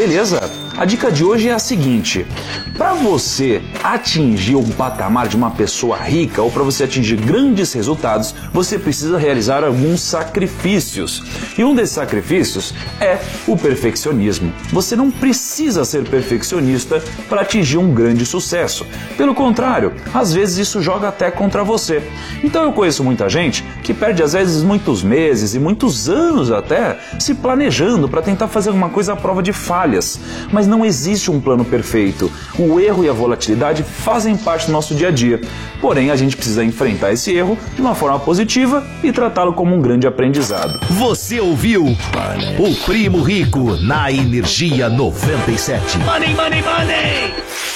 beleza? A dica de hoje é a seguinte: para você atingir um patamar de uma pessoa rica ou para você atingir grandes resultados, você precisa realizar alguns sacrifícios. E um desses sacrifícios é o perfeccionismo. Você não precisa ser perfeccionista para atingir um grande sucesso. Pelo contrário, às vezes isso joga até contra você. Então eu conheço muita gente que perde às vezes muitos meses e muitos anos até se planejando para tentar fazer alguma coisa à prova de falhas. Mas não existe um plano perfeito. O erro e a volatilidade fazem parte do nosso dia a dia. Porém, a gente precisa enfrentar esse erro de uma forma positiva e tratá-lo como um grande aprendizado. Você ouviu o Primo Rico na Energia 97. Money, money, money!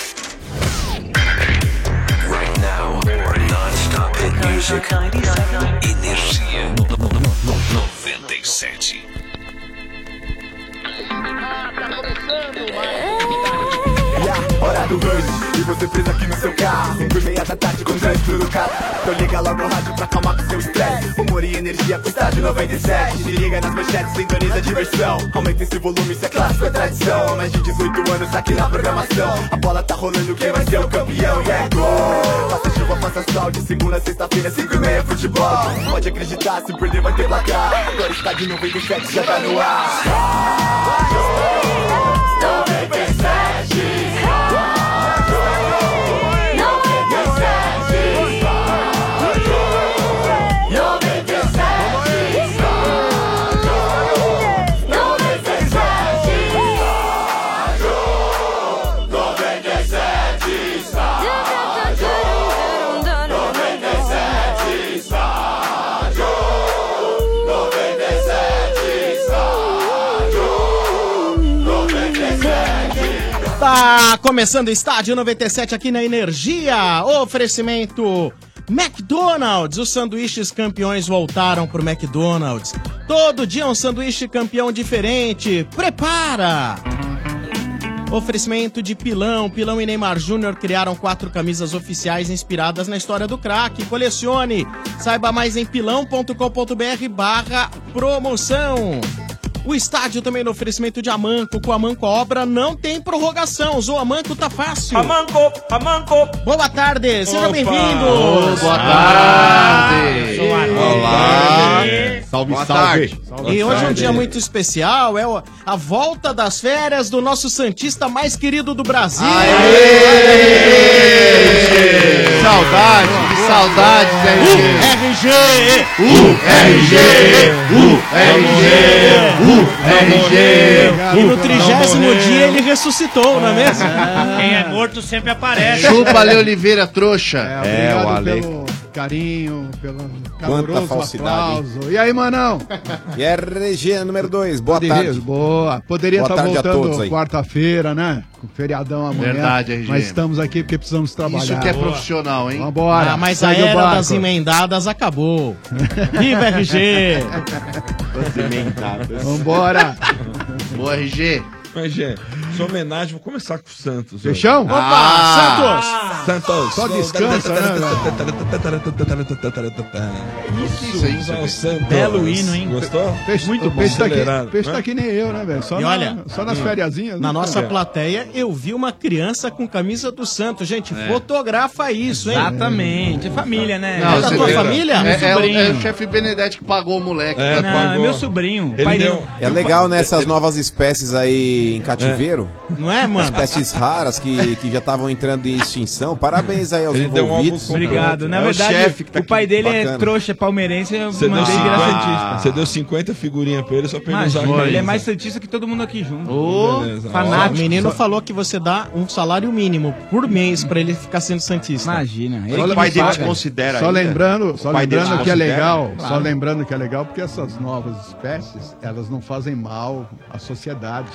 Right now, non-stop hit music. Energia 97. Hora do rush, e você preso aqui no seu carro 5:30 da tarde com trânsito no carro. Então liga logo o rádio pra acalmar com seu estresse. Humor e energia com estádio 97. Se liga nas manchetes, sintoniza a diversão. Aumenta esse volume, isso é clássico, é tradição. Há mais de 18 anos aqui na programação. A bola tá rolando, quem vai ser o campeão? E é gol! Faça chuva, faça sol, de segunda a sexta-feira 5:30 futebol. Pode acreditar, se perder vai ter placar. Agora estádio 97 já tá no ar. 97. Tá começando o Estádio 97 aqui na Energia. Oferecimento McDonald's. Os sanduíches campeões voltaram pro McDonald's. Todo dia um sanduíche campeão diferente. Prepara! Oferecimento de Pilão. Pilão e Neymar Júnior criaram 4 camisas oficiais inspiradas na história do craque. Colecione. Saiba mais em pilão.com.br/promoção. O estádio também no oferecimento de Amanco. Com a Amanco a obra não tem prorrogação. Usou Amanco, tá fácil. Amanco! Boa tarde, sejam bem-vindos. Boa tarde. Olá. Salve, Boa salve. tarde. E hoje é um dia muito especial, é a volta das férias do nosso santista mais querido do Brasil. Saudade, que saudades, RG. E no 30º dia ele ressuscitou, não é mesmo? Quem é morto sempre aparece. Chupa, Ale Oliveira, trouxa. Obrigado o Ale. pelo carinho, pelo Quanta caloroso falsidade, aplauso. E aí, Manão? E RG número 2, boa tarde. Boa. Poderia Boa estar tarde a todos voltando aí. quarta-feira, né? Com feriadão amanhã. Verdade, RG. Mas estamos aqui porque precisamos trabalhar. Isso que é profissional, hein? Vambora. Ah, mas segue a o era barco. das emendadas acabou. Viva RG! Vambora. Boa, RG. Mas, gente, sua homenagem, vou começar com o Santos. Fechão? Opa, Santos! Só descansa, né, Isso aí, Santos. Belo hino, hein? Gostou? Muito bom. Peixe tá que nem eu, né, velho? Só, E olha, só nas fériasinhas. Na né? nossa plateia, eu vi uma criança com camisa do Santos. Gente, fotografa isso, hein? Exatamente. É família, né? Não, é da tua você- família? É o chefe Benedetti que pagou o moleque. É, Não, pagou. é meu sobrinho. Ele Pai deu- dele. É legal nessas novas espécies aí em cativeiro, Não é, mano? espécies raras que já estavam entrando em extinção. Parabéns aí aos Ele deu um envolvidos. álbum Obrigado. Na É o verdade, chefe que tá o pai dele é Bacana. trouxa, é palmeirense, eu Você deu, mandei virar 50, santista. você deu 50 figurinhas pra ele só pra ele usar a Imagina, ele é camisa. mais santista que todo mundo aqui junto. Beleza. O Fanático. menino falou que você dá um salário mínimo por mês pra ele ficar sendo santista. Imagina. Ele O que pai me dele te paga. considera Só ainda? lembrando O pai dele te que é considera? legal, Claro. só lembrando que é legal porque essas novas espécies, elas não fazem mal à sociedade.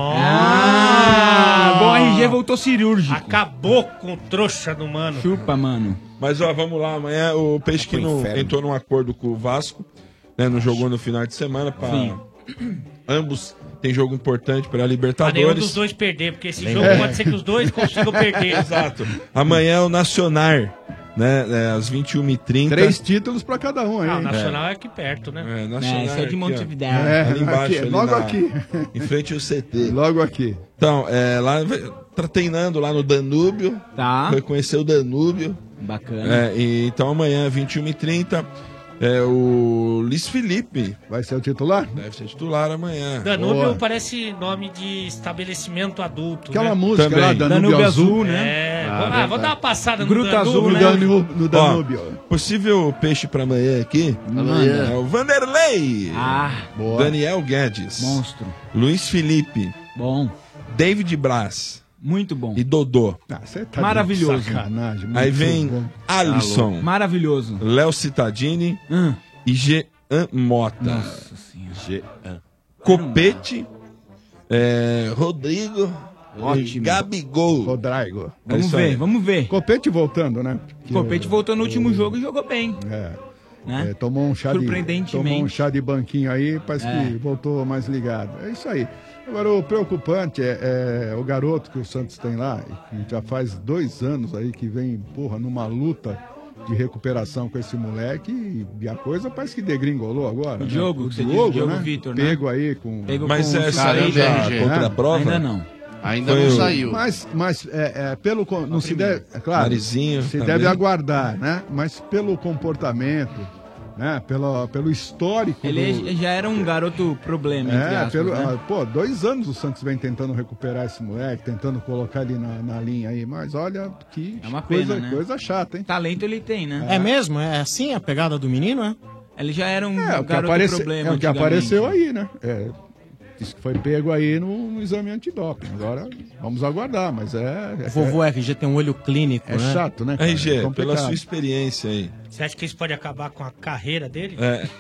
Ah, bom, RG voltou cirúrgico. Acabou com o trouxa do mano. Chupa, mano. Mas, ó, vamos lá. Amanhã o Peixe que Pro não inferno. entrou num acordo com o Vasco, né? Não jogou no final de semana. Pra... Ambos têm jogo importante para a Pra nenhum dos Libertadores. dois perder, porque esse jogo pode ser que os dois consigam perder. Exato. Amanhã o Nacional né? Às 21h30. 3 títulos pra cada um aí. Ah, o hein? Nacional é aqui perto, né? Nacional isso é de Montevidéu. Ali embaixo, aqui, ali logo aqui. em frente ao CT. Logo aqui. Então, lá tá treinando lá no Danúbio. Tá. Foi conhecer o Danúbio. Bacana. Então amanhã, 21h30, o Luiz Felipe. Vai ser o titular? Deve ser titular amanhã. Danúbio Boa. parece nome de estabelecimento adulto. Aquela né? música Também. lá, Danúbio Azul, né? Vou dar uma passada Gruta no Azul, Danúbio, né? No Danúbio. Possível peixe pra amanhã aqui é o Vanderlei. Boa. Daniel Guedes. Monstro. Luiz Felipe. Bom. David Braz. Muito bom. E Dodô. Você tá Maravilhoso. de sacanagem. Aí muito vem bom. Alisson. Maravilhoso. Léo Cittadini e Jean Mota. Nossa senhora. Copete, Rodrigo, Ótimo. Gabigol. Rodrigo. Vamos isso ver, aí. vamos ver. Copete voltando, né? Copete voltou no último jogo e jogou bem. Né? Tomou um chá Surpreendentemente. de banquinho aí, parece que voltou mais ligado. É isso aí. Agora, o preocupante é o garoto que o Santos tem lá, que já faz 2 anos aí que vem, numa luta de recuperação com esse moleque e a coisa parece que degringolou agora. O Diogo, né? você diz o Diogo né? Vitor, né? Pego aí com... Mas com saiu já contra a prova? Ainda não. Ainda não saiu. Mas pelo... Não se deve... É claro, Marizinho se também. deve aguardar, né? Mas pelo comportamento... Né? Pelo histórico. Ele já era um garoto problema, entre aspas, né? 2 anos o Santos vem tentando recuperar esse moleque, tentando colocar ele na linha aí, mas olha que É uma pena, coisa chata, hein? Talento ele tem, né? É mesmo? É assim a pegada do menino, é? Ele já era um o que garoto problema. É o que apareceu aí, né? Isso que foi pego aí no exame antidoping. Agora vamos aguardar, mas O vovô RG tem um olho clínico, é né? chato, né? cara? RG, É complicado. pela sua experiência aí. Você acha que isso pode acabar com a carreira dele?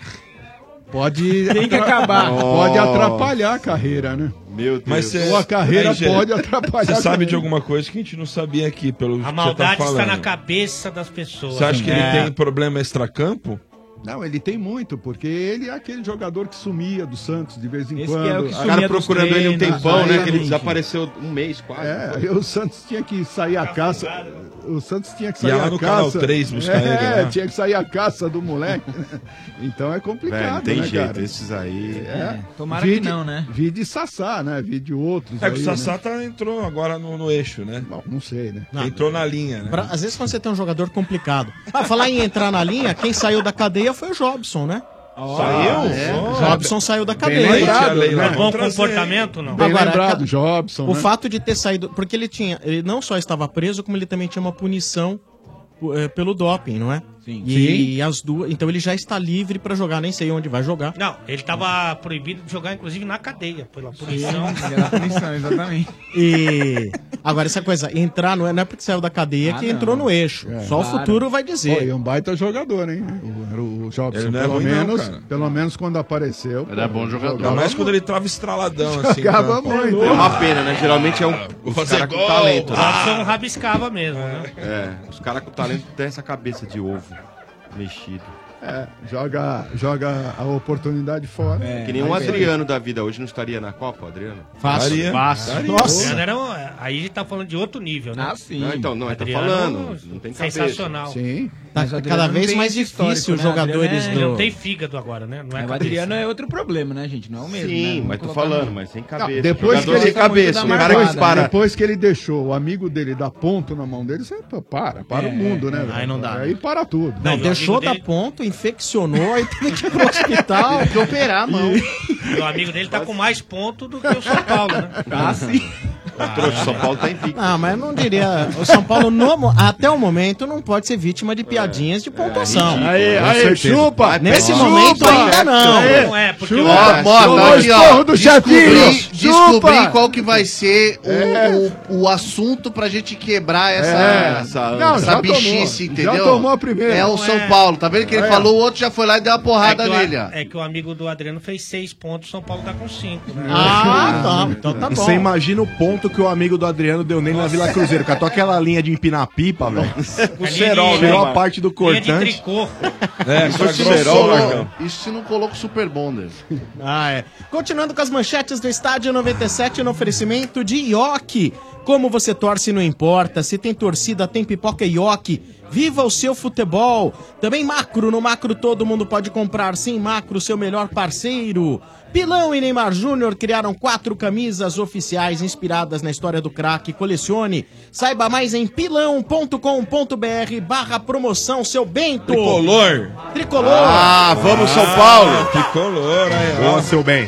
Pode Tem que acabar. Pode atrapalhar a carreira, né? Meu Deus. Mas Ou a carreira RG, pode atrapalhar. Você sabe também. de alguma coisa que a gente não sabia aqui, pelo que A você maldade tá falando. está na cabeça das pessoas. Você acha que ele tem problema extracampo? Não, ele tem muito, porque ele é aquele jogador que sumia do Santos de vez em Esse quando. que é o que O sumia cara dos procurando ele um treinos, tempão, né? Que ele exatamente. desapareceu um mês quase. Aí o Santos tinha que sair à caça. O Santos tinha que sair Ia lá à no caça. Canal 3 buscar ele lá. tinha que sair à caça do moleque. Né? Então é complicado, Velho, não tem né, jeito. cara? Esses aí. Tomara que não, né? Vi de Sassá, né? Vi de outros. É que o aí, Sassá né? entrou agora no eixo, né? Bom, não sei, né? Entrou na linha, né? Às vezes quando você tem um jogador complicado. Falar em entrar na linha, quem saiu da cadeia foi o Jobson, né? Jobson saiu da cadeia. lembrado, É bom comportamento, não? Bem Agora, lembrado, Jobson. O né? fato de ter saído. Porque ele não só estava preso, como ele também tinha uma punição pelo doping, não é? Sim. E as duas. Então ele já está livre para jogar, nem sei onde vai jogar. Não, ele estava proibido de jogar, inclusive, na cadeia, pela punição. Pela punição, exatamente. E agora essa coisa, entrar não é porque saiu da cadeia que não. entrou no eixo. Só o futuro vai Pô, dizer. e um baita jogador, hein? O Jobson, Ele não é ruim não, cara. pelo menos quando apareceu. Ele é bom jogador. Ainda mais quando ele trava estraladão, assim. Jogava campo. muito. É uma pena, né? Geralmente é Vou os fazer caras com gol. talento. O Jobson rabiscava mesmo, né? Os caras com talento têm essa cabeça de ovo mexido. Joga a oportunidade fora. Que nem o Adriano da vida hoje não estaria na Copa, Adriano? Fácil. Nossa. Aí a gente tá falando de outro nível, né? Ah, sim. Não, então, não, tá Adriano, falando. Não tem cabeça. sensacional. Sim. Tá Mas o Adriano cada não vez tem mais esse difícil histórico, os né? jogadores Adriano Ele do. não tem fígado agora, né? Não é O cabeça. Adriano é outro problema, né, gente? Não é o mesmo. né? Sim, Vamos mas tô colocar falando, no- mas sem cabeça. depois Jogador que sem ele- cabeça, tá o muito cara da que marcada, dispara. Depois que ele deixou o amigo dele dar ponto na mão dele, você para o mundo, né? Aí não dá. Aí para tudo. Não, e o deixou amigo dar dele- ponto, infeccionou, aí teve que ir pro hospital. Tem que operar a mão. E o amigo dele tá com mais ponto do que o São Paulo, né? Ah, sim. Trouxa, São Paulo tá invicto. Ah, mas eu não diria. O São Paulo, até o momento, não pode ser vítima de piadinhas de pontuação. Aí, chupa! Nesse Chupa! momento ainda não. Não é, porque Chupa! Ó, o aqui, esporro ó, do chefinho! descobri qual que vai ser o assunto pra gente quebrar Não, essa já bichice, tomou. entendeu? Já tomou a primeira. É o São Paulo, tá vendo que ele falou, o outro já foi lá e deu uma porrada nele, ó. é que o amigo do Adriano fez 6 pontos, o São Paulo tá com 5, né? Ah, tá. Então tá E bom. você imagina o ponto que o amigo do Adriano deu nele na Vila Cruzeiro. Catou aquela linha de empinar pipa, velho. O Cerol, virou a parte do Linha de cortante. tricô. Isso se não colocou o Super Bonder. Continuando com as manchetes do Estádio 97 no oferecimento de Ioki. Como você torce não importa, se tem torcida, tem pipoca e ioki. Viva o seu futebol. Também Macro, no Macro todo mundo pode comprar. Sim, Macro, seu melhor parceiro. Pilão e Neymar Júnior criaram 4 camisas oficiais inspiradas na história do craque. Colecione. Saiba mais em pilão.com.br/promoção, seu Bento. Tricolor. Tricolor. Ah, vamos São Paulo. Tricolor, aí, ó. Boa, seu bem.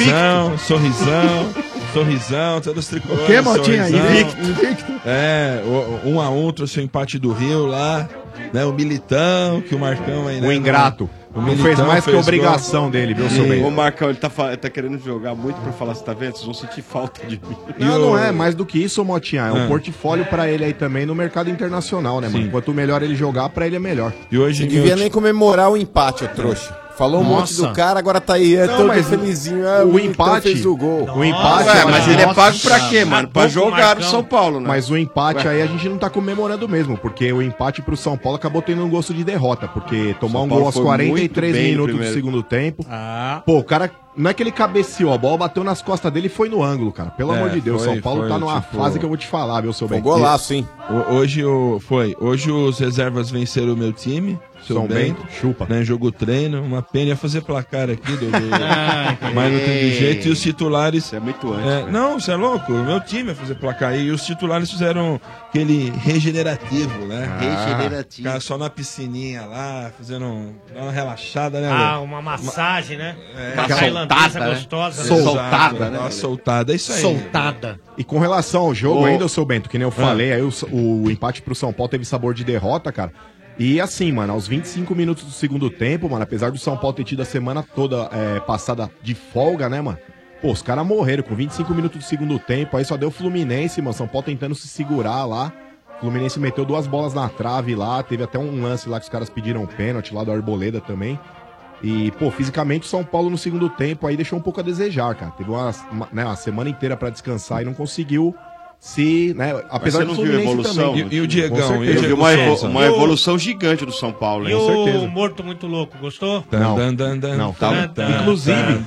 Sorrisão, todos os tricolores. O que, Motinha? Invicto. É, 1-1 trouxe o empate do Rio lá, né? O Militão, que o Marcão aí, né? O ingrato. Não fez mais que obrigação dele, viu, seu bem? Ô, Marcão, ele tá querendo jogar muito pra falar, você tá vendo? Vocês vão sentir falta de mim. Não é mais do que isso, Motinha. É um portfólio pra ele aí também no mercado internacional, né, mano? Quanto melhor ele jogar, pra ele é melhor. E hoje não devia nem comemorar o empate, ô trouxa. Falou um monte do cara, agora tá aí, todo felizinho. O empate fez o gol. O empate. Mas ele é pago pra quê, mano? Pra jogar no São Paulo, né? Mas o empate aí a gente não tá comemorando mesmo, porque o empate pro São Paulo acabou tendo um gosto de derrota, porque tomar um gol aos 43 minutos do segundo tempo. Pô, o cara, não é que ele cabeceou, a bola bateu nas costas dele e foi no ângulo, cara. Pelo amor de Deus, São Paulo tá numa fase que eu vou te falar, viu, seu bem? Golaço, hein? Hoje os reservas venceram o meu time. São Bento, chupa. Né, jogo treino, uma pena ia fazer placar aqui, mas não teve jeito. E os titulares. Isso é muito antes. Não, você é louco? O meu time ia fazer placar. E os titulares fizeram aquele regenerativo, né? Regenerativo. Ficar só na piscininha lá, fazendo uma relaxada, né? Uma massagem, né? Uma tailandesa gostosa. Soltada, né? Uma soltada, é isso aí. Soltada. E com relação ao jogo ainda, seu Bento, que nem eu falei, aí o empate pro São Paulo teve sabor de derrota, cara. E assim, mano, aos 25 minutos do segundo tempo, mano, apesar do São Paulo ter tido a semana toda passada de folga, né, mano? Pô, os caras morreram com 25 minutos do segundo tempo, aí só deu o Fluminense, mano, São Paulo tentando se segurar lá. O Fluminense meteu 2 bolas na trave lá, teve até um lance lá que os caras pediram pênalti lá do Arboleda também. E, pô, fisicamente o São Paulo no segundo tempo aí deixou um pouco a desejar, cara. Teve uma semana inteira pra descansar e não conseguiu se, né, apesar do Fluminense também. E o Diegão? Eu vi uma evolução gigante do São Paulo, hein? E Com certeza. o Morto Muito Louco, gostou? Não, tá. Inclusive,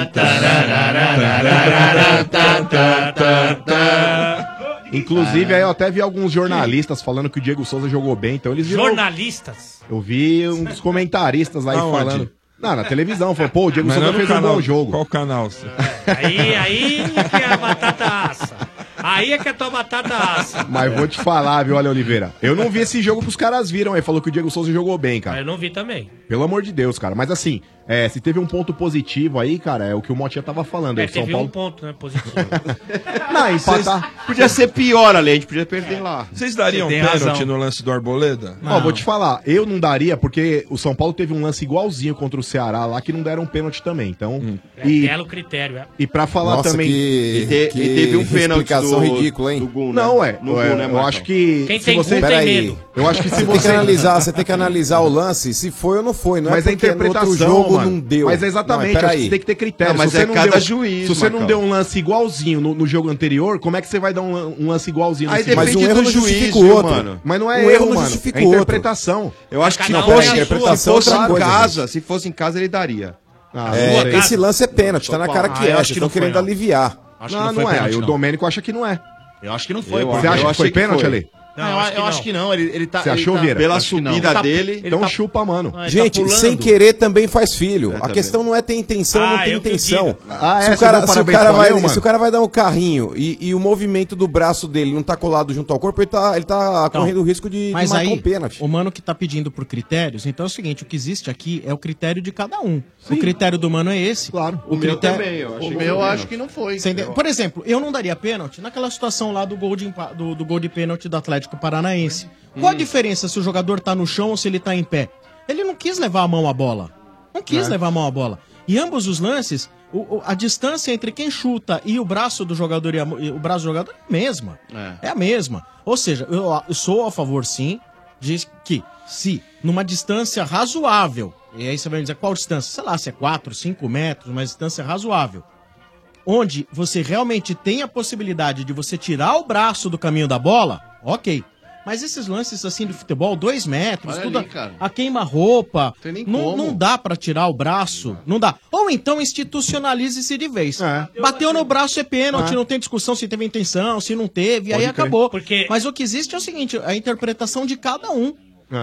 Inclusive, aí eu até vi alguns jornalistas falando que o Diego Souza jogou bem, então eles viram... Jornalistas? Eu vi uns comentaristas aí falando... Não, na televisão, falou, pô, o Diego Mas Souza não fez no um canal. bom jogo. Qual canal? Aí que é a batata assa. Aí é que é a tua batata assa. Mas vou te falar, viu, olha, Oliveira. Eu não vi esse jogo que os caras viram aí, falou que o Diego Souza jogou bem, cara. Eu não vi também. Pelo amor de Deus, cara. Mas assim, se teve um ponto positivo aí, cara, é o que o Motinha tava falando. O São teve Paulo... um ponto, né, positivo. Não, empatar... Podia ser pior ali, a gente podia perder lá. Vocês dariam pênalti no lance do Arboleda? Ó, vou te falar, eu não daria, porque o São Paulo teve um lance igualzinho contra o Ceará lá, que não deram pênalti também, então... Belo critério, E pra falar Nossa, também... que teve um pênalti explicação ridícula, hein? do Gol, né? Não, No gol, né, eu Marcão? acho que... Quem se tem você... cu tem Peraí. medo. Eu acho que se Você tem que analisar, você tem que analisar o lance, se foi ou não foi. Não Mas é a porque no interpretação, outro jogo mano, não deu. Mas é exatamente, Não, acho que peraí. você tem que ter critério. Não, mas se você é não cada deu, juiz, se você não Marcão. deu um lance igualzinho no jogo anterior, como é que você vai dar um lance igualzinho no Aí segundo? Mas depende um erro do não juiz, justifica o viu, outro. mano? Mas não é Um erro erro, não mano. justifica É o outro. interpretação. Eu acho que se Cada um fosse, tem a sua. se fosse outra em coisa, casa, se fosse em casa, ele daria. Esse lance é pênalti, tá na cara que eu é. acho Vocês que estão não foi, querendo não. aliviar. Acho que Não, foi não é. pênalti, Aí o não. Domênico acha que não é. Eu acho que não foi. Eu pô. Você acha que achei foi que pênalti, foi. Ale? Não, eu acho que não. Ele tá. Você ele achou, tá- Vieira? Pela Acho que não. subida Ele tá- dele... ele Então tá- chupa, mano. Ele Gente, tá pulando. sem querer também faz filho. A também. questão não é ter intenção ou não ter eu que intenção. digo. Ah, Se o você cara, deu se o parabéns cara pro vai, Léo, mano? se o cara vai dar um carrinho e o movimento do braço dele não tá colado junto ao corpo, ele tá correndo o risco de Mas marcar aí, um pênalti. o mano que tá pedindo por critérios, então é o seguinte, o que existe aqui é o critério de cada um. O critério do mano é esse. Claro. O meu critério- também, eu achei O que meu foi acho que não foi. Você entende? Por exemplo, eu não daria pênalti naquela situação lá do gol de pênalti do Atlético Paranaense. Qual a diferença se o jogador tá no chão ou se ele tá em pé? Ele não quis levar a mão à bola. Não quis levar a mão à bola. Em ambos os lances, a distância entre quem chuta e o braço do jogador e o braço do jogador é a mesma. É a mesma. Ou seja, eu sou a favor, sim, de que se numa distância razoável, e aí você vai me dizer qual distância? Sei lá, se é 4, 5 metros, uma distância razoável, onde você realmente tem a possibilidade de você tirar o braço do caminho da bola, ok. Mas esses lances assim de futebol, 2 metros, Olha tudo ali, cara. a queima-roupa, Tem nem não, como. não dá pra tirar o braço, não dá. Ou então institucionalize-se de vez. Bateu no braço é pênalti, não tem discussão se teve intenção, se não teve, e aí Pode crer. acabou. Porque- Mas o que existe é o seguinte, a interpretação de cada um.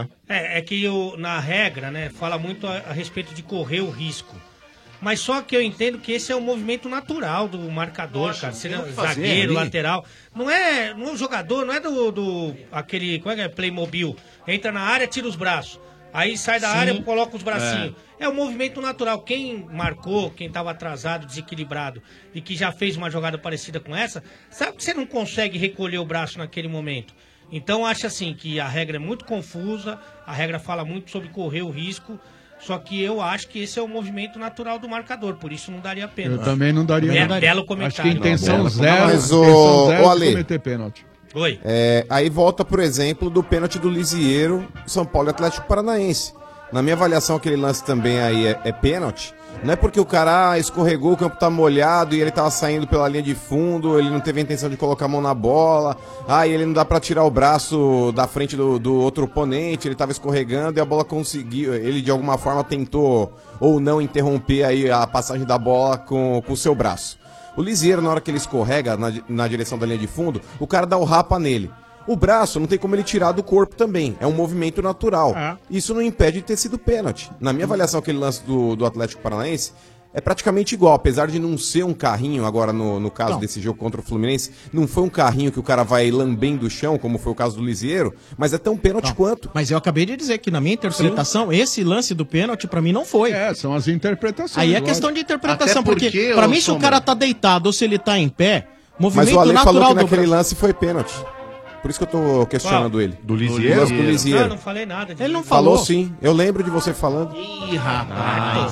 É que na regra, né, fala muito a respeito de correr o risco. Mas só que eu entendo que esse é o movimento natural do marcador, cara. Se ele é zagueiro, lateral. Não é o jogador, não é do aquele, como é que é? Playmobil. Entra na área, tira os braços. Aí sai da Sim. área, coloca os bracinhos. É o movimento natural. Quem marcou, quem estava atrasado, desequilibrado e que já fez uma jogada parecida com essa, sabe que você não consegue recolher o braço naquele momento. Então acho assim que a regra é muito confusa, a regra fala muito sobre correr o risco, só que eu acho que esse é o movimento natural do marcador, por isso não daria pena. Eu também não daria. Belo Acho comentário. que intenção Não, zero, mas intenção zero ô, de Ale, cometer pênalti. Oi. Aí volta, por exemplo, do pênalti do Lisieiro, São Paulo e Atlético Paranaense. Na minha avaliação, aquele lance também aí é pênalti. Não é porque o cara escorregou, o campo tá molhado e ele tava saindo pela linha de fundo, ele não teve a intenção de colocar a mão na bola, e ele não dá pra tirar o braço da frente do outro oponente, ele tava escorregando e a bola conseguiu, ele de alguma forma tentou ou não interromper aí a passagem da bola com o seu braço. O Lisieiro, na hora que ele escorrega na direção da linha de fundo, o cara dá o rapa nele. O braço não tem como ele tirar do corpo também. É um movimento natural. Isso não impede de ter sido pênalti. Na minha avaliação, aquele lance do Atlético Paranaense é praticamente igual. Apesar de não ser um carrinho, agora no caso desse jogo contra o Fluminense, não foi um carrinho que o cara vai lambendo o chão, como foi o caso do Lisieiro, mas é tão pênalti quanto. Mas eu acabei de dizer que na minha interpretação, esse lance do pênalti pra mim não foi. São as interpretações. Aí é lógico. questão de interpretação, Até porque pra mim se o Sombra, cara tá deitado ou se ele tá em pé, movimento Mas o Ale natural falou que do naquele braço. lance foi pênalti. Por isso que eu tô questionando ele. Do Lisieiro? Do Lisieiro. Não, não falei nada disso. Ele não Falou falou. sim. Eu lembro de você falando. Ih, rapaz.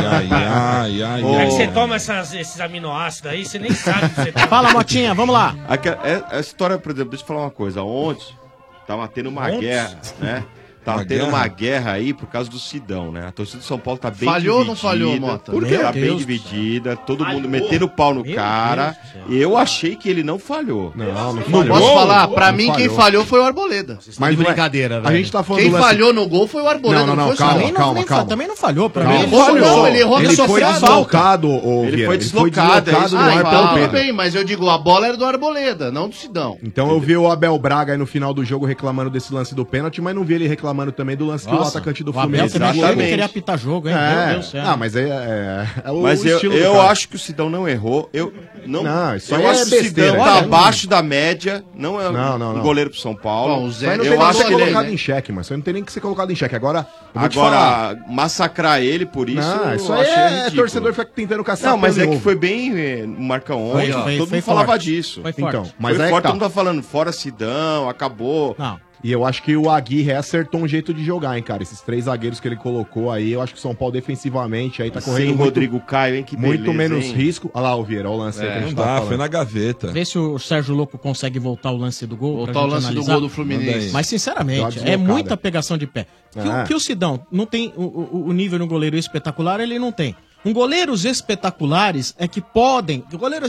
É que você toma esses aminoácidos aí, você nem sabe o que você tá. Fala, Motinha, vamos lá. A história, por exemplo, deixa eu falar uma coisa. Ontem tava tendo uma Ontem? guerra, né? Tava tendo uma guerra aí por causa do Sidão, né? A torcida do São Paulo tá bem Falhou ou não dividida. falhou, Mota? Por quê? Meu Tá bem Deus dividida, todo mundo metendo o pau no cara. E eu achei que ele não falhou. Não Posso falar? Pra mim, quem falhou foi o Arboleda. Mas de não é- brincadeira, a velho. gente tá falando Quem do lance- falhou no gol foi o Arboleda. Não, foi o calma, Sidão. calma. Também não falhou, pra Calma. mim. Ele errou, não, ele errou Ele que foi sofreu a deslocado, falta. ô Ele Vieira. foi deslocado, é isso no ar Ah, pelo então, tudo Pedro. bem, mas eu digo, a bola era do Arboleda, não do Sidão. Então eu vi o Abel Braga aí no final do jogo reclamando desse lance do pênalti, mas não vi ele reclamando também do lance que o Nossa, atacante do o Abel Fluminense também jogou. chega e queria apitar jogo, hein? Meu Deus do céu. Ah, mas é o Mas estilo do eu cara. acho que o Sidão não errou. Eu isso aí eu é acho que o besteira. Sidão tá Olha, abaixo da média. Não é Não. um goleiro pro São Paulo. Bom, o Zé- Mas não eu tem nem que acho ser que ele, colocado né? em xeque, mas isso aí não tem nem que ser colocado em xeque. Agora, eu vou te falar. Agora, massacrar ele por isso. Não, isso eu aí achei é ridículo. torcedor fica tentando caçar. Não, mas pelo é que ovo. foi bem o Marcão ontem. Foi, Todo foi mundo falava forte. disso. Foi forte. Então, mas Foi aí forte, tá. todo mundo tá falando fora Sidão, acabou. Não. E eu acho que o Aguirre acertou um jeito de jogar, hein, cara. Esses 3 zagueiros que ele colocou aí, eu acho que o São Paulo defensivamente aí tá correndo Sem o muito, Rodrigo Caio, hein? Que muito beleza, menos hein? risco. Olha lá, o Vieira, olha o lance aí que a gente Não tá dá, falando. foi na gaveta. Vê se o Sérgio Louco consegue voltar o lance do gol. Voltar pra o gente lance do analisar. gol do Fluminense. Mas, Deu sinceramente, uma é deslocada. muita pegação de pé. Que o Sidão não tem o nível no goleiro espetacular, ele não tem. Goleiros espetaculares é que podem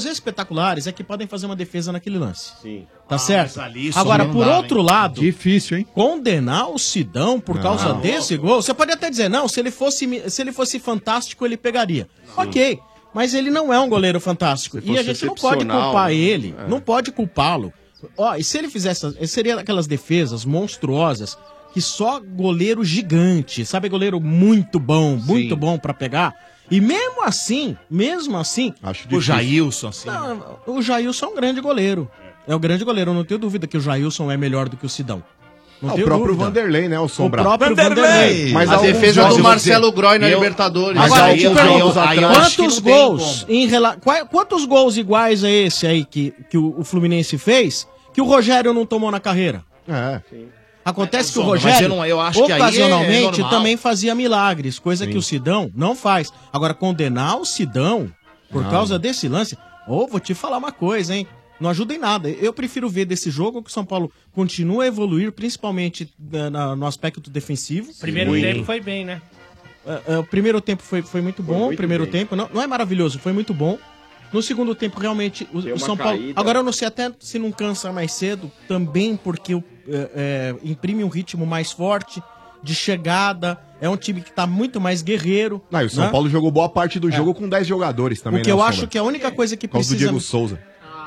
fazer uma defesa naquele lance. Sim. Tá certo? mas ali só Agora, não por dá, outro lado, Difícil, hein? condenar o Sidão por causa desse gol, você pode até dizer, não, se ele fosse fantástico, ele pegaria. Ok, mas ele não é um goleiro fantástico. Se E a fosse gente não pode excepcional, culpar né? ele, É. não pode culpá-lo. Ó, e se ele fizesse, seria aquelas defesas monstruosas que só goleiro gigante, sabe, goleiro muito bom pra pegar. E mesmo assim, Acho O difícil. Jailson, assim. não, o Jailson é um grande goleiro. É um grande goleiro, eu não tenho dúvida que o Jailson é melhor do que o Sidão. Não Ah, o tenho próprio dúvida. Vanderlei, né, o O Sombra. próprio Vanderlei. Mas A alguns defesa jogos- do Marcelo Groy na Eu- Libertadores. Mas Agora, alguns eu te pergunto, jogos atrás- quantos gols quantos gols iguais a esse aí que o Fluminense fez que o Rogério não tomou na carreira? É. Acontece que o Sombra, mas Rogério, eu não- eu acho que aí é ocasionalmente, normal. também fazia milagres, coisa que o Sidão não faz. Agora, condenar o Sidão por causa desse lance, vou te falar uma coisa, hein? Não ajuda em nada. Eu prefiro ver desse jogo que o São Paulo continua a evoluir, principalmente no aspecto defensivo. Primeiro tempo foi bem, né? O primeiro tempo foi muito bom, muito o primeiro bem. tempo. Não é maravilhoso, foi muito bom. No segundo tempo, realmente, o uma São Paulo... caída. Agora, eu não sei até se não cansa mais cedo, também porque imprime um ritmo mais forte, de chegada, é um time que tá muito mais guerreiro. Não, e o São né? Paulo jogou boa parte do jogo com 10 jogadores também, O que né, eu Sombra? acho que a única coisa que Por causa do precisa... Diego Souza.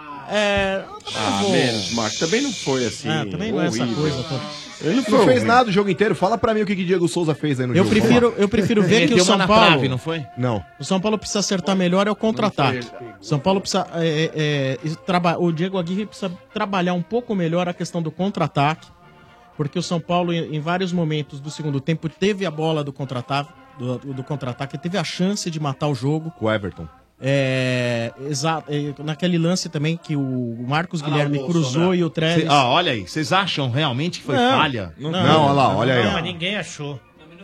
Menos, Marcos. Também não foi assim. também não é essa coisa toda. Ele Não foi fez ruim. nada o jogo inteiro. Fala pra mim o que Diego Souza fez aí no Eu jogo. prefiro ver que o São Paulo... Não. O São Paulo precisa acertar melhor é o contra-ataque. O São Paulo precisa... o Diego Aguirre precisa trabalhar um pouco melhor a questão do contra-ataque, porque o São Paulo, em vários momentos do segundo tempo, teve a bola do contra-ataque, teve a chance de matar o jogo. O Everton. Exato. Naquele lance também que o Marcos Guilherme cruzou e o Trellis... Olha aí, vocês acham realmente que foi Não. falha? Não, olha lá, olha aí. Não, ó. mas ninguém achou.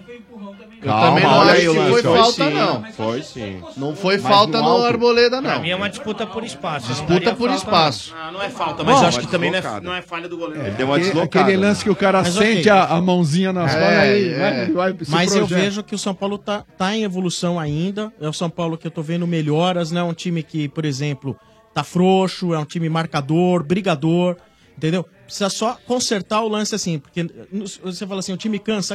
Eu também não olha acho aí o que lance, foi ó. falta, sim, não. Foi sim. Não foi Mas falta no no alto. Arboleda, Pra não. mim é uma disputa por espaço. não Disputa daria por falta, espaço. Não é falta, mas Bom, acho que também não deslocada. é falha do goleiro. Ele deu uma deslocada. Aquele lance que o cara Mas sente ok. a mãozinha nas costas e vai se Mas eu projeta. vejo que o São Paulo tá em evolução ainda. É o São Paulo que eu tô vendo melhoras, não é um time que, por exemplo, tá frouxo, é um time marcador, brigador, entendeu? Precisa só consertar o lance assim, porque você fala assim, o time cansa.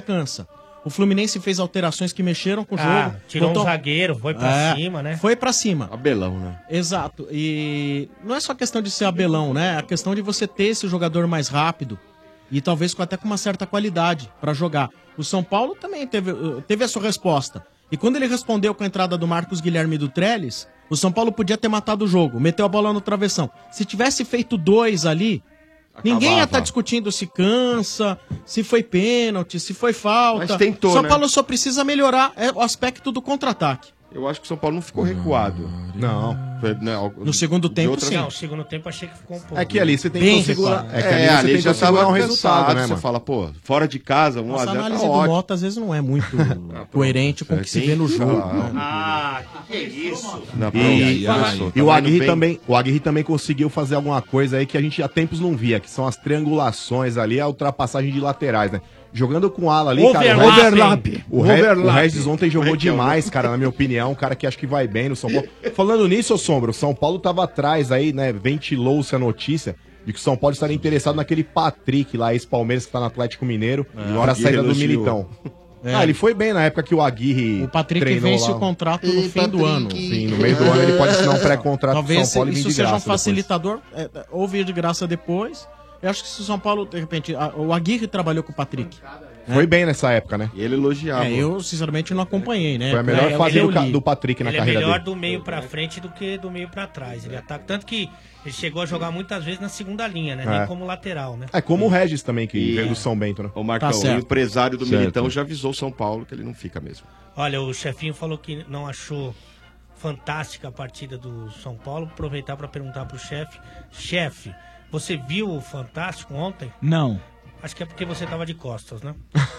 O Fluminense fez alterações que mexeram com o jogo. Tirou botou- um zagueiro, foi pra cima, né? Foi pra cima. Abelão, né? Exato. E não é só questão de ser abelão, né? É a questão de você ter esse jogador mais rápido e talvez até com uma certa qualidade pra jogar. O São Paulo também teve a sua resposta. E quando ele respondeu com a entrada do Marcos Guilherme e do Trellis, o São Paulo podia ter matado o jogo, meteu a bola no travessão. Se tivesse feito 2 ali, ninguém ia estar discutindo se cansa, se foi pênalti, se foi falta. Mas tentou, São né? Paulo só precisa melhorar o aspecto do contra-ataque. Eu acho que o São Paulo não ficou recuado. Não. Foi, né, No segundo de tempo, outras- sim. Não, o segundo tempo achei que ficou um pouco. É que ali você tem Bem que segurar. recuado. É que ali você tem que já segurar tava um resultado, né, Você mano? fala, pô, fora de casa, 1 a Nossa 0 tá análise do ótimo. Mota às vezes não é muito coerente com o que se Quem vê no jogo. fala? né? Que isso? Não, E, pronto, e o tá Aguirre indo bem. também, o Aguirre também conseguiu fazer alguma coisa aí que a gente há tempos não via, que são as triangulações ali, a ultrapassagem de laterais, né? Jogando com ala ali, cara. Overlap. O Regis ontem jogou demais, cara, na minha opinião. Um cara que acho que vai bem no São Paulo. Falando nisso, ô Sombra, o São Paulo tava atrás aí, né? Ventilou-se a notícia de que o São Paulo estaria interessado naquele Patrick lá, ex-Palmeiras, que tá no Atlético Mineiro, o para a Aguirre saída do elogiou. Militão. Ele foi bem na época que o Aguirre. O Patrick treinou vence lá. o contrato no fim do ano. Sim, no meio do ano ele pode assinar um pré-contrato com o Talvez São Paulo e vir isso de seja um graça depois. facilitador, ou vir de graça depois. Eu acho que se o São Paulo, de repente, o Aguirre trabalhou com o Patrick. Foi bem nessa época, né? E ele elogiava. Eu, sinceramente, não acompanhei, né? Foi a melhor fase eu do, li. do Patrick na Ele é carreira melhor dele. do meio pra frente do que do meio pra trás. Ele ataca. Tanto que ele chegou a jogar muitas vezes na segunda linha, né? É. Nem como lateral, né? É como o Regis também, que E- veio do São Bento, né? O Marcão, Tá certo. o empresário do Certo. Militão já avisou o São Paulo que ele não fica mesmo. Olha, o chefinho falou que não achou fantástica a partida do São Paulo. Aproveitar pra perguntar pro chefe. Chefe, você viu o Fantástico ontem? Não. Acho que é porque você tava de costas, né?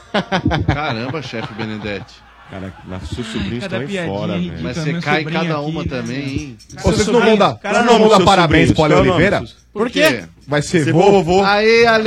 Caramba, chefe Benedetti. Cara, seus sobrinhos cada estão aí piadinha fora, ridícula. velho. Mas Meu você cai em sobrinho cada aqui, uma né? também, hein? Vocês não vão dar, Cara, vocês não vão dar seus parabéns sobrinhos, pro Ale qual é o nome Oliveira? dos seus- Por quê? Vai ser Você vovô. Aê, Ale!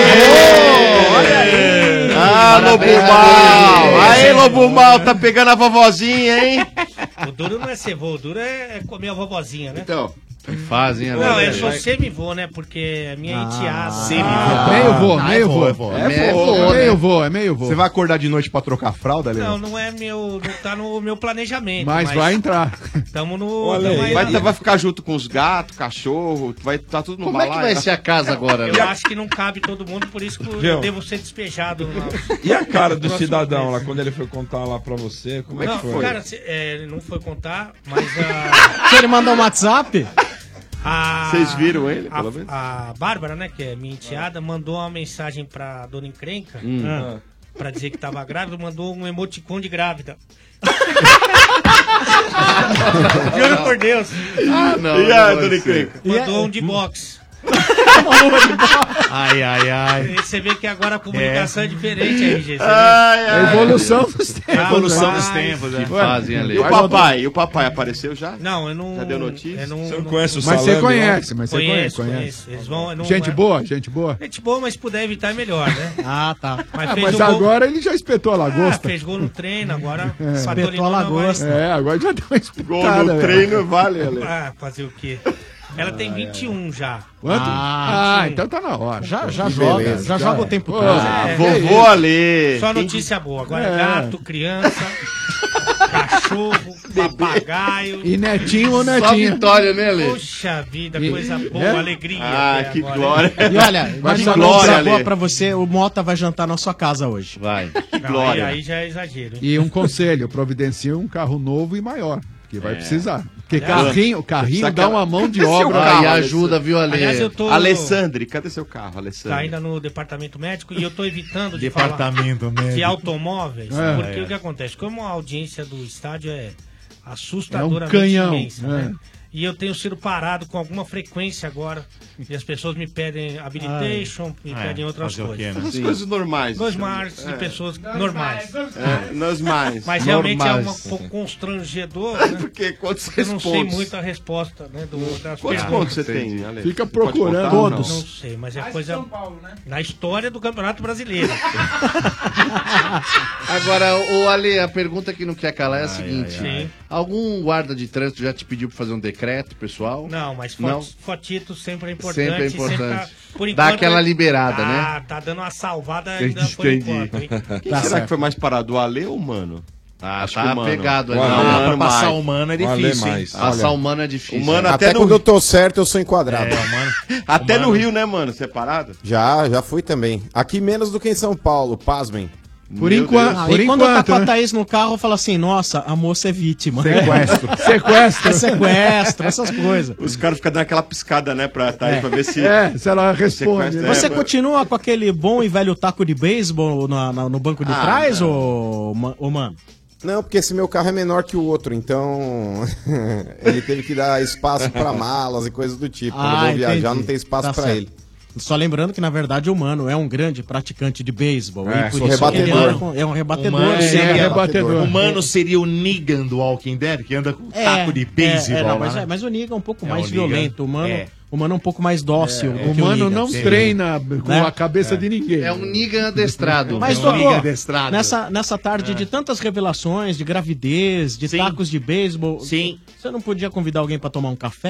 Ah, Lobo Mal! Aê, Lobo Mal, tá pegando a vovozinha, hein? O duro não é ser vô, o duro é comer a vovozinha, né? Então, Que fazem, Ale? Não, eu sou semivô, né? Porque a minha enteada. Meio vô, meio vô. É meio vô. Você vai acordar de noite pra trocar fralda, Ale? Não, não é meu. Não tá no meu planejamento. Mas vai entrar. Tamo no. olha tamo aí, aí vai ficar junto com os gatos, cachorro, vai tá tudo no Como é que vai ser a casa agora? Eu acho que não cabe todo mundo, por isso que eu Viu? devo ser despejado. E a cara do Próximo cidadão mês. lá, quando ele foi contar lá pra você, como é Não, que foi? cara, ele não foi contar, mas a. Se ele mandar um WhatsApp, Vocês viram ele, pelo menos? A Bárbara, né, que é minha enteada, mandou uma mensagem pra dona Encrenca pra dizer que tava grávida, mandou um emoticon de grávida. Juro por Deus. Ah, não. E a dona Encrenca? Mandou um de box. Ai, ai, ai. Você vê que agora a comunicação é diferente, RG. É evolução dos tempos. Evolução dos tempos, Que fazem ali. E o papai apareceu já? Não, eu não... Já deu notícia? Você não conhece o Mas Salame? você conhece, mas você Conheço. conhece. Eles vão, não, Gente boa, gente boa. Gente boa, mas se puder evitar é melhor, né? Tá. Mas agora ele já espetou a lagosta. Fez gol no treino, agora... Espetou a lagosta. Agora já deu uma espetada. Gol no velho. treino vale, Ale. Fazer o quê? Ela tem 21 já. Quanto? 21. Então tá na hora. Já Que joga, beleza, já joga o tempo todo. Vovô Ale. Só notícia boa. Agora gato, criança, cachorro, papagaio. E netinho ou Só netinha? vitória, né, Ale? Poxa vida, coisa boa, alegria. Que agora. glória. E olha, mas uma glória, notícia Ale. boa pra você, o Mota vai jantar na sua casa hoje. Vai. Não, Glória. aí já é exagero. Hein? E um conselho, providencie um carro novo e maior, que vai precisar. Porque Aliás, carrinho dá uma mão de Cadê seu obra. carro, Aí ajuda, viu, Ale? Aliás, eu tô... Alessandre, cadê seu carro, Tá Alessandre? ainda no departamento médico e eu tô evitando de falar Departamento de médico. automóveis, porque o que acontece? Como a audiência do estádio é assustadoramente canhão, imensa, né? E eu tenho sido parado com alguma frequência agora. E as pessoas me pedem habilitation, me pedem outras fazer o coisas. quê, né? As coisas normais. Normais de pessoas normais. Normais. Mas realmente é um Normais. pouco constrangedor, né? Porque quantos Eu não sei respondes? muito a resposta, né, das Quantos perguntas. pontos você tem, Ale? Fica Você pode procurando. contar ou Todos. Não sei, mas é coisa na história do Campeonato Brasileiro. Agora, o Ale, a pergunta que não quer calar é a seguinte: Sim. algum guarda de trânsito já te pediu pra fazer um decreto, pessoal? Não, mas Não? fotito sempre é importante. Sempre é importante. Por Dá aquela liberada, né? Tá dando uma salvada ainda por enquanto, hein? Quem será que foi mais parado, o Ale ou o Mano? Ah, que tá o Mano. pegado ali. O Ale. Não, Pra Mano passar mais. o mano é O Ale difícil, hein? mais. Passar o mano é difícil. O Mano Até quando eu tô certo, eu sou enquadrado. É, o mano. Até o no Mano- Rio, né, mano? Separado? Já fui também. Aqui menos do que em São Paulo, pasmem. Por Meu enquanto. Aí Por quando tá com a né? Thaís no carro, fala assim, nossa, a moça é vítima. Sequestro. Sequestro. É sequestro, essas coisas. Os caras ficam dando aquela piscada, né, pra Thaís, pra ver se... Se ela responde. Sequestro, né? Você mas- continua com aquele bom e velho taco de beisebol no banco de trás, ô mano? Não, porque esse meu carro é menor que o outro, então ele teve que dar espaço pra malas e coisas do tipo. Quando eu vou viajar, entendi. não tem espaço Tá pra certo. ele. Só lembrando que, na verdade, o Mano é um grande praticante de beisebol. É, e por sou isso que ele rebatedor. anda é um rebatedor. O Mano seria- rebatedor. O mano seria o Negan do Walking Dead, que anda com taco de beisebol. não, lá, né? mas o Negan é um pouco É, mais o Negan violento. O Mano é. é um pouco mais dócil do O que mano o Negan. não Sim. treina com Né? a cabeça de ninguém. É um Nigan adestrado. Mas, É um Dodô, Negan adestrado. nessa tarde de tantas revelações, de gravidez, de Sim. tacos de beisebol, Sim. você não podia convidar alguém pra tomar um café?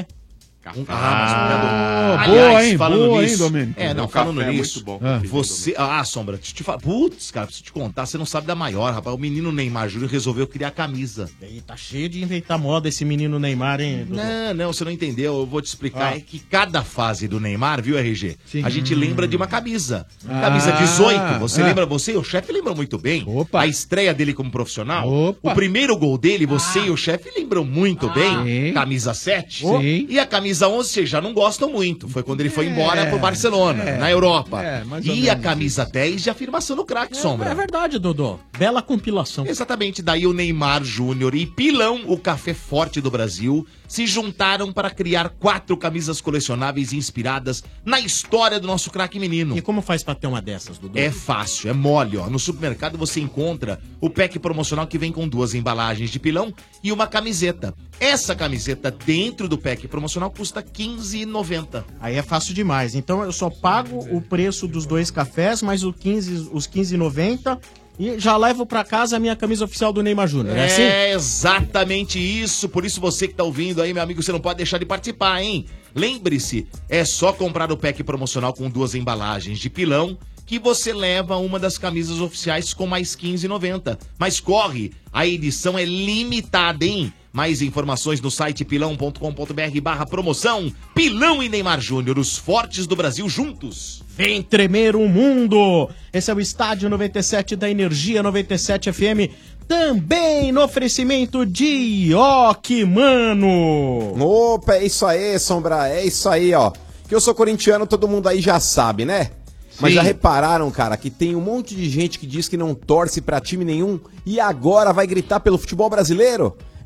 boa, hein? falando Boa, hein, nisso. Domênico? É, não, O falando café é nisso. muito bom. Você. Sombra, deixa eu te falar. Putz, cara, preciso te contar. Você não sabe da maior, rapaz. O menino Neymar Júnior resolveu criar camisa. E tá cheio de inventar moda esse menino Neymar, hein? Dodô? Não, você não entendeu. Eu vou te explicar. É que cada fase do Neymar, viu, RG? Sim. A gente lembra de uma camisa. Camisa 18. Você lembra? Você e o chefe lembram muito bem. Opa. A estreia dele como profissional. Opa. O primeiro gol dele, você e o chefe lembram muito bem. Sim. Camisa 7. Sim. E a camisa 11, vocês já não gostam muito. Foi quando ele foi embora pro Barcelona, na Europa. mais ou E a menos. camisa 10 de afirmação no craque, Sombra. É verdade, Dodô. Bela compilação. Exatamente, daí o Neymar Júnior e Pilão, o café forte do Brasil, se juntaram para criar 4 camisas colecionáveis inspiradas na história do nosso craque menino. E como faz pra ter uma dessas, Dodô? É fácil, é mole, ó. No supermercado você encontra o pack promocional que vem com 2 embalagens de pilão e uma camiseta. Essa camiseta dentro do pack promocional custa R$15,90. Aí é fácil demais. Então eu só pago o preço dos 2 cafés, mais os R$15,90 e já levo pra casa a minha camisa oficial do Neymar Júnior. É assim? É exatamente isso. Por isso você que tá ouvindo aí, meu amigo, você não pode deixar de participar, hein? Lembre-se, é só comprar o pack promocional com 2 embalagens de pilão que você leva uma das camisas oficiais com mais R$15,90. Mas corre, a edição é limitada, hein? Mais informações no site pilão.com.br/promoção. Pilão e Neymar Júnior, os fortes do Brasil juntos. Vem tremer o mundo! Esse é o Estádio 97 da Energia 97 FM, também no oferecimento de Ioki, mano! Opa, é isso aí, Sombra, é isso aí, ó. Que eu sou corintiano, todo mundo aí já sabe, né? Mas já repararam, cara, que tem um monte de gente que diz que não torce pra time nenhum e agora vai gritar pelo futebol brasileiro?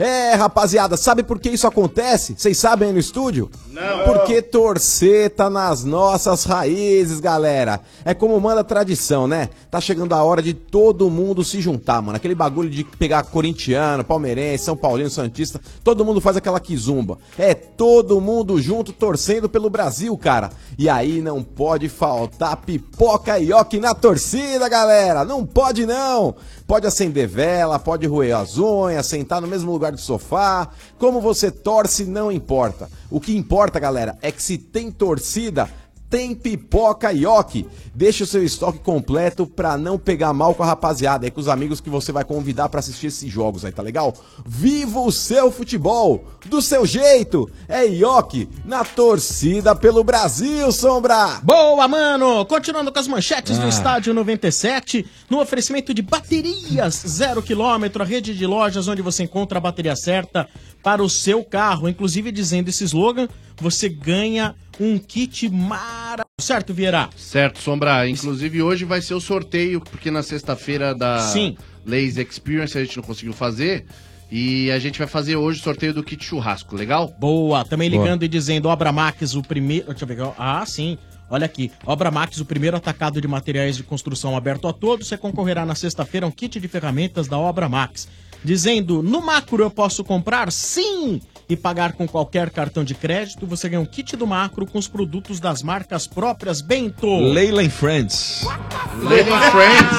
É, rapaziada, sabe por que isso acontece? Vocês sabem aí no estúdio? Não. Porque torcer tá nas nossas raízes, galera. É como manda a tradição, né? Tá chegando a hora de todo mundo se juntar, mano. Aquele bagulho de pegar corintiano, palmeirense, São Paulino, santista, todo mundo faz aquela quizumba. É todo mundo junto torcendo pelo Brasil, cara. E aí não pode faltar pipoca e ioki na torcida, galera. Não pode não. Pode acender vela, pode roer as unhas, sentar no mesmo lugar do sofá. Como você torce, não importa. O que importa, galera, é que se tem torcida, tem pipoca e ioki. Deixa o seu estoque completo pra não pegar mal com a rapaziada aí, com os amigos que você vai convidar pra assistir esses jogos aí, tá legal? Viva o seu futebol, do seu jeito. É ioki na torcida pelo Brasil, Sombra. Boa, mano! Continuando com as manchetes do Estádio 97, no oferecimento de baterias 0 km, a rede de lojas onde você encontra a bateria certa para o seu carro. Inclusive, dizendo esse slogan, você ganha um kit maravilhoso. Certo, Vieira? Certo, Sombra. Inclusive, hoje vai ser o sorteio, porque na sexta-feira da Lazy Experience a gente não conseguiu fazer. E a gente vai fazer hoje o sorteio do kit churrasco, legal? Boa. Também ligando e dizendo, Obra Max, o primeiro... Deixa eu ver. Ah, sim. Olha aqui, Obra Max, o primeiro atacado de materiais de construção aberto a todos. Você concorrerá na sexta-feira a um kit de ferramentas da Obra Max. Dizendo, no Macro eu posso comprar? Sim! E pagar com qualquer cartão de crédito, você ganha um kit do Macro com os produtos das marcas próprias. Bento! Leila Friends. Leila Friends?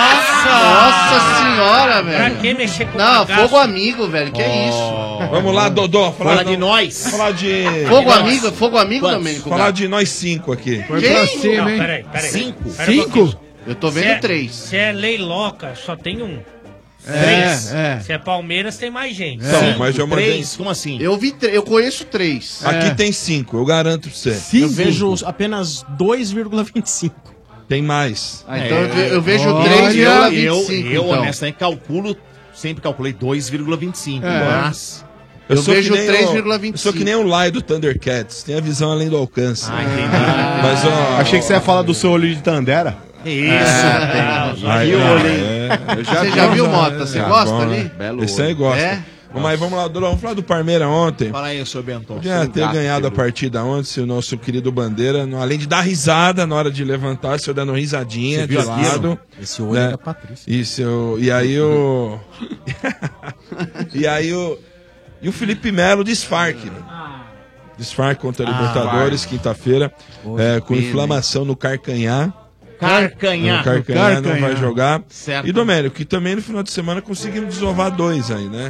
Nossa senhora, velho. Pra que mexer com Não, bagaço? fogo amigo, velho. Que isso? Vamos lá, Dodô. Fala de nós. Falar de... Fogo amigo, Domênico. Falar de nós 5 aqui. Foi pra cima, hein? Peraí. 5? 5? Eu tô vendo 3. Se é leiloca, só tem um. É. Se é Palmeiras, tem mais gente. Então, mas eu mandei... 3? Como assim? Eu conheço 3. Aqui tem 5, eu garanto pra você. Eu vejo apenas 2,25. Tem mais. Então eu vejo Olha, 3,25. Eu então. honestamente, sempre calculei 2,25. É. Mas... Eu sou vejo que nem 3,25. Eu sou que nem o Lai do Thundercats. Tem a visão além do alcance. entendi. Mas, ó... Achei que você ia falar do seu olho de Tandera. Isso. Aí, Você já viu, Mota? Você gosta ali? Esse aí gosta. É? Mas vamos lá, Dodô, vamos falar do Palmeiras ontem. Fala aí, seu Bento. Podia ter ganhado a partida ontem se o nosso querido Bandeira, além de dar risada na hora de levantar, se eu dando risadinha de lado. Esse olho é da Patrícia. Isso, e aí o... E o Felipe Melo desfarque, né? Desfarque contra a Libertadores, quinta-feira, com inflamação no carcanhar. Carcanhar. No carcanhar não vai jogar. Certo. E Domênico, que também no final de semana conseguimos desovar 2 aí, né?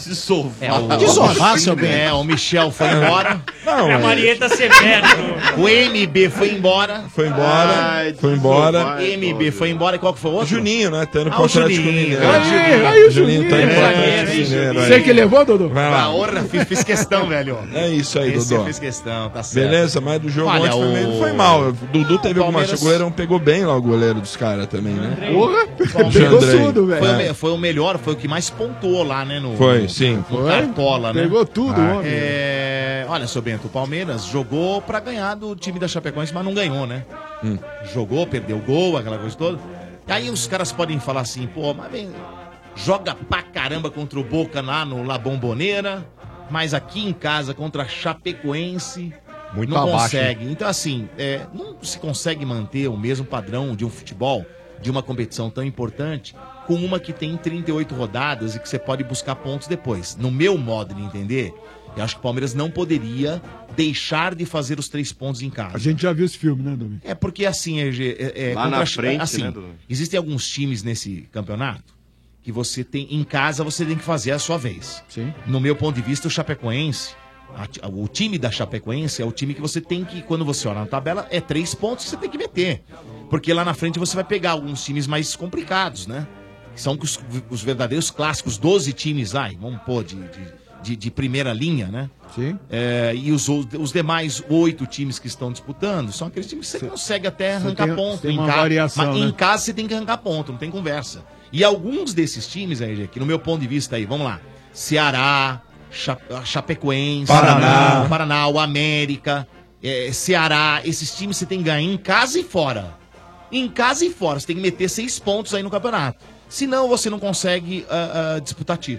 Desovar, seu bem. O Michel foi embora. Não, A Marieta Severo. O MB foi embora. Foi embora. MB foi embora. E qual que foi o outro? Juninho, né? Tá indo Ah, pro o Atlético Juninho. Mineiro. Aí o Juninho tá indo pro Atlético Mineiro. Você que levou, Dodô? Vai Ah, lá. honra, fiz questão, velho. É isso aí, Esse Dodô. eu fiz questão, tá certo. Beleza, mas do jogo Olha, ontem o- foi mal. O Dudu teve alguma Palmeiras- chance. O goleirão pegou bem lá o goleiro dos caras também, né? Porra, pegou Jandrei. tudo, velho. Foi o melhor, foi o que mais pontuou lá, né? Foi, sim. No Cartola, né? Pegou tudo, homem. Olha, seu Bento, o Palmeiras jogou pra ganhar do time da Chapecoense, mas não ganhou, né? Jogou, perdeu o gol, aquela coisa toda. E aí os caras podem falar assim, pô, mas vem, joga pra caramba contra o Boca lá no La Bombonera, mas aqui em casa contra a Chapecoense Muito não abaixo, consegue. Então, assim, não se consegue manter o mesmo padrão de um futebol, de uma competição tão importante, com uma que tem 38 rodadas e que você pode buscar pontos depois. No meu modo de entender, eu acho que o Palmeiras não poderia deixar de fazer os 3 pontos em casa. A gente já viu esse filme, né, Domingo? É porque assim, Lá na frente, né, Dudu? existem alguns times nesse campeonato que você tem em casa, você tem que fazer a sua vez. Sim. No meu ponto de vista, o Chapecoense, o time da Chapecoense é o time que você tem que, quando você olha na tabela, é 3 pontos que você tem que meter. Porque lá na frente você vai pegar alguns times mais complicados, né? São os verdadeiros clássicos, 12 times lá, vamos pôr, de primeira linha, né? Sim. E os demais 8 times que estão disputando são aqueles times que você consegue até arrancar tem- ponto. tem Em uma casa, variação, mas né? em casa você tem que arrancar ponto, não tem conversa. E alguns desses times, aí, que no meu ponto de vista aí, vamos lá, Ceará, Chapecoense, Paraná, o América, Ceará, esses times você tem que ganhar em casa e fora. Em casa e fora, você tem que meter 6 pontos aí no campeonato. Senão você não consegue disputar título.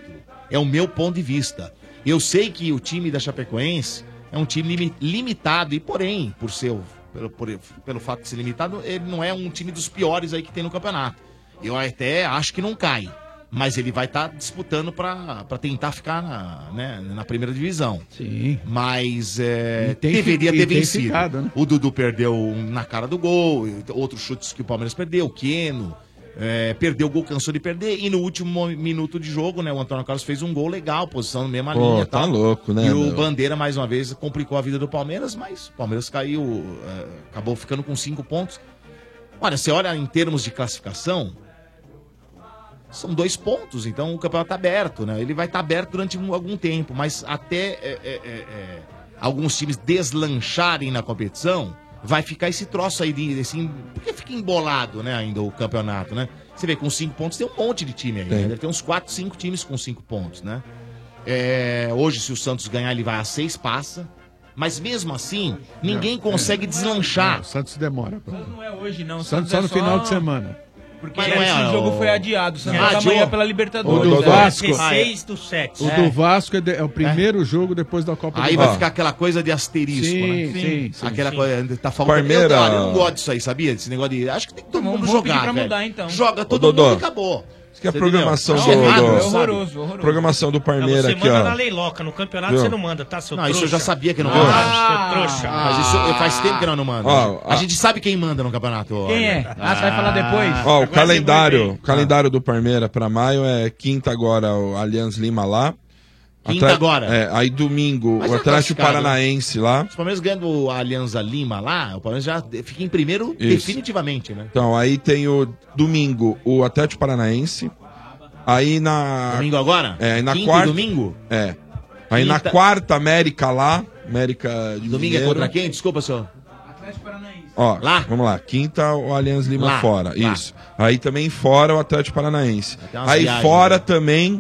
É o meu ponto de vista. Eu sei que o time da Chapecoense é um time limitado e, porém, pelo fato de ser limitado, ele não é um time dos piores aí que tem no campeonato. Eu até acho que não cai, mas ele vai estar disputando para tentar ficar na primeira divisão. Sim. Mas deveria ter vencido. Né? O Dudu perdeu na cara do gol, outros chutes que o Palmeiras perdeu, o Queno. Perdeu o gol, cansou de perder. E no último minuto de jogo, né? O Antônio Carlos fez um gol legal, posição na mesma linha. Tá louco, né? E o Bandeira, mais uma vez, complicou a vida do Palmeiras, mas o Palmeiras caiu, acabou ficando com 5 pontos. Olha, você olha em termos de classificação, são 2 pontos, então o campeonato tá aberto, né? Ele vai estar aberto durante algum tempo, mas até alguns times deslancharem na competição, vai ficar esse troço aí, assim, porque fica embolado, né, ainda o campeonato, né? Você vê, com 5 pontos tem um monte de time aí, né? Deve ter uns 4, 5 times com 5 pontos, né? Hoje, se o Santos ganhar, ele vai a 6, passa. Mas mesmo assim, ninguém consegue deslanchar. O Santos demora. Não é hoje, não. Santos só no final de semana. Porque esse jogo foi adiado. O Santos joga amanhã pela Libertadores. O do Vasco. 16/7. O do Vasco é o primeiro jogo depois da Copa do Aí vai ficar aquela coisa de asterisco, sim, né? Sim. Aquela coisa, tá falando. Palmeira... Eu não gosto disso aí, sabia? Desse negócio de. Acho que tem que todo mundo jogar, pra velho. mudar, então. Joga todo mundo e acabou. Isso que é a programação horroroso. Programação do Palmeiras você aqui, manda ó. na leiloca, no campeonato você não manda, tá, seu Não, trouxa? isso eu já sabia que não manda. manda. Trouxa. Mas isso faz tempo que nós não manda. A gente sabe quem manda no campeonato. Quem é? Você vai falar depois? Ó, o calendário do Palmeiras pra maio é quinta agora, o Allianz Lima lá. Quinta agora. Aí domingo, Mas o é Atlético classificado, Paranaense lá. Se o Palmeiras ganha do Alianza Lima lá, o Palmeiras já fica em primeiro Isso. definitivamente, né? Então, aí tem o domingo, o Atlético Paranaense. Aí na... Domingo agora? Aí na Quinta quarta... e domingo? Aí na quarta, América lá. América de Domingo Mineiro. é contra quem? Desculpa, senhor. Ó, vamos lá. Quinta, o Allianz Lima Lá. fora. Lá. Isso. Aí também fora o Atlético Paranaense. Tem umas Aí viagens, fora né? também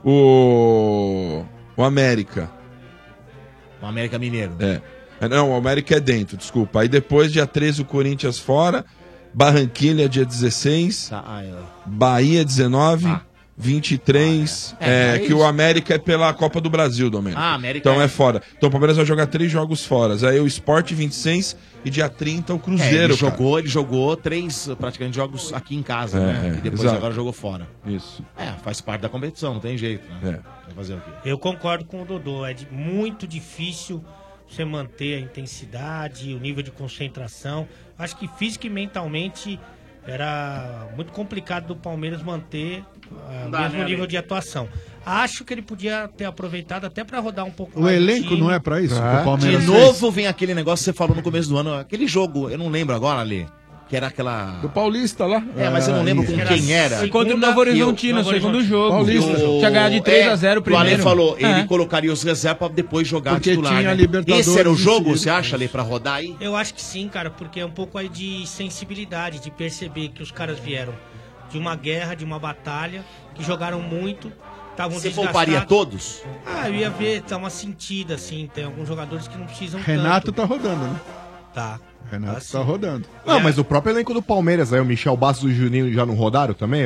o América. O América Mineiro. Não, o América é dentro, desculpa. Aí depois, dia 13, o Corinthians fora. Barranquilha, dia 16. Bahia, 19. 23. É que isso. o América é pela Copa do Brasil, Domênico. América Então é fora. Então o Palmeiras vai jogar 3 jogos fora. Aí o Sport 26 e dia 30 o Cruzeiro. Ele jogou 3 praticamente jogos aqui em casa, né? E depois exato. agora jogou fora. Isso. Faz parte da competição, não tem jeito, né? Vai fazer o quê? Eu concordo com o Dodô. É muito difícil você manter a intensidade, o nível de concentração. Acho que física e mentalmente era muito complicado do Palmeiras manter o mesmo nível de atuação. Acho que ele podia ter aproveitado até para rodar um pouco O mais elenco time. não é pra isso? O De Palmeiras novo vem aquele negócio que você falou no começo do ano, aquele jogo, eu não lembro agora, Ali, que era aquela... Do Paulista lá. Mas eu não lembro com quem era. Contra o Novo Horizontino, segundo jogo. Paulista. Tinha ganhado de 3-0 O primeiro. Ale falou, ele colocaria os reservas pra depois jogar Porque titular, tinha né? Libertadores Esse era o em jogo, seguida. você acha, Ale, pra rodar aí? Eu acho que sim, cara, porque é um pouco aí de sensibilidade, de perceber que os caras vieram de uma guerra, de uma batalha, que jogaram muito, estavam Você desgastados. pouparia todos? Eu ia ver, tá uma sentida, assim, tem alguns jogadores que não precisam Renato tanto. tá rodando, né? Tá. Renato tá rodando. Não, mas o próprio elenco do Palmeiras aí, o Michel Bastos e o Juninho já não rodaram também?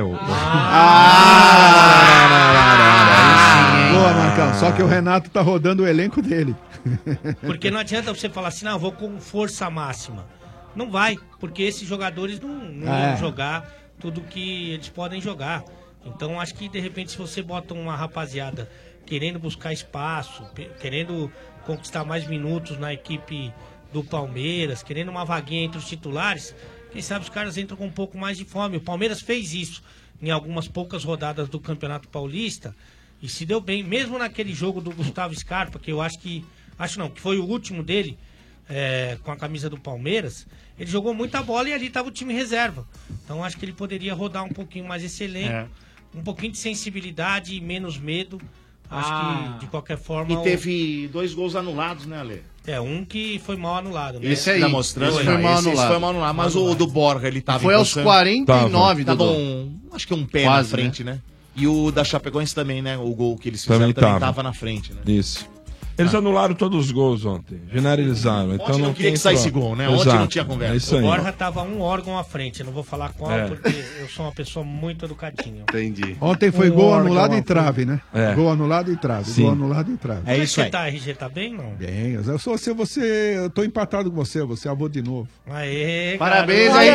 Boa, Marcão. Só que o Renato tá rodando o elenco dele. Porque não adianta você falar assim, não, vou com força máxima. Não vai, porque esses jogadores não vão jogar tudo que eles podem jogar. Então acho que de repente se você bota uma rapaziada querendo buscar espaço, querendo conquistar mais minutos na equipe do Palmeiras, querendo uma vaguinha entre os titulares, quem sabe os caras entram com um pouco mais de fome. O Palmeiras fez isso em algumas poucas rodadas do Campeonato Paulista e se deu bem, mesmo naquele jogo do Gustavo Scarpa, que eu acho que foi o último dele, com a camisa do Palmeiras, ele jogou muita bola e ali estava o time reserva. Então acho que ele poderia rodar um pouquinho mais esse elenco, um pouquinho de sensibilidade e menos medo. Acho que, de qualquer forma... E teve 2 gols anulados, né, Ale? Um que foi mal anulado. Né? Esse aí. Tá mostrando? Esse Foi mal anulado. Mas o do Borja, ele tava... Foi aos 49, Tava Dodô. acho que um pé Quase, na frente, né? E o da Chapecoense também, né? O gol que eles Também fizeram também tava. tava na frente, né? Isso. Eles anularam todos os gols ontem. Generalizaram. Então não queria que saísse gol, né? Ontem não tinha conversa. É isso O aí. Borja tava um órgão à frente. Eu não vou falar qual, porque eu sou uma pessoa muito educadinha. Entendi. Ontem foi gol anulado e trave, né? É. Gol anulado e trave. Sim. Gol anulado e trave. É isso aí. Tá, RG, tá bem, não? Bem, eu sou eu tô empatado com você é avô de novo. Aê, Parabéns, garoto.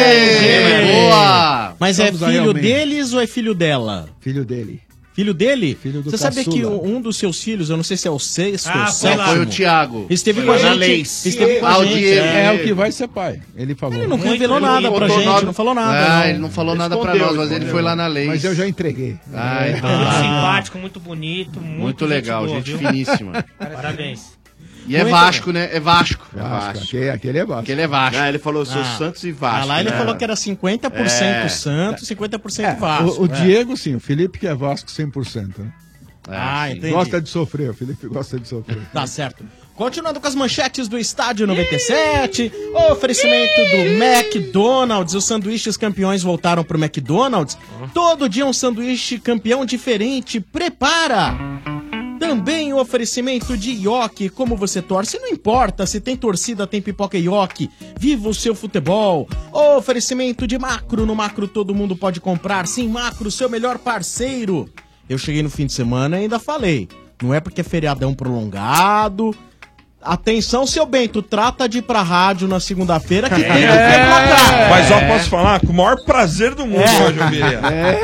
RG! Boa! Mas é Estamos aí, filho Almeida. deles ou é filho dela? Filho dele. Filho dele? Filho do Você sabia caçula. que um dos seus filhos, eu não sei se é o sexto ou Foi sétimo, o Thiago. esteve Foi com a na gente. Leis. Esteve com a o gente. Diego. É o que vai ser pai. Ele falou. Ele não Muito revelou bem. nada pra Botou gente, nada. não falou nada. Ah, não. ele não falou nada pra Escondeu, nós, mas ele escondeu. foi lá na Leis. Mas eu já entreguei. Ah, então Muito tá. simpático, muito bonito. Muito legal, boa, gente viu? finíssima. Parabéns. E é Muito Vasco, né? É Vasco. Aquele é Vasco. Aquele é Vasco. Ah, ele falou, eu sou Santos e Vasco. Ah, lá ele né? falou que era 50% Santos, 50% Vasco. O Diego, sim. O Felipe que é Vasco 100%. Né? Ah, entendi. Gosta de sofrer. O Felipe gosta de sofrer. Tá certo. Continuando com as manchetes do Estádio 97, oferecimento do McDonald's. Os sanduíches campeões voltaram pro McDonald's. Todo dia um sanduíche campeão diferente. Prepara! Também o oferecimento de Ioki. Como você torce, não importa. Se tem torcida, tem pipoca Ioki. Viva o seu futebol. Oferecimento de Macro. No Macro todo mundo pode comprar. Sim, Macro, seu melhor parceiro. Eu cheguei no fim de semana e ainda falei. Não é porque é feriadão prolongado. Atenção, seu Bento, trata de ir pra rádio na segunda-feira que tem que encontrar. Mas ó, posso falar? Com o maior prazer do mundo hoje, eu viria.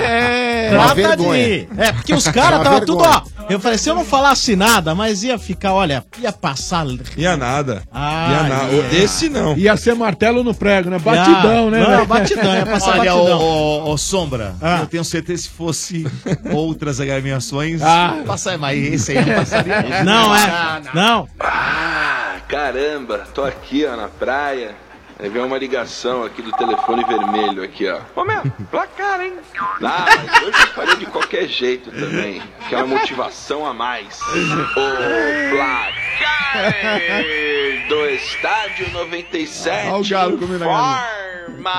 Trata de ir. É, porque os caras estavam tudo, ó. Eu falei, se eu não falasse nada, mas ia ficar, olha, ia passar. Ia nada. Ah, ia nada. ia. Esse não. Ia ser martelo no prego, né? Batidão, né? Não, velho? batidão, ia passar Olha, batidão. ô Sombra, eu tenho certeza que se fosse outras agremiações, passar mais esse aí não passaria. Não, é. Não. Ah, caramba, tô aqui, ó, na praia. Aí vem uma ligação aqui do telefone vermelho aqui, ó. Ô, meu, placar, hein? Ah, mas hoje eu faria de qualquer jeito também. Aquela motivação a mais. O placar do Estádio 97 Olha o Galo comendo a informa.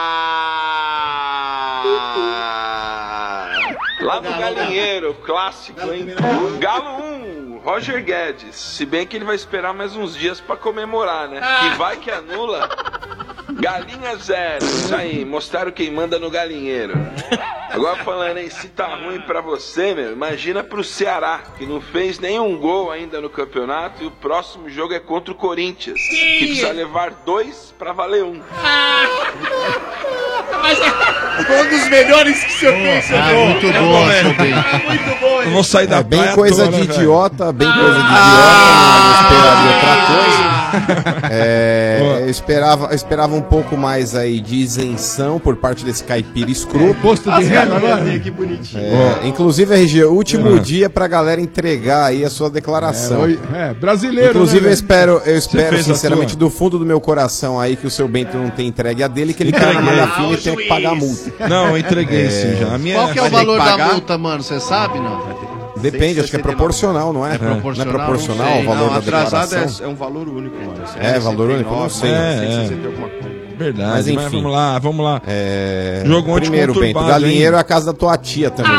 Lá no Galinheiro, clássico, hein? Galo 1, Roger Guedes. Se bem que ele vai esperar mais uns dias pra comemorar, né? Que vai que anula. Galinha 0. Isso aí, mostraram quem manda no Galinheiro. Agora falando aí, se tá ruim pra você, meu, imagina pro Ceará, que não fez nenhum gol ainda no campeonato e o próximo jogo é contra o Corinthians, que precisa levar 2 pra valer 1. Foi um dos melhores que o senhor fez. Muito bom, seu Bento. Muito bom, Eu vou sair da Bem praia coisa toda, de velho. idiota, bem coisa de idiota, não esperaria outra coisa. Eu esperava um pouco mais aí de isenção por parte desse caipira escroto. Posto de régua agora. Que bonitinho. Inclusive, RG, último dia pra galera entregar aí a sua declaração. Brasileiro, Inclusive, né, eu espero fez a sinceramente, tua? do fundo do meu coração aí, que o seu Bento não tem entregue a dele, que ele cai na malha fina e tenha que pagar a multa. Não, eu entreguei sim já. A minha Qual que é o vai ter valor da pagar. multa, mano? Você sabe, não? Depende, acho que é proporcional, não é? É proporcional, Não é proporcional não ao sei. valor Não, da atrasado declaração? é um valor único, mano. É, valor único? Não sei. Verdade, Mas enfim. vamos lá. Jogo ontem Primeiro, Bento, conturbado, Galinheiro hein? é a casa da tua tia também.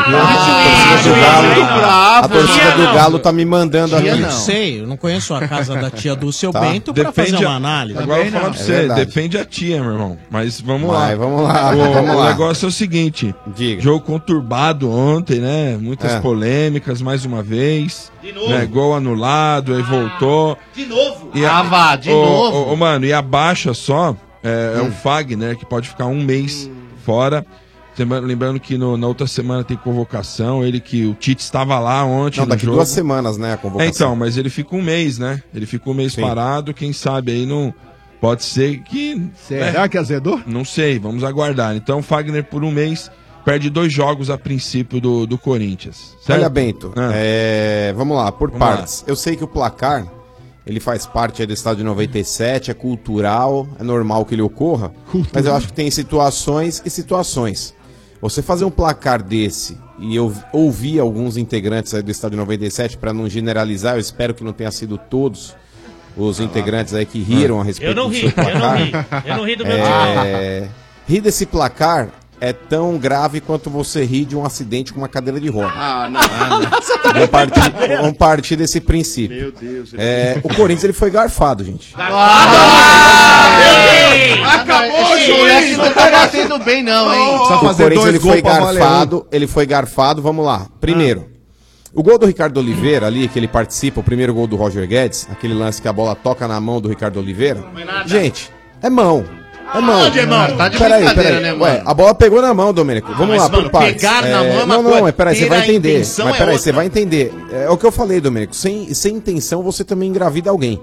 Ah, A torcida do Galo tá me mandando Eu aqui. não sei, eu não conheço a casa da tia do seu Tá. Bento pra fazer uma análise. Agora eu vou falar pra É você, verdade. depende da tia, meu irmão. Mas vamos Vai, lá. vamos lá, O, vamos o lá. negócio é o seguinte: jogo conturbado ontem, né? Muitas polêmicas mais uma vez. De novo. Né? Gol anulado, aí voltou. De novo. E novo. Mano, e a baixa só é o Fagner, que pode ficar um mês fora. Lembrando que na outra semana tem convocação, ele que o Tite estava lá ontem. Não, no daqui jogo. 2 semanas, né, a convocação. Então, mas ele fica um mês, né? Ele fica um mês Sim. parado, quem sabe aí não... Pode ser que... Será que azedou? Não sei, vamos aguardar. Então, o Fagner por um mês perde 2 jogos a princípio do Corinthians. Certo? Olha, Bento, vamos lá, por Vamos partes. Eu sei que o placar, ele faz parte aí do Estádio 97, é cultural, é normal que ele ocorra, mas eu acho que tem situações e situações. Você fazer um placar desse, e eu ouvi alguns integrantes aí do Estádio 97, para não generalizar, eu espero que não tenha sido todos os integrantes aí que riram a respeito Eu não do ri, seu placar. eu não ri do meu time. Rir desse placar é tão grave quanto você rir de um acidente com uma cadeira de roda. Ah, não. Vamos partir desse princípio. Meu Deus. O Corinthians ele foi garfado, gente. Acabou, esse moleque não tá batendo bem, não, hein? O Corinthians ele foi garfado, vamos lá. Primeiro, o gol do Ricardo Oliveira ali, que ele participa, o primeiro gol do Roger Guedes, aquele lance que a bola toca na mão do Ricardo Oliveira. Gente, é mão. É mão. Tá de brincadeira, né, mano? Ué, a bola pegou na mão, Domênico. Vamos lá, por partes. Pegar na mão é uma não, coisa, mas peraí, você ter vai a entender. intenção Mas é peraí, outra. você vai entender. É o que eu falei, Domênico. Sem intenção, você também engravida alguém.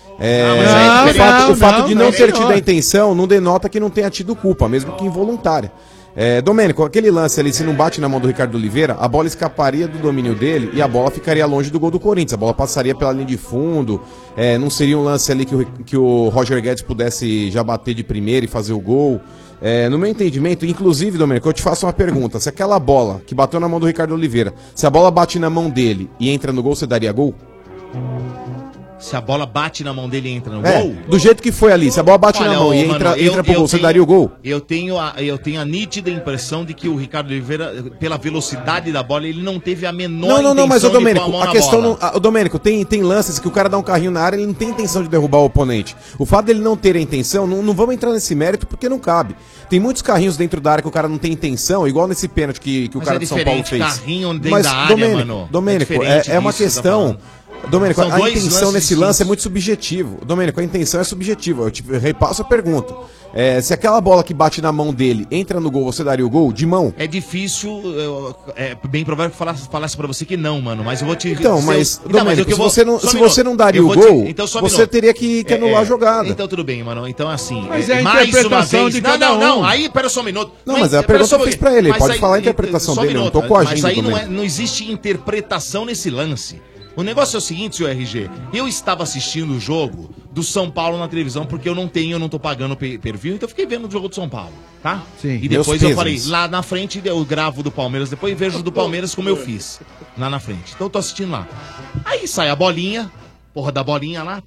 O fato de não ter tido a intenção não denota que não tenha tido culpa, mesmo que involuntária. Domênico, aquele lance ali, se não bate na mão do Ricardo Oliveira, a bola escaparia do domínio dele e a bola ficaria longe do gol do Corinthians. A bola passaria pela linha de fundo, não seria um lance ali que o Roger Guedes pudesse já bater de primeira e fazer o gol. No meu entendimento, inclusive, Domênico, eu te faço uma pergunta. Se aquela bola que bateu na mão do Ricardo Oliveira, se a bola bate na mão dele e entra no gol, você daria gol? Se a bola bate na mão dele e entra no gol? Do jeito que foi ali, se a bola bate na mão e entra pro gol, você daria o gol? Eu tenho a nítida impressão de que o Ricardo Oliveira, pela velocidade da bola, ele não teve a menor intenção Não, mas o Domênico, de pôr a mão a na questão bola. não, o Domênico, tem lances que o cara dá um carrinho na área, ele não tem intenção de derrubar o oponente. O fato dele não ter a intenção, não vamos entrar nesse mérito porque não cabe. Tem muitos carrinhos dentro da área que o cara não tem intenção, igual nesse pênalti que o cara de São Paulo fez. Carrinho dentro da área, mano. Domênico, é uma questão. Domênico, a intenção nesse lance é muito subjetivo. Domênico, a intenção é subjetiva. Eu te repasso a pergunta. Se aquela bola que bate na mão dele entra no gol, você daria o gol de mão? É difícil, é bem provável que eu falasse pra você que não, mano. Mas eu vou te... Domênico, se você não daria o gol, você teria que anular a jogada. Então tudo bem, mano. Então assim, mas é a interpretação de cada um. Não, aí, pera só um minuto. Não, mas a pergunta eu fiz pra ele, pode falar a interpretação dele, eu não tô coagindo. Mas aí não existe interpretação nesse lance. O negócio é o seguinte, senhor RG, eu estava assistindo o jogo do São Paulo na televisão, porque eu não tô pagando per-view, então eu fiquei vendo o jogo do São Paulo, tá? Sim. E depois eu falei, lá na frente eu gravo do Palmeiras, depois vejo o do Palmeiras como eu fiz, lá na frente. Então eu tô assistindo lá. Aí sai a bolinha, porra da bolinha lá,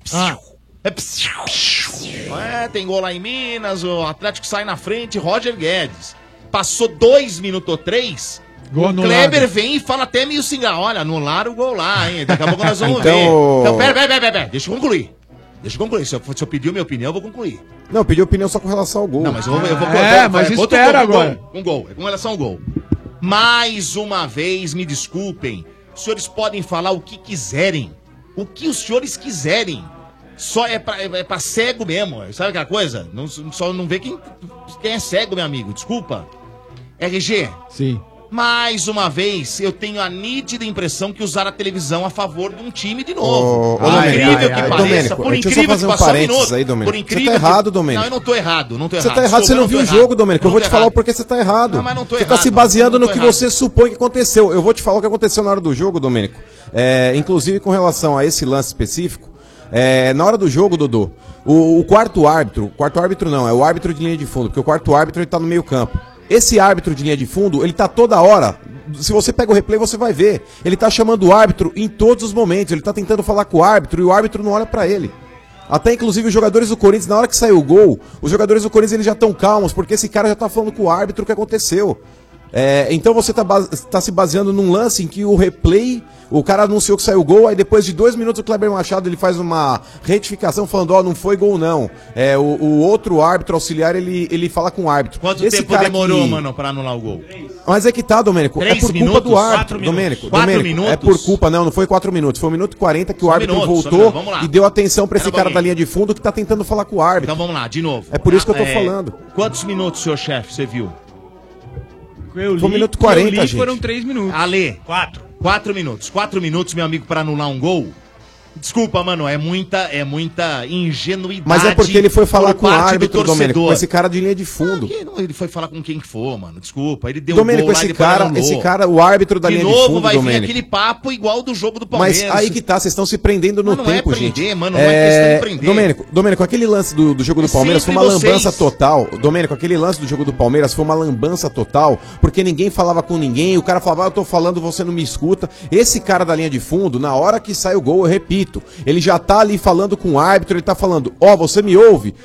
tem gol lá em Minas, o Atlético sai na frente, Roger Guedes. Passou 2 minutos ou 3... Gol o Kleber vem e fala até meio assim, olha, anularam o gol lá, hein? Daqui a pouco nós vamos Então- ver. Então, pera. Deixa eu concluir. Se eu pedir a minha opinião, eu vou concluir. Não, eu pedi opinião só com relação ao gol. Não, mas eu vou mas outro espera gol, agora. Um gol, com relação ao gol. Mais uma vez, me desculpem, os senhores podem falar o que quiserem. O que os senhores quiserem. Só é pra cego mesmo. Sabe aquela coisa? Só não vê quem é cego, meu amigo. Desculpa. RG. Sim. Mais uma vez, eu tenho a nítida impressão que usaram a televisão a favor de um time de novo. Por incrível que pareça, Domênico, por deixa eu só incrível fazer que um passou parênteses minuto. aí, Domênico. Por Você incrível tá errado, que... Domênico. Não, eu não tô errado, Você tá errado, você não viu o jogo, Domênico. Eu vou te falar o porquê você tá errado. Não, mas não tô Você tá errado, se baseando não no tô que você supõe que aconteceu. Eu vou te falar o que aconteceu na hora do jogo, Domênico. Inclusive com relação a esse lance específico. Na hora do jogo, Dodô, o quarto árbitro não, é o árbitro de linha de fundo, porque o quarto árbitro ele tá no meio campo. Esse árbitro de linha de fundo, ele tá toda hora, se você pega o replay você vai ver, ele tá chamando o árbitro em todos os momentos, ele tá tentando falar com o árbitro e o árbitro não olha pra ele. Até inclusive os jogadores do Corinthians, na hora que saiu o gol, os jogadores do Corinthians eles já estão calmos, porque esse cara já tá falando com o árbitro o que aconteceu. Então você tá se baseando num lance em que o replay, o cara anunciou que saiu o gol, aí depois de 2 minutos o Kleber Machado ele faz uma retificação falando, não foi gol não. O outro árbitro auxiliar, ele fala com o árbitro. Quanto tempo demorou, mano, pra anular o gol? Mas é que tá, Domênico, 3 por culpa minutos? do árbitro, 4 minutos? Domênico. 4 Domênico, minutos? é por culpa, não foi 4 minutos, foi 1 minuto e 40 que o árbitro minutos, voltou vamos lá. e deu atenção pra esse Pera um cara da pouquinho. linha de fundo que tá tentando falar com o árbitro. Então vamos lá, de novo. É por isso que eu tô falando. Quantos minutos, senhor chefe, você viu? Eu Foi 1 minuto e 40, gente. foram 3 minutos. Ale. 4. 4 minutos. 4 minutos, meu amigo, pra anular um gol. Desculpa, mano, é muita ingenuidade. Mas é porque ele foi falar por com o parte do árbitro, torcedor. Domênico, com esse cara de linha de fundo. Ele foi falar com quem que for, mano. Desculpa, ele deu Domênico, um gol lá e depois anulou. esse cara, o árbitro da de linha novo, de fundo, vai vir Domênico. aquele papo igual do jogo do Mas Palmeiras. aí que tá, vocês estão se prendendo no Mas não é tempo, prender, gente. mano, não é questão de prender. Domênico, aquele lance do jogo do Palmeiras foi uma sempre lambança vocês. total. Domênico, aquele lance do jogo do Palmeiras foi uma lambança total, porque ninguém falava com ninguém, o cara falava, eu tô falando, você não me escuta. Esse cara da linha de fundo, na hora que sai o gol, eu repito, apito, ele já tá ali falando com o árbitro, ele tá falando, você me ouve,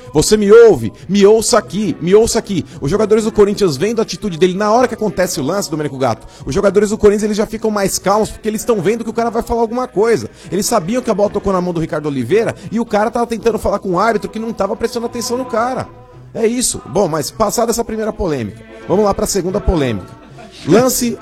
me ouça aqui, me ouça aqui. Os jogadores do Corinthians vendo a atitude dele na hora que acontece o lance, Domênico Gato, os jogadores do Corinthians eles já ficam mais calmos porque eles estão vendo que o cara vai falar alguma coisa. Eles sabiam que a bola tocou na mão do Ricardo Oliveira e o cara tava tentando falar com o árbitro que não tava prestando atenção no cara. É isso. Bom, mas passada essa primeira polêmica, vamos lá pra segunda polêmica. Lance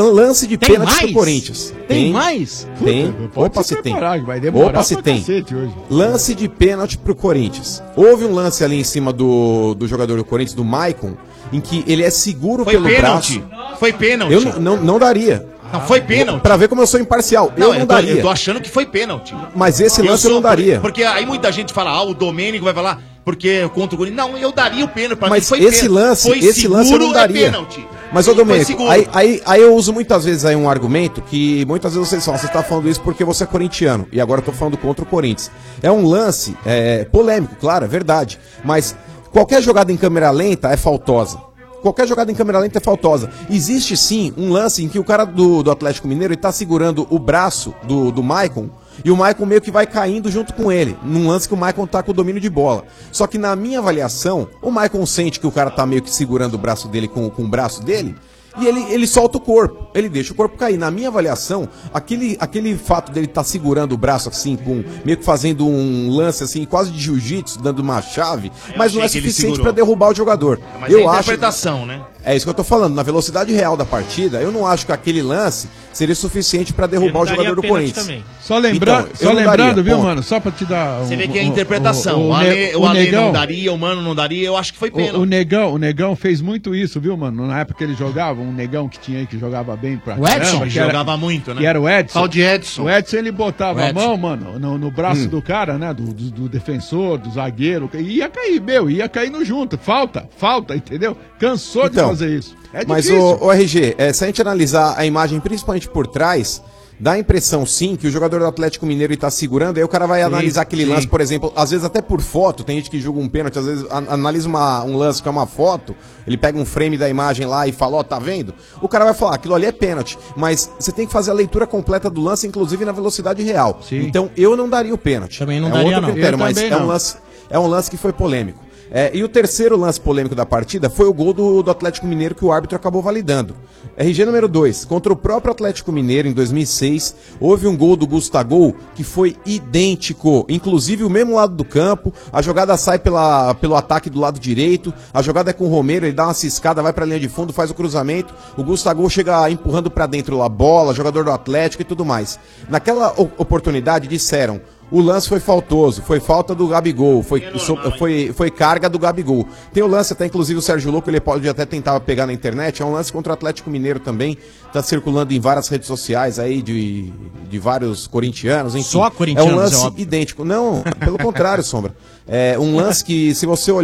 de pênalti pro Corinthians. Tem mais? Tem. Opa, se tem. Vai demorar Opa, se pra tem. cacete hoje. Lance de pênalti pro Corinthians. Houve um lance ali em cima do jogador do Corinthians, do Maicon, em que ele é seguro pelo braço. Foi pênalti. Eu não daria. Não, foi pênalti. Pra ver como eu sou imparcial. Eu não daria. Eu tô achando que foi pênalti. Mas esse lance eu não daria. Porque aí muita gente fala, o Domênico vai falar, porque contra o Corinthians. Não, eu daria o pênalti. Pra mas mim foi esse lance, eu não daria. Mas, ô Domênico, aí eu uso muitas vezes aí um argumento que muitas vezes vocês falam, você tá falando isso porque você é corintiano. E agora eu tô falando contra o Corinthians. É um lance polêmico, claro, é verdade. Mas qualquer jogada em câmera lenta é faltosa. Qualquer jogada em câmera lenta é faltosa. Existe sim um lance em que o cara do Atlético Mineiro está segurando o braço do Maicon e o Maicon meio que vai caindo junto com ele, num lance que o Maicon tá com o domínio de bola. Só que na minha avaliação, o Maicon sente que o cara tá meio que segurando o braço dele com o braço dele e ele solta o corpo, ele deixa o corpo cair. Na minha avaliação, aquele fato dele estar segurando o braço assim, meio que fazendo um lance assim, quase de jiu-jitsu, dando uma chave, mas não é suficiente para derrubar o jogador. Mas eu acho interpretação, né? É isso que eu tô falando. Na velocidade real da partida, eu não acho que aquele lance seria suficiente para derrubar o jogador do Corinthians. Também. Só lembrando, viu, mano? Só pra te dar. Você vê que é interpretação. O Ale não daria, o Mano não daria, eu acho que foi pênalti. O Negão fez muito isso, viu, mano? Na época que ele jogava, um Negão que tinha aí que jogava bem pra o Edson, que jogava muito, né? Que era o Edson. Tal de Edson. O Edson, ele botava a mão, mano, no braço do cara, né? Do defensor, do zagueiro. Ia cair no junto. Falta, entendeu? Cansou de fazer isso. Mas o RG, se a gente analisar a imagem principalmente por trás, dá a impressão sim que o jogador do Atlético Mineiro está segurando, aí o cara vai analisar aquele lance, por exemplo, às vezes até por foto, tem gente que julga um pênalti, às vezes analisa um lance que é uma foto, ele pega um frame da imagem lá e fala, tá vendo? O cara vai falar, aquilo ali é pênalti, mas você tem que fazer a leitura completa do lance, inclusive na velocidade real. Sim. Então eu não daria o pênalti. Também não daria, outro critério, mas é um lance que foi polêmico. E o terceiro lance polêmico da partida foi o gol do Atlético Mineiro que o árbitro acabou validando. RG número 2, contra o próprio Atlético Mineiro em 2006, houve um gol do Gustavo que foi idêntico, inclusive o mesmo lado do campo, a jogada sai pelo ataque do lado direito, a jogada é com o Romero, ele dá uma ciscada, vai pra linha de fundo, faz o cruzamento, o Gustavo chega empurrando pra dentro a bola, jogador do Atlético e tudo mais. Naquela oportunidade disseram, o lance foi faltoso, foi falta do Gabigol, foi carga do Gabigol. Tem o lance até, inclusive, o Sérgio Louco, ele pode até tentar pegar na internet, é um lance contra o Atlético Mineiro também, tá circulando em várias redes sociais aí de vários corintianos, enfim. Só corintianos, é um lance idêntico. Não, pelo contrário, Sombra. É um lance que, se você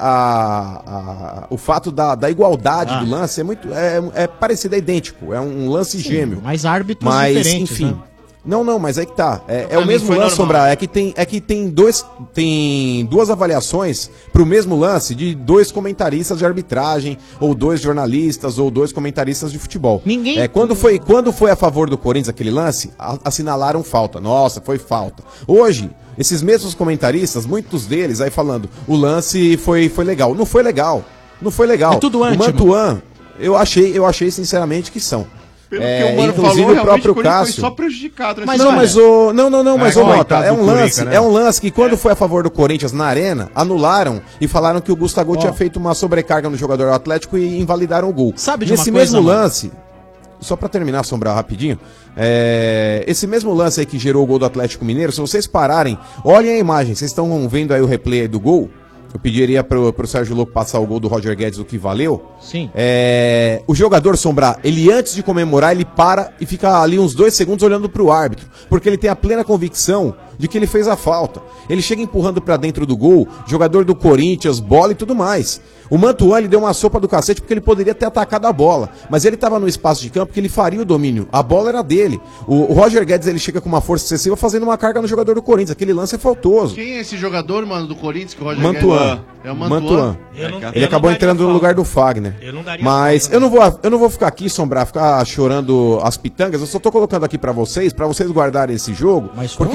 olhar o fato da igualdade do lance, é parecido, é idêntico, é um lance gêmeo. Mas árbitros diferentes, enfim. né? Não, mas aí que tá. É o mesmo lance, Sombra. É que tem duas avaliações pro mesmo lance de dois comentaristas de arbitragem, ou dois jornalistas, ou dois comentaristas de futebol. Quando foi a favor do Corinthians aquele lance, assinalaram falta. Nossa, foi falta. Hoje, esses mesmos comentaristas, muitos deles aí falando, o lance foi legal. Não foi legal. É tudo antes. O Mantuan, eu achei sinceramente que são. Pelo que o Mano inclusive falou, o próprio Cássio foi só prejudicado. Mas Mota, é um lance que quando foi a favor do Corinthians na Arena, anularam e falaram que o Gustavo tinha feito uma sobrecarga no jogador Atlético e invalidaram o gol. Nesse mesmo lance, só pra terminar, Sombra, rapidinho, esse mesmo lance aí que gerou o gol do Atlético Mineiro, se vocês pararem, olhem a imagem, vocês estão vendo aí o replay aí do gol. Eu pediria pro Sérgio Louco passar o gol do Roger Guedes, o que valeu. Sim. O jogador, Sombra, ele antes de comemorar, ele para e fica ali uns 2 segundos olhando pro árbitro, porque ele tem a plena convicção de que ele fez a falta. Ele chega empurrando pra dentro do gol, jogador do Corinthians, bola e tudo mais. O Mantuan, ele deu uma sopa do cacete porque ele poderia ter atacado a bola, mas ele tava no espaço de campo que ele faria o domínio. A bola era dele. O Roger Guedes, ele chega com uma força excessiva fazendo uma carga no jogador do Corinthians. Aquele lance é faltoso. Quem é esse jogador, mano, do Corinthians que o Roger Guedes... É o Mantuan. Ele acabou entrando no lugar do Fagner. Mas eu não vou ficar aqui, Sombrar, ficar chorando as pitangas. Eu só tô colocando aqui pra vocês guardarem esse jogo, porque amanhã, quando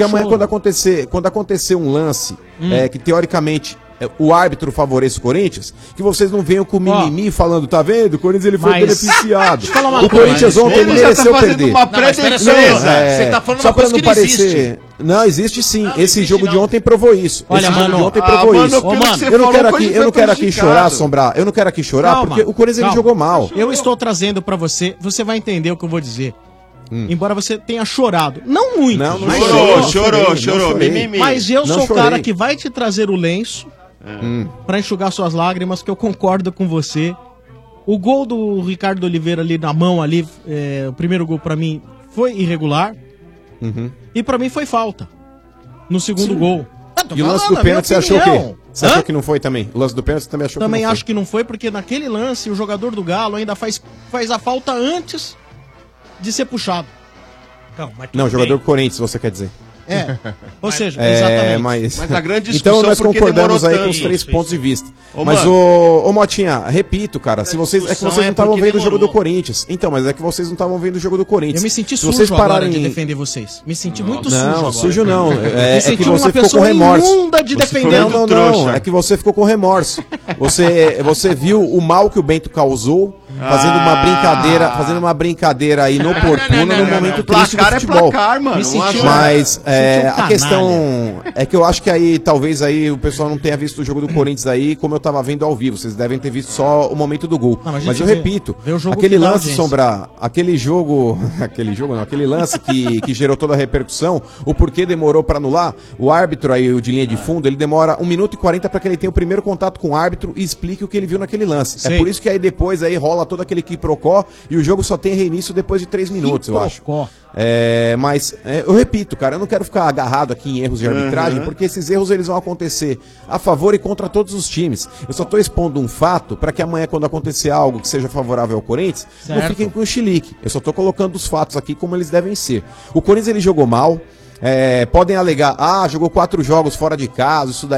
acontecer um lance que teoricamente o árbitro favorece o Corinthians, que vocês não venham com mimimi falando, tá vendo? O Corinthians ele foi beneficiado. O Corinthians ontem ele mereceu perder. Uma pré-defesa. Você tá falando só uma pra coisa não que não parecer. existe. Não, existe sim. Esse jogo de ontem provou isso. Olha, Esse jogo mano, de ontem provou isso. mano, Eu não quero aqui chorar, Sombrar. Eu não quero aqui chorar, Calma, porque o Corinthians ele calma. jogou mal. Eu estou trazendo pra você, você vai entender o que eu vou dizer. Embora você tenha chorado. Não muito. Não mas chorou. Mimimi. Mas eu Não sou o chorei. cara que vai te trazer o lenço pra enxugar suas lágrimas, que eu concordo com você. O gol do Ricardo Oliveira ali na mão ali, o primeiro gol pra mim foi irregular. E pra mim foi falta. No segundo gol. E o lance do pênalti você achou o quê? Você achou que não foi também? O lance do pênalti você também achou Também que não foi? acho que não foi, porque naquele lance o jogador do Galo ainda faz a falta antes de ser puxado. Não, jogador do Corinthians, você quer dizer. Ou seja, exatamente. Mas a grande discussão então nós por que concordamos demorou aí com os tanto. três pontos de vista. Ô, Mas, mano. ô Motinha, repito, cara, se vocês, é que discussão vocês é não estavam porque vendo o jogo do demorou. Corinthians. Então, mas é que vocês não estavam vendo o jogo do Corinthians. Eu me senti Se sujo vocês agora pararem de defender vocês. Me senti muito sujo Não, agora. sujo não. Me É senti que uma você ficou com pessoa remorso. imunda de defender. Não. É que você ficou com remorso. Você viu o mal que o Bento causou fazendo uma brincadeira aí inoportuna no momento triste do Placar é futebol. placar, mano. Me senti Mas a canalha. questão é que eu acho que aí talvez aí o pessoal não tenha visto o jogo do Corinthians aí como eu tava vendo ao vivo. Vocês devem ter visto só o momento do gol. Não, mas a mas gente eu vê- repito, vê o jogo aquele final, lance, gente. Sombra, aquele lance que gerou toda a repercussão, o porquê demorou pra anular, o árbitro aí, o de linha de fundo, ele demora 1 minuto e 40 para que ele tenha o primeiro contato com o árbitro e explique o que ele viu naquele lance. Sei. É por isso que aí depois aí rola todo aquele quiprocó e o jogo só tem reinício depois de 3 minutos, eu acho. Quiprocó. Mas eu repito, cara, eu não quero ficar agarrado aqui em erros de arbitragem, porque esses erros eles vão acontecer a favor e contra todos os times. Eu só tô expondo um fato para que amanhã, quando acontecer algo que seja favorável ao Corinthians, não Certo. fiquem com o chilique. Eu só tô colocando os fatos aqui como eles devem ser. O Corinthians ele jogou mal. Podem alegar, jogou 4 jogos fora de casa, isso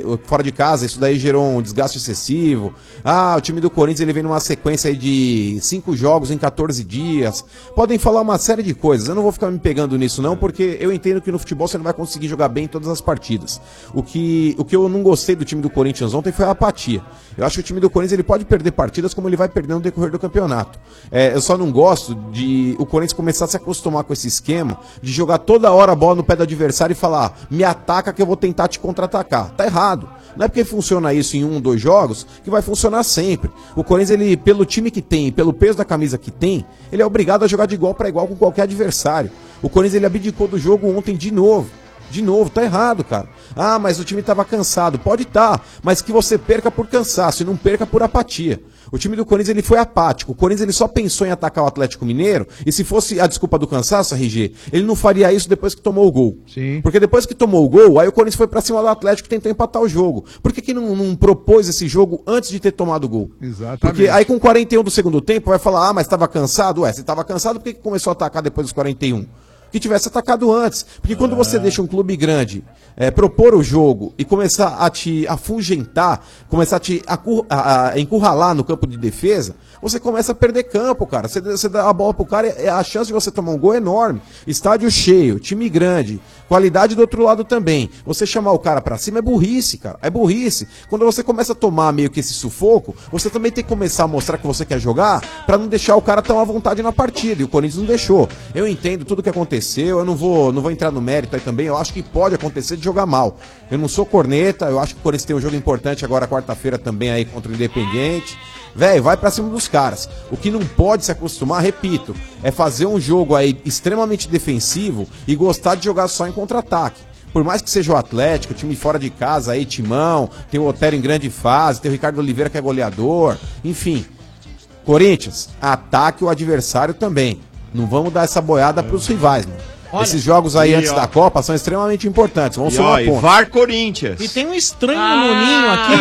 daí gerou um desgaste excessivo. O time do Corinthians ele vem numa sequência aí de 5 jogos em 14 dias. Podem falar uma série de coisas. Eu não vou ficar me pegando nisso não, porque eu entendo que no futebol você não vai conseguir jogar bem em todas as partidas. O que eu não gostei do time do Corinthians ontem foi a apatia. Eu acho que o time do Corinthians ele pode perder partidas como ele vai perder no decorrer do campeonato. Eu só não gosto de o Corinthians começar a se acostumar com esse esquema de jogar toda hora a bola no pé do adversário e falar, me ataca que eu vou tentar te contra-atacar. Tá errado. Não é porque funciona isso em 1, 2 jogos que vai funcionar sempre. O Corinthians, ele, pelo time que tem, pelo peso da camisa que tem, ele é obrigado a jogar de igual para igual com qualquer adversário. O Corinthians, ele abdicou do jogo ontem de novo. De novo, tá errado, cara. Mas o time tava cansado. Pode estar, mas que você perca por cansaço e não perca por apatia. O time do Corinthians ele foi apático. O Corinthians ele só pensou em atacar o Atlético Mineiro. E se fosse a desculpa do cansaço, RG, ele não faria isso depois que tomou o gol. Sim. Porque depois que tomou o gol, aí o Corinthians foi pra cima do Atlético e tentou empatar o jogo. Por que não propôs esse jogo antes de ter tomado o gol? Exatamente. Porque aí com 41 do segundo tempo vai falar, mas estava cansado? Se estava cansado, por que começou a atacar depois dos 41? Que tivesse atacado antes. Porque quando você deixa um clube grande propor o jogo e começar a te afugentar, começar a te encurralar no campo de defesa, você começa a perder campo, cara. Você dá a bola pro cara, a chance de você tomar um gol é enorme. Estádio cheio, time grande, qualidade do outro lado também. Você chamar o cara pra cima é burrice, cara. É burrice. Quando você começa a tomar meio que esse sufoco, você também tem que começar a mostrar que você quer jogar pra não deixar o cara tão à vontade na partida. E o Corinthians não deixou. Eu entendo tudo que aconteceu, eu não vou entrar no mérito aí também. Eu acho que pode acontecer de jogar mal. Eu não sou corneta, eu acho que o Corinthians tem um jogo importante agora quarta-feira também aí contra o Independiente. Velho, vai pra cima dos caras. O que não pode se acostumar, repito, é fazer um jogo aí extremamente defensivo e gostar de jogar só em contra-ataque. Por mais que seja o Atlético, time fora de casa aí, Timão, tem o Otero em grande fase, tem o Ricardo Oliveira que é goleador, enfim. Corinthians, ataque o adversário também. Não vamos dar essa boiada pros rivais, mano. Olha, esses jogos aí antes da Copa são extremamente importantes. Vamos somar pontos. VAR Corinthians. E tem um estranho no ninho aqui.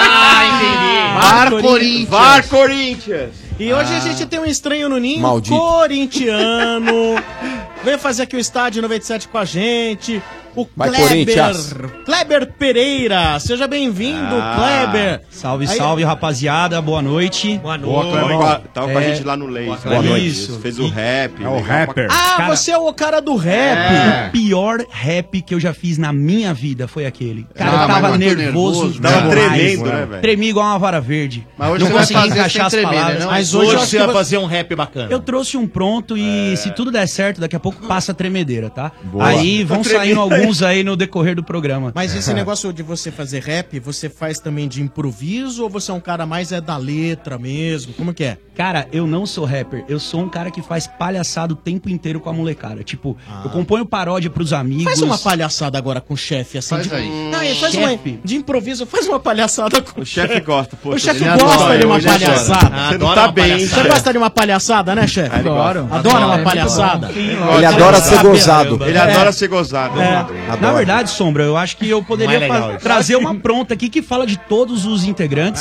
entendi. VAR Corinthians. E hoje a gente tem um estranho no ninho, Maldito. corintiano. Veio fazer aqui o Estádio 97 com a gente. o Vai, Kleber. Corinthians. Kleber Pereira, seja bem-vindo, Kleber. Salve, Aí- salve, rapaziada. Boa noite. Boa Boa, Kleber. Tava com a gente lá no Laser. Boa noite. Isso. Fez o rap. É o legal rapper. pra- Ah, Cara, você é o cara do rap. O pior rap que eu já fiz na minha vida foi aquele. Cara, Ah, eu tava mas muito nervoso. nervoso, Tava demais. tremendo, né, velho? Tremi igual uma vara verde. Mas hoje não você vai consegui fazer encaixar as sem tremer, palavras. né, não? Mas hoje eu Hoje acho você que vai fazer um rap bacana. Eu trouxe um pronto e se tudo der certo, daqui a pouco passa a tremedeira, tá? Boa. Aí vão Tá saindo tremendo. alguns aí no decorrer do programa. Mas esse negócio de você fazer rap, você faz também de improviso ou você é um cara mais da letra mesmo? Como que é? Cara, eu não sou rapper, eu sou um cara que faz palhaçada o tempo inteiro com a molecada. Tipo, eu componho paródia pros amigos. Faz uma palhaçada agora com o chefe, assim. Faz de... aí. Não, faz uma, Chefe. de improviso, faz uma palhaçada com O chefe gosta, pô. O chefe ele gosta adora, de uma ele adora. palhaçada. Você não tá bem, Você gosta de uma palhaçada, né, chefe? Adoro. Adora uma palhaçada? Ele adora ser gozado. Ele adora ser gozado. Na verdade, Sombra, eu acho que eu poderia Não é legal isso. trazer uma pronta aqui que fala de todos os integrantes.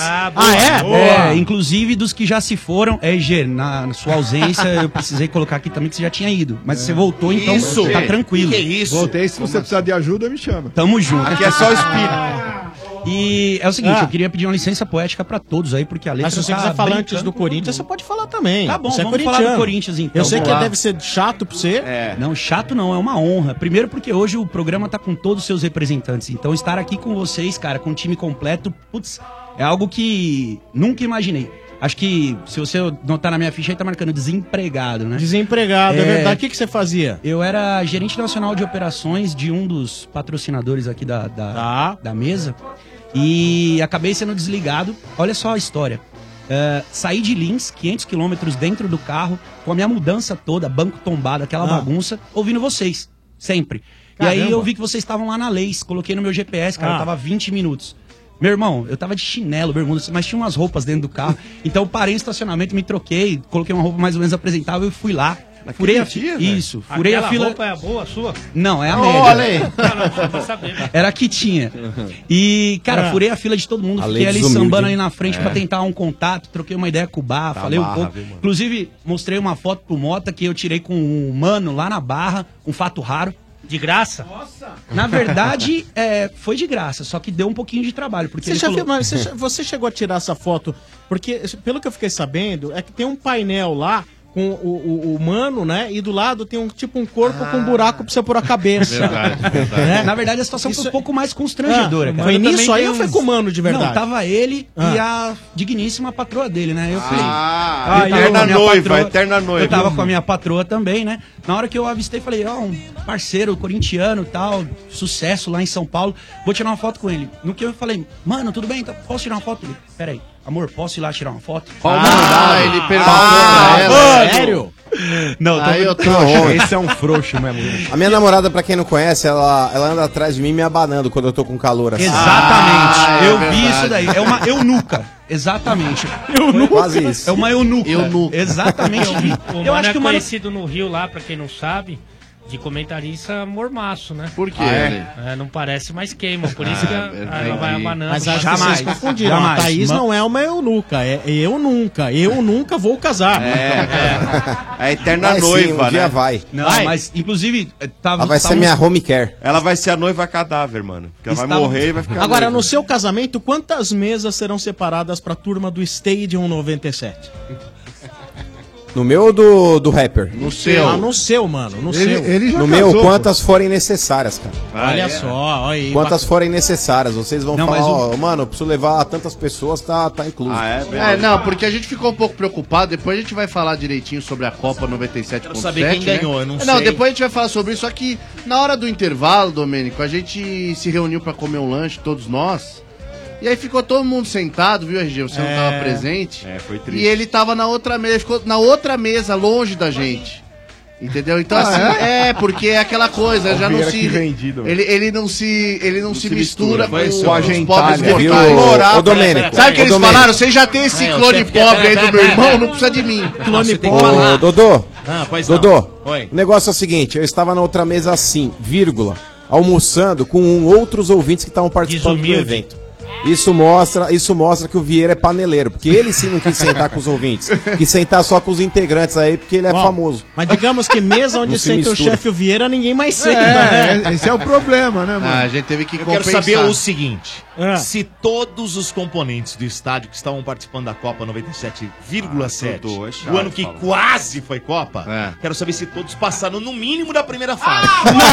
é? É, inclusive dos que já se foram. EG, na sua ausência, eu precisei colocar aqui também que você já tinha ido. Mas você voltou, então Isso. tá tranquilo. Que isso? Voltei, se você precisar de ajuda, me chama. Tamo junto. Aqui é só o espírito. E é o seguinte, eu queria pedir uma licença poética pra todos aí, porque a letra Mas se você tá quiser falar brincando antes do com Corinthians, você pode falar também. Tá bom, você vamos falar do Corinthians, então. Eu sei Vamos que lá. deve ser chato pra você. Não, chato não, é uma honra. Primeiro porque hoje o programa tá com todos os seus representantes. Então estar aqui com vocês, cara, com o time completo, putz, é algo que nunca imaginei. Acho que, se você notar na minha ficha, aí tá marcando desempregado, né? Desempregado, é verdade. O que você fazia? Eu era gerente nacional de operações de um dos patrocinadores aqui da mesa. E acabei sendo desligado. Olha só a história. Saí de Lins, 500 quilômetros dentro do carro, com a minha mudança toda, banco tombado, aquela bagunça, ouvindo vocês, sempre. Caramba. E aí eu vi que vocês estavam lá na Leis, coloquei no meu GPS, cara, eu tava 20 minutos. Meu irmão, eu tava de chinelo, bermuda, mas tinha umas roupas dentro do carro. Então eu parei no estacionamento, me troquei, coloquei uma roupa mais ou menos apresentável e fui lá. Furei a fila. Isso, furei Aquela a fila. roupa é a boa, sua? Não, é a Oh, média. olha aí. Não, pra saber. Era a que tinha. E, cara, furei a fila de todo mundo, A fiquei lei ali desumilde, sambando hein? ali na frente pra tentar um contato, troquei uma ideia com o Barra, falei um barra, pouco. viu, mano? Inclusive, mostrei uma foto pro Mota que eu tirei com um mano lá na Barra, um fato raro. De graça? Na verdade, foi de graça, só que deu um pouquinho de trabalho. Porque Você, ele já falou- viu, mas você chegou a tirar essa foto? Porque, pelo que eu fiquei sabendo, é que tem um painel lá com o mano, né? E do lado tem um corpo com um buraco pra você pôr a cabeça. Verdade, Né? Na verdade, a situação foi Isso- um pouco mais constrangedora. Ah, cara. foi Eu nisso também aí tenho ou foi uns- com o mano de verdade? Não, tava ele e Ah. a digníssima patroa dele, né? Eu fui. Ah, eu tava eterna com a minha noiva, patroa- eterna noiva. Eu tava com a minha patroa também, né? Na hora que eu avistei, falei, ó, um parceiro corintiano e tal, sucesso lá em São Paulo, vou tirar uma foto com ele. No que eu falei, mano, tudo bem? Então, posso tirar uma foto? Ele, peraí, amor, posso ir lá tirar uma foto? Ele perguntou pra ela. Sério? Não, Aí eu tô Esse é um frouxo mesmo. A minha namorada, pra quem não conhece, ela anda atrás de mim me abanando quando eu tô com calor assim. Exatamente, é eu vi verdade. isso daí. É uma eunuca. Exatamente. Quase isso. É uma eunuca. Eunuca. Exatamente. O Eu Mano acho é que o Mano... conhecido no Rio lá, pra quem não sabe, de comentarista mormaço, né? Por quê? Não parece, mas queima. Por isso que ela vai abanando. Mas acho que Jamais, vocês confundiram. jamais. A Thaís não é uma eunuca, é eu nunca vou casar. É a eterna Vai sim, noiva, um dia né? vai. Não, Vai. mas inclusive tava. Ela vai ser tava- minha home care. Ela vai ser a noiva cadáver, mano. Porque ela vai Estava- morrer e vai ficar Agora, noiva. no seu casamento, quantas mesas serão separadas pra turma do Stadium 97? No meu ou do rapper? No seu. Ah, no seu, mano, no Ele, seu. ele já No casou, meu, pô. quantas forem necessárias, cara. Olha só, olha aí. Quantas forem necessárias. Vocês vão Não, falar, mas ó, mano, eu preciso levar tantas pessoas, tá incluso. Ah, é? É, não, porque a gente ficou um pouco preocupado. Depois a gente vai falar direitinho sobre a Copa 97.7. Quero saber quem ganhou, eu não sei. Não, depois a gente vai falar sobre isso. Só que na hora do intervalo, Domênico, a gente se reuniu pra comer um lanche, todos nós. E aí ficou todo mundo sentado, viu, RG? Você não tava presente. É, foi triste. E ele tava na outra mesa, ficou na outra mesa, longe da gente. Entendeu? Então, assim, porque é aquela coisa, já não Vieira se. que vendido. Ele não se mistura com os agentalho. pobres que Viu, ficam implorar. ô Domênico? Sabe o que Ô, eles Domênico. falaram? Você já tem esse clone pobre aí do meu irmão, não precisa de mim. Clone Ô, Dodô, Pois não. Dodô, Oi. o negócio é o seguinte, eu estava na outra mesa assim, vírgula, almoçando com outros ouvintes que estavam participando do Desumilde. evento. Isso mostra que o Vieira é paneleiro, porque ele sim não quis sentar com os ouvintes, quis sentar só com os integrantes aí, porque ele é famoso. Mas digamos que mesa onde Não se senta o mistura. chefe Vieira, ninguém mais senta, né? Esse é o problema, né, mano? Ah, a gente teve que Eu quero compensar. saber o seguinte: Ah. se todos os componentes do estádio que estavam participando da Copa 97,7, Dodô, é chato o ano que falar. quase foi Copa, quero saber se todos passaram no mínimo da primeira fase.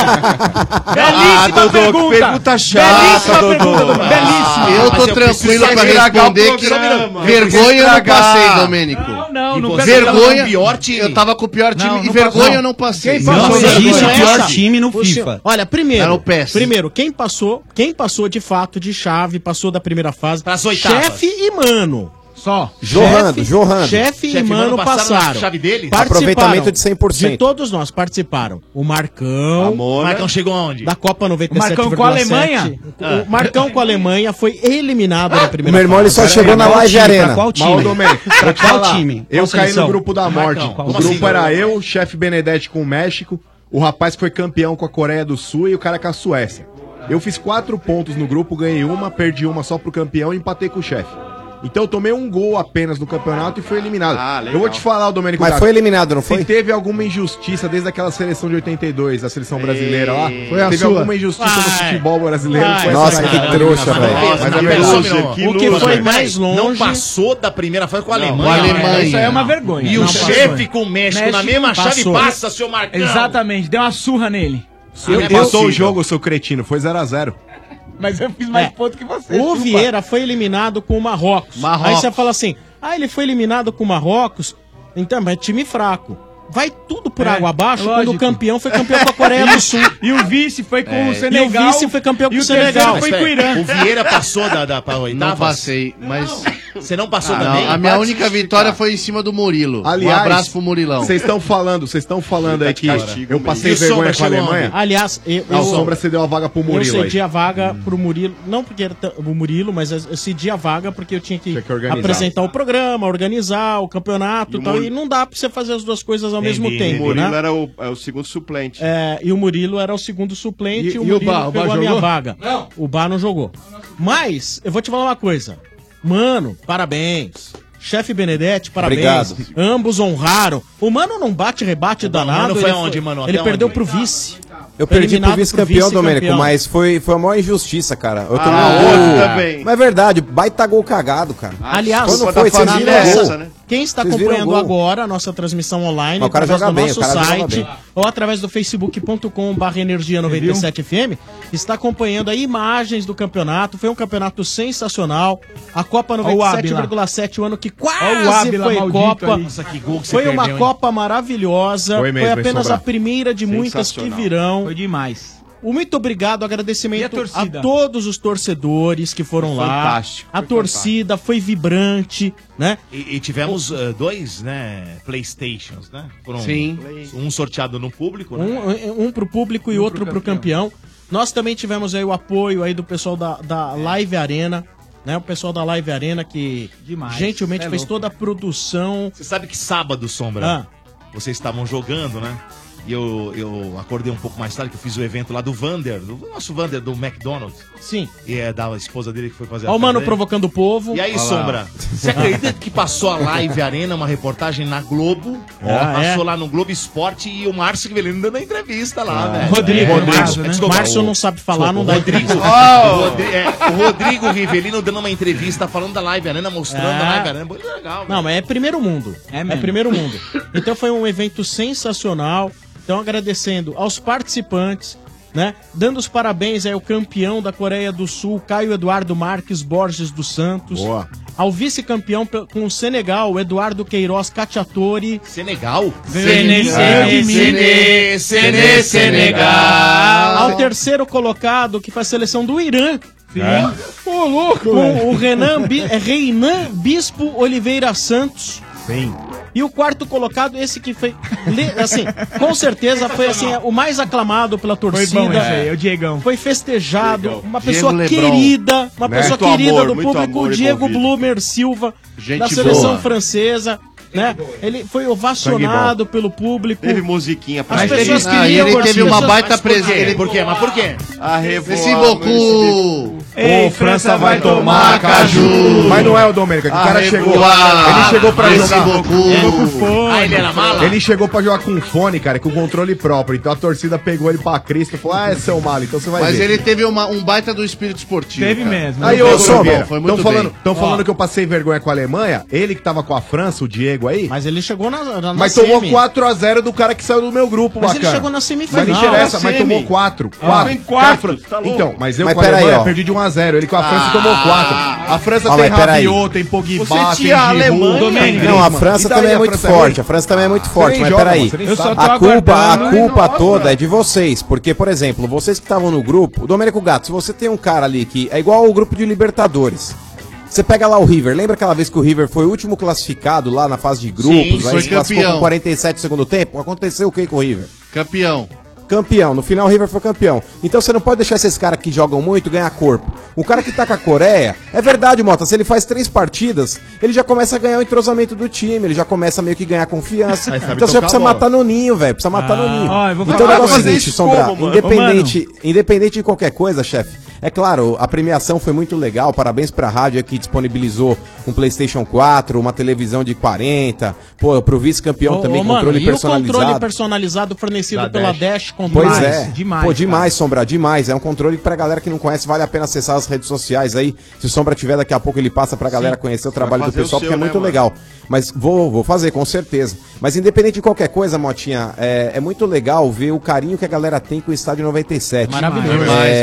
Belíssima Dodô, pergunta. pergunta chata, Belíssima Dodô. pergunta, Dodô. Belíssima. Eu tô Mas eu tranquilo preciso pra estragar responder o que programa. vergonha eu não estragar. passei, Domênico. Não, E não você pega- tava Vergonha, com o pior time. eu tava com o pior time Não, e não vergonha passou. eu não passei. Quem Não passou existe vergonha o pior essa? time no O FIFA. senhor- Olha, primeiro, Era o PES. quem passou de fato de chave, passou da primeira fase, Pras oitavas. chefe e Mano. Só. Jorrando. Chefe e Mano passaram. na chave deles? Aproveitamento de 100%. De todos nós participaram. O Marcão. O Marcão chegou aonde? Da Copa 97,7. Marcão com a Alemanha? O Marcão com a Alemanha foi eliminado na O primeira meu irmão ele só fase. chegou na Qual Live time? Arena. Pra qual Mal time? Domênico, vou te Qual falar. time? Eu Qual caí seleção? no grupo da morte. Marcão, O como grupo assim? era eu, o chefe Benedetti com o México, o rapaz que foi campeão com a Coreia do Sul e o cara com a Suécia. Eu fiz 4 pontos no grupo, ganhei uma, perdi uma só pro campeão e empatei com o chefe. Então eu tomei um gol apenas no campeonato e fui eliminado. legal. Eu vou te falar, Domênico Mas Gato, foi eliminado, não foi? se teve alguma injustiça desde aquela seleção de 82, a seleção brasileira lá, Foi a teve sua. alguma injustiça no Vai. futebol brasileiro. Vai. foi Nossa, essa que daí. trouxa, velho. Mas é Não, verdade. não, O que foi mais Não longe. passou da primeira fase com a Com a Alemanha. Alemanha. Isso aí é uma vergonha. E o Não, chefe passou. com o México na México mesma chave passou. passa, seu Marcão. Exatamente, deu uma surra nele. Não é Passou possível. o jogo, seu cretino, foi 0x0. Mas eu fiz mais ponto que você. O chupa. Vieira foi eliminado com o Marrocos. Marrocos. Aí você fala assim: ele foi eliminado com o Marrocos, então, mas é time fraco. Vai tudo por água abaixo quando lógico. o campeão foi campeão com a Coreia do Sul. E o vice foi com o E Senegal. o vice foi campeão com e o o terceiro Senegal. foi Mas, com o pera, Irã. o Vieira passou pra oitava? Não passei, mas... Você não passou Não, também? a minha Pode única justificar. vitória foi em cima do Murilo. Aliás, um abraço pro Murilão. Vocês estão falando aí que castigo eu mesmo. passei E o vergonha Sombra com a chegou Alemanha. Aliás, O Sombra cedeu a vaga pro eu Murilo aí. cedi a vaga pro Murilo, não porque era o Murilo, mas eu cedi a vaga porque eu tinha que organizar. apresentar o programa, organizar o campeonato e tal, Murilo- e não dá pra você fazer as duas coisas ao mesmo O tempo, Murilo né? era o segundo suplente. E o Murilo era o segundo suplente E- e o e o Murilo Bá? O Bá pegou a minha jogou? vaga. Não. O Bá não jogou. Mas, eu vou te falar uma coisa. Mano, parabéns. Chefe Benedetti, parabéns. Obrigado. Ambos honraram. O Mano não bate-rebate danado. Mano foi ele aonde, Mano? Ele Até perdeu onde? pro vice. Eu perdi pro Eliminado vice-campeão, pro Domênico, vice-campeão. mas foi a maior injustiça, cara. Eu tomei outro gol. também. Mas é verdade, baita gol cagado, cara. Aliás, Quando culpa foi, da vocês família viram é gol. essa, né? Quem está Vocês viram acompanhando gol? agora a nossa transmissão online, Mas o cara através joga do bem, nosso o cara joga site bem. ou através do facebook.com/energia97fm, está acompanhando aí imagens do campeonato. Foi um campeonato sensacional. A Copa Ó o Ábila. 97,7, o ano que Ó o quase Ábila foi maldito Copa. ali. Nossa, que gol que você Foi uma perdeu, hein? Copa maravilhosa. Foi mesmo, Foi hein, apenas Sombra? a primeira de muitas que Sensacional. virão. Foi demais. Um muito obrigado, E agradecimento a a torcida? todos os torcedores que foram Foi lá. fantástico, A foi torcida foi vibrante, né? E tivemos dois, né, Playstations, né? Foram Sim. Um sorteado no público, né? Um pro público e outro pro campeão. Nós também tivemos aí o apoio aí do pessoal da Live Arena, né? O pessoal da Live Arena que Demais. gentilmente É fez louco. toda a produção. Você sabe que sábado, Sombra, vocês estavam jogando, né? E eu acordei um pouco mais tarde, que eu fiz o evento lá do Vander, do nosso Vander do McDonald's. Sim. E é da esposa dele que foi fazer Ó o mano festa dele. provocando o povo. E aí, Olha lá. Sombra, você acredita que passou a Live Arena, uma reportagem na Globo? Passou lá no Globo Esporte e o Márcio Rivelino dando a entrevista lá, velho. Rodrigo, Márcio, né? desculpa, Márcio não sabe falar, não dá Rodrigo, entrevista. o Rodrigo Rivelino dando uma entrevista falando da Live Arena, mostrando a Live Arena. Muito legal, Não, mas é primeiro mundo. É É, mesmo. primeiro mundo. Então foi um evento sensacional. Então agradecendo aos participantes, né? Dando os parabéns aí ao campeão da Coreia do Sul, Caio Eduardo Marques Borges dos Santos. Boa. Ao vice-campeão com o Senegal, o Eduardo Queiroz Cacciatori. Senegal? Senegal. Ao terceiro colocado, que foi a seleção do Irã. Ô, louco! Com o Reinan Bispo Oliveira Santos. Sim. E o quarto colocado, esse que foi, assim, com certeza foi assim, o mais aclamado pela Foi torcida. bom esse aí, é o Diegão. Foi festejado, uma Diego pessoa Lebron. querida, uma Né? pessoa Muito querida amor, do muito público, amor o Diego envolvido. Blumer Silva, Gente da seleção boa. francesa. né? Ele foi ovacionado pelo público. Teve musiquinha pra As ele. pessoas queriam... E ele teve uma baita presença. Por quê? Mas por quê? Esse Boku. Ô, França vai tomar caju. Mas não é o Domênico, que o cara chegou. Ele chegou pra jogar. Jogou com fone. Ele era mala? Ele chegou pra jogar com fone, cara, com controle próprio. Então a torcida pegou ele pra Cristo e falou: é seu malo, então você vai ver. Mas ele teve um baita do espírito esportivo. Teve cara. mesmo. Aí, ô, Sombra, foi muito estão falando que eu passei vergonha com a Alemanha. Ele que tava com a França, o Diego aí. Mas ele chegou na Mas tomou 4x0 do cara que saiu do meu grupo, Mas bacana. ele chegou na semifinal. Mas não interessa, Na mas semi. tomou 4. Tem 4. Tá louco. Então, mas eu Mas com a peraí, Alemanha ó. perdi de 1x0. Ele com a França tomou 4. A França Ó, tem mas peraí. Rabiot, tem Pogba, Você tem tinha a Alemanha. Giroud. Não, a França também é muito forte. A França também é muito forte. Mas peraí. A culpa toda é de vocês. Porque, por exemplo, vocês que estavam no grupo, o Domênico Gato, se você tem um cara ali que é igual ao grupo de Libertadores. Você pega lá o River, lembra aquela vez que o River foi o último classificado lá na fase de grupos? Sim, aí foi se classificou campeão. com 47 no segundo tempo? Aconteceu o que com o River? Campeão. Campeão, no final o River foi campeão. Então você não pode deixar esses caras que jogam muito ganhar corpo. O cara que tá com a Coreia, é verdade, Mota, se ele faz 3 partidas, ele já começa a ganhar o entrosamento do time, ele já começa meio que ganhar confiança. Então você já precisa matar no ninho, velho, precisa matar no ninho. ó, eu vou Então o falar negócio é o pra seguinte, vocês Sombra, como, mano? independente de qualquer coisa, chefe, é claro, a premiação foi muito legal, parabéns pra rádio que disponibilizou um PlayStation 4, uma televisão de 40, pô, pro vice-campeão também, mano, controle e personalizado. o controle personalizado fornecido pela Dash Pois é. Demais, Pô, demais, Sombra, demais. É um controle que pra galera que não conhece, vale a pena acessar as redes sociais aí. Se o Sombra tiver, daqui a pouco ele passa pra galera conhecer o trabalho do fazer pessoal, o seu, porque é muito né, legal. Mas vou fazer, com certeza. Mas independente de qualquer coisa, Motinha, é muito legal ver o carinho que a galera tem com o Estádio 97. Maravilhoso.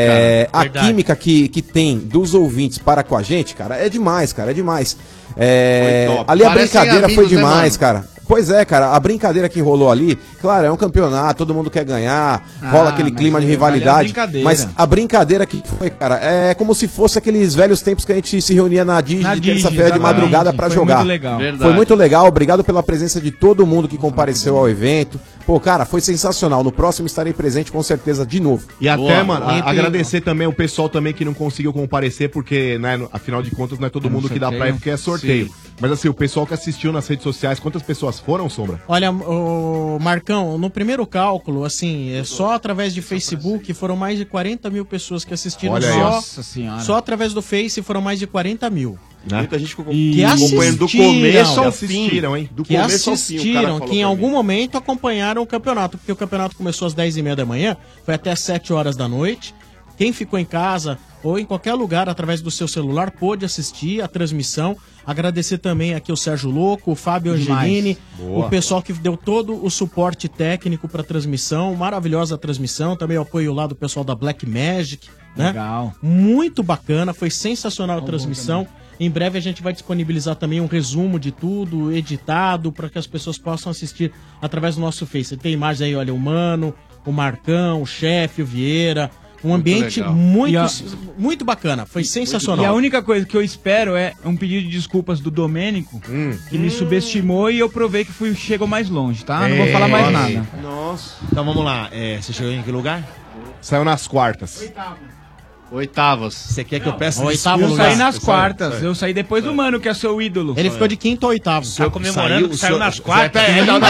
A Verdade. química que tem dos ouvintes para com a gente, cara, é demais, cara, é demais. Foi top. Ali a Parecem brincadeira foi amigos, né, demais, mano? cara. Pois é, cara, a brincadeira que rolou ali, claro, é um campeonato, todo mundo quer ganhar, rola aquele mas clima de ali é rivalidade, brincadeira. mas a brincadeira que foi, cara, é como se fosse aqueles velhos tempos que a gente se reunia na Digi Na de Digi, terça-feira de exatamente. madrugada pra Foi jogar. muito legal. Verdade. Foi muito legal, obrigado pela presença de todo mundo que compareceu ao evento. Pô, cara, foi sensacional. No próximo estarei presente com certeza de novo. E até, Boa. mano, E tem- agradecer também o pessoal também que não conseguiu comparecer, porque, né, afinal de contas, não é todo mundo que dá pra ir porque é sorteio. Sim. Mas assim, o pessoal que assistiu nas redes sociais, quantas pessoas foram, Sombra? Olha, o Marcão, no primeiro cálculo, assim, só através de Facebook foram mais de 40 mil pessoas que assistiram Olha aí, só, Nossa senhora. só através do Face foram mais de 40 mil. Muita gente ficou Que acompanhando do assistiram. começo ao Assistiram, fim. hein? Do Que começo ao fim, o cara assistiram, falou que em pra algum mim. momento acompanharam o campeonato, porque o campeonato começou às 10h30 da manhã, foi até 7 horas da noite. Quem ficou em casa ou em qualquer lugar através do seu celular pôde assistir a transmissão. Agradecer também aqui o Sérgio Louco, o Fábio Demais. Angelini, Boa. o pessoal que deu todo o suporte técnico para a transmissão, maravilhosa transmissão, também o apoio lá do pessoal da Black Magic, né? Legal. Muito bacana, foi sensacional a transmissão. Em breve a gente vai disponibilizar também um resumo de tudo, editado, para que as pessoas possam assistir através do nosso Face. Tem imagens aí, olha, o Mano, o Marcão, o Chefe, o Vieira. Um ambiente legal. muito, E a- muito bacana, foi sensacional. E a única coisa que eu espero é um pedido de desculpas do Domênico, que me subestimou e eu provei que chegou mais longe, tá? Não vou falar mais nada. Nossa. Então vamos lá. Você chegou em que lugar? Saiu nas quartas. Oitavas. Você quer que eu peça Oitavo Eu lugar. saí nas quartas, eu saí depois do Mano, que é seu ídolo. Ele ficou de quinto ou oitavo. Tá comemorando que saiu nas quartas. É melhor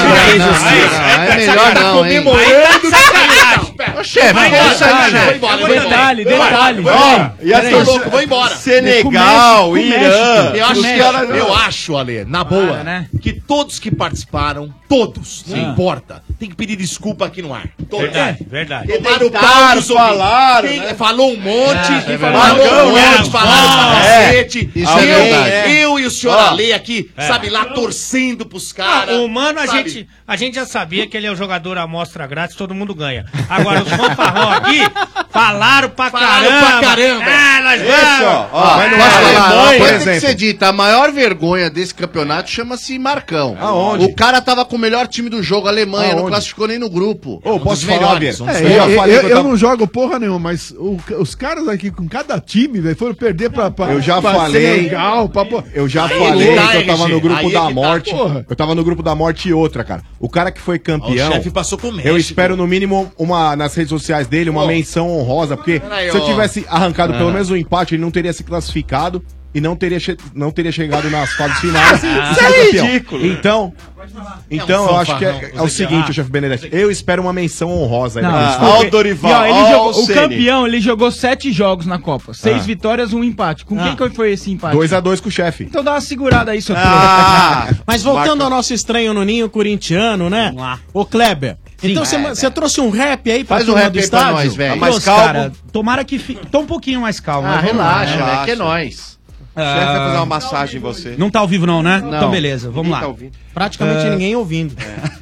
não, hein? Ô, chefe, Vai vamos embora, sair, chefe. Detalhe. E assim, Tá louco, vou embora. Senegal, Com México, Irã. Eu acho, México. eu acho, Ale, na boa, Para, né? que todos que participaram, todos, não importa, tem que pedir desculpa aqui no ar. Todos. Verdade, verdade. Tomaram o pau Tentaram, dos ouvintes. falaram, Quem né? falou um monte, É, falou um monte, falaram pra cacete. Isso é verdade. Eu e o senhor Ale aqui, sabe, lá torcendo pros caras. O Mano, sabe? a gente já sabia que ele é o jogador amostra grátis, todo mundo ganha. Agora, os fanfarrão aqui falaram pra caramba. Ah, nós vamos. Mas não Posso é falar, uma por coisa tem que exemplo? ser dita, a maior vergonha desse campeonato chama-se Marcão. Aonde? O cara tava com o melhor time do jogo, a Alemanha, não Aonde? classificou nem no grupo. Ô, posso dos falar, melhores, Bia? um dos Eu já falei que eu Eu tava- não jogo porra nenhuma, mas os caras aqui com cada time, velho, foram perder pra Eu já pra falei. Senegal, Eu já Aí falei que tá, que eu tava RG. no grupo Aí da que tá, morte. porra. Eu tava no grupo da morte e outra, cara. O cara que foi campeão. O chefe passou com o México. Eu espero, no mínimo, nas redes sociais dele, uma menção honrosa, porque Peraí, se eu ó. tivesse arrancado pelo menos um empate, ele não teria se classificado. e não teria chegado nas fases finais. Isso e é ser campeão. ridículo. Então eu acho que é o seguinte, chefe Benedetti. Eu espero uma menção honrosa aí. Ó, ele jogou, o campeão, ele jogou 7 jogos na Copa. 6 vitórias, 1 empate. Com quem que foi esse empate? 2-2 com o chefe. Então dá uma segurada aí, seu Mas voltando ao nosso estranho no ninho corintiano, né? Ô, Kleber. Então você trouxe um rap aí pra turma do estádio? Mais calmo. Cara, tomara que fique. Tô um pouquinho mais calmo. Ah, mas vamos relaxa, lá, é que é nóis. O chefe vai fazer uma massagem em você. Não tá ao vivo não, né? Não. Então beleza, vamos Ninguém lá. tá ouvindo. Praticamente ninguém ouvindo.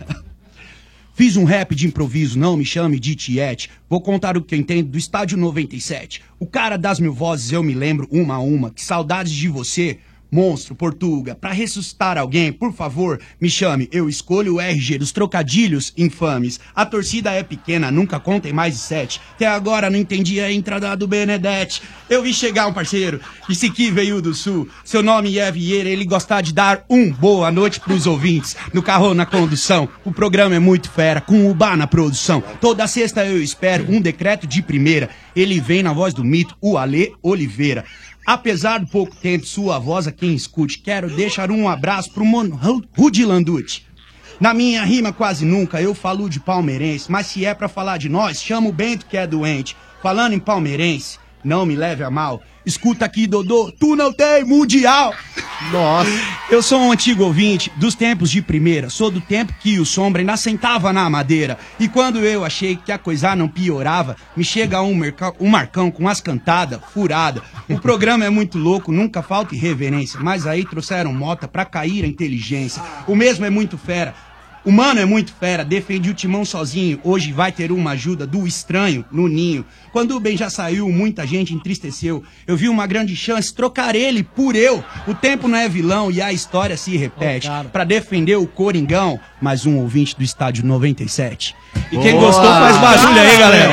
Fiz um rap de improviso, não me chame de Tiete. Vou contar o que eu entendo do estádio 97. O cara das 1000 vozes eu me lembro uma a uma. Que saudades de você, monstro, Portuga. Pra ressuscitar alguém, por favor, me chame. Eu escolho o RG dos trocadilhos infames. A torcida é pequena, nunca contem mais de 7. Até agora não entendi a entrada do Benedetti. Eu vi chegar um parceiro, disse que veio do sul. Seu nome é Vieira, ele gosta de dar boa noite pros ouvintes. No carro, na condução, o programa é muito fera, com o bar na produção. Toda sexta eu espero um decreto de primeira. Ele vem na voz do mito, o Ale Oliveira. Apesar do pouco tempo, sua voz a quem escute, quero deixar um abraço pro Mano Rudy Landucci. Na minha rima quase nunca eu falo de palmeirense, mas se é pra falar de nós, chama o Bento que é doente. Falando em palmeirense, não me leve a mal, escuta aqui, Dodô, tu não tem mundial. Nossa. Eu sou um antigo ouvinte dos tempos de primeira, sou do tempo que o Sombra ainda sentava na madeira. E quando eu achei que a coisa não piorava, me chega um Marcão com as cantadas furada. O programa é muito louco, nunca falta irreverência, mas aí trouxeram Mota pra cair a inteligência. O mesmo é muito fera. O mano é muito fera, defende o timão sozinho. Hoje vai ter uma ajuda do estranho no ninho. Quando o Ben já saiu, muita gente entristeceu. Eu vi uma grande chance, trocar ele por eu. O tempo não é vilão e a história se repete. Pra defender o Coringão, mais um ouvinte do estádio 97. E quem gostou faz barulho aí, galera.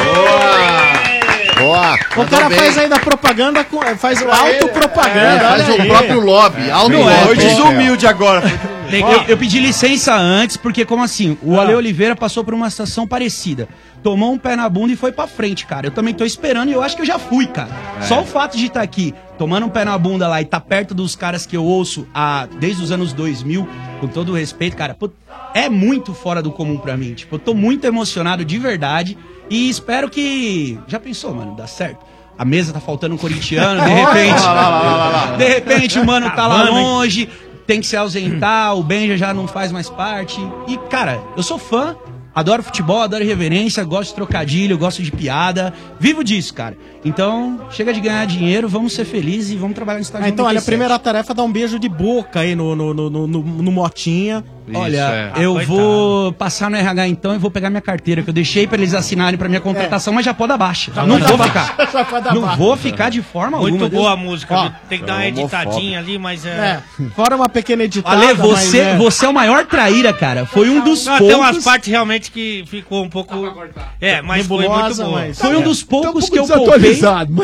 Boa. O cara faz ainda propaganda, faz autopropaganda. Faz o próprio lobby. Foi desumilde agora. Eu pedi licença antes, porque como assim, o Ale Oliveira passou por uma situação parecida. Tomou um pé na bunda e foi pra frente, cara. Eu também tô esperando e eu acho que eu já fui, cara. Só o fato de estar aqui, tomando um pé na bunda lá e tá perto dos caras que eu ouço desde os anos 2000, com todo o respeito, cara, é muito fora do comum pra mim. Tipo, eu tô muito emocionado de verdade e espero que... Já pensou, mano? Dá certo? A mesa tá faltando um corintiano, de repente... De repente o mano tá lá longe... Tem que se ausentar, o Benja já não faz mais parte. E, cara, eu sou fã, adoro futebol, adoro reverência, gosto de trocadilho, gosto de piada. Vivo disso, cara. Então, chega de ganhar dinheiro, vamos ser felizes e vamos trabalhar no estádio. Então, olha, a primeira tarefa é dar um beijo de boca aí no Motinha. Olha, eu vou passar no RH então e vou pegar minha carteira, que eu deixei pra eles assinarem pra minha contratação, mas já pode dar baixa. Não vou ficar. Não vou ficar de forma alguma. Muito boa a música, viu? Tem que dar uma editadinha ali, mas fora uma pequena editada. Ale, você é o maior traíra, cara. Foi um dos poucos... Tem umas partes realmente que ficou um pouco... mas foi muito boa. Foi um dos poucos que eu poupei.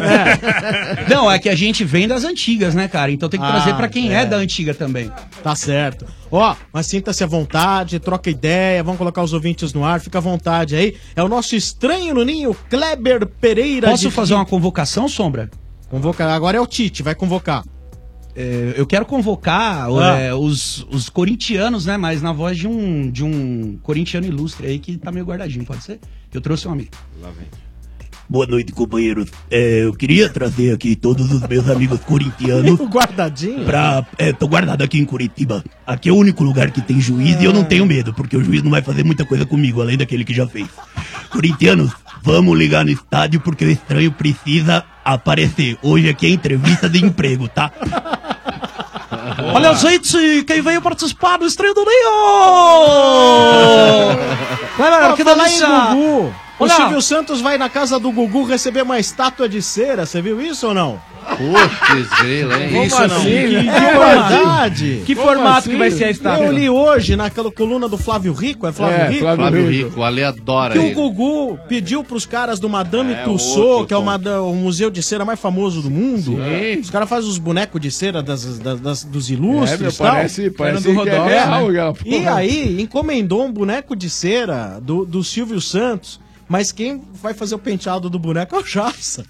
Não, é que a gente vem das antigas, né, cara? Então tem que trazer pra quem é da antiga também. Tá certo. Ó, mas sinta-se à vontade, troca ideia, vamos colocar os ouvintes no ar, fica à vontade aí. É o nosso estranho no ninho, Kleber Pereira. Posso fazer uma convocação, Sombra? Agora é o Tite, vai convocar. Eu quero convocar os corintianos, né? Mas na voz de um corintiano ilustre aí que tá meio guardadinho, pode ser? Eu trouxe um amigo. Lá vem. Boa noite, companheiros. Eu queria trazer aqui todos os meus amigos corintianos. Guardadinho? Tô guardado aqui em Curitiba. Aqui é o único lugar que tem juiz e eu não tenho medo, porque o juiz não vai fazer muita coisa comigo, além daquele que já fez. Corintianos, vamos ligar no estádio porque o estranho precisa aparecer. Hoje aqui é entrevista de emprego, tá? Olha, gente, quem veio participar do estranho do Ninho! Galera, que delícia! Gugu. O Silvio Santos vai na casa do Gugu receber uma estátua de cera, você viu isso ou não? Puxa, hein? Isso não. É verdade. Que formato que vai ser a estátua? Eu li hoje naquela coluna do Flávio Rico, é Flávio Rico? Flávio Rico, o Ale adora que ele. O Gugu pediu pros caras do Madame Tussauds, que é o museu de cera mais famoso do mundo. Sim. Os caras fazem os bonecos de cera dos ilustres e tal. Parece que é real, E aí, encomendou um boneco de cera do Silvio Santos. Mas quem vai fazer o penteado do boneco é o Jassa.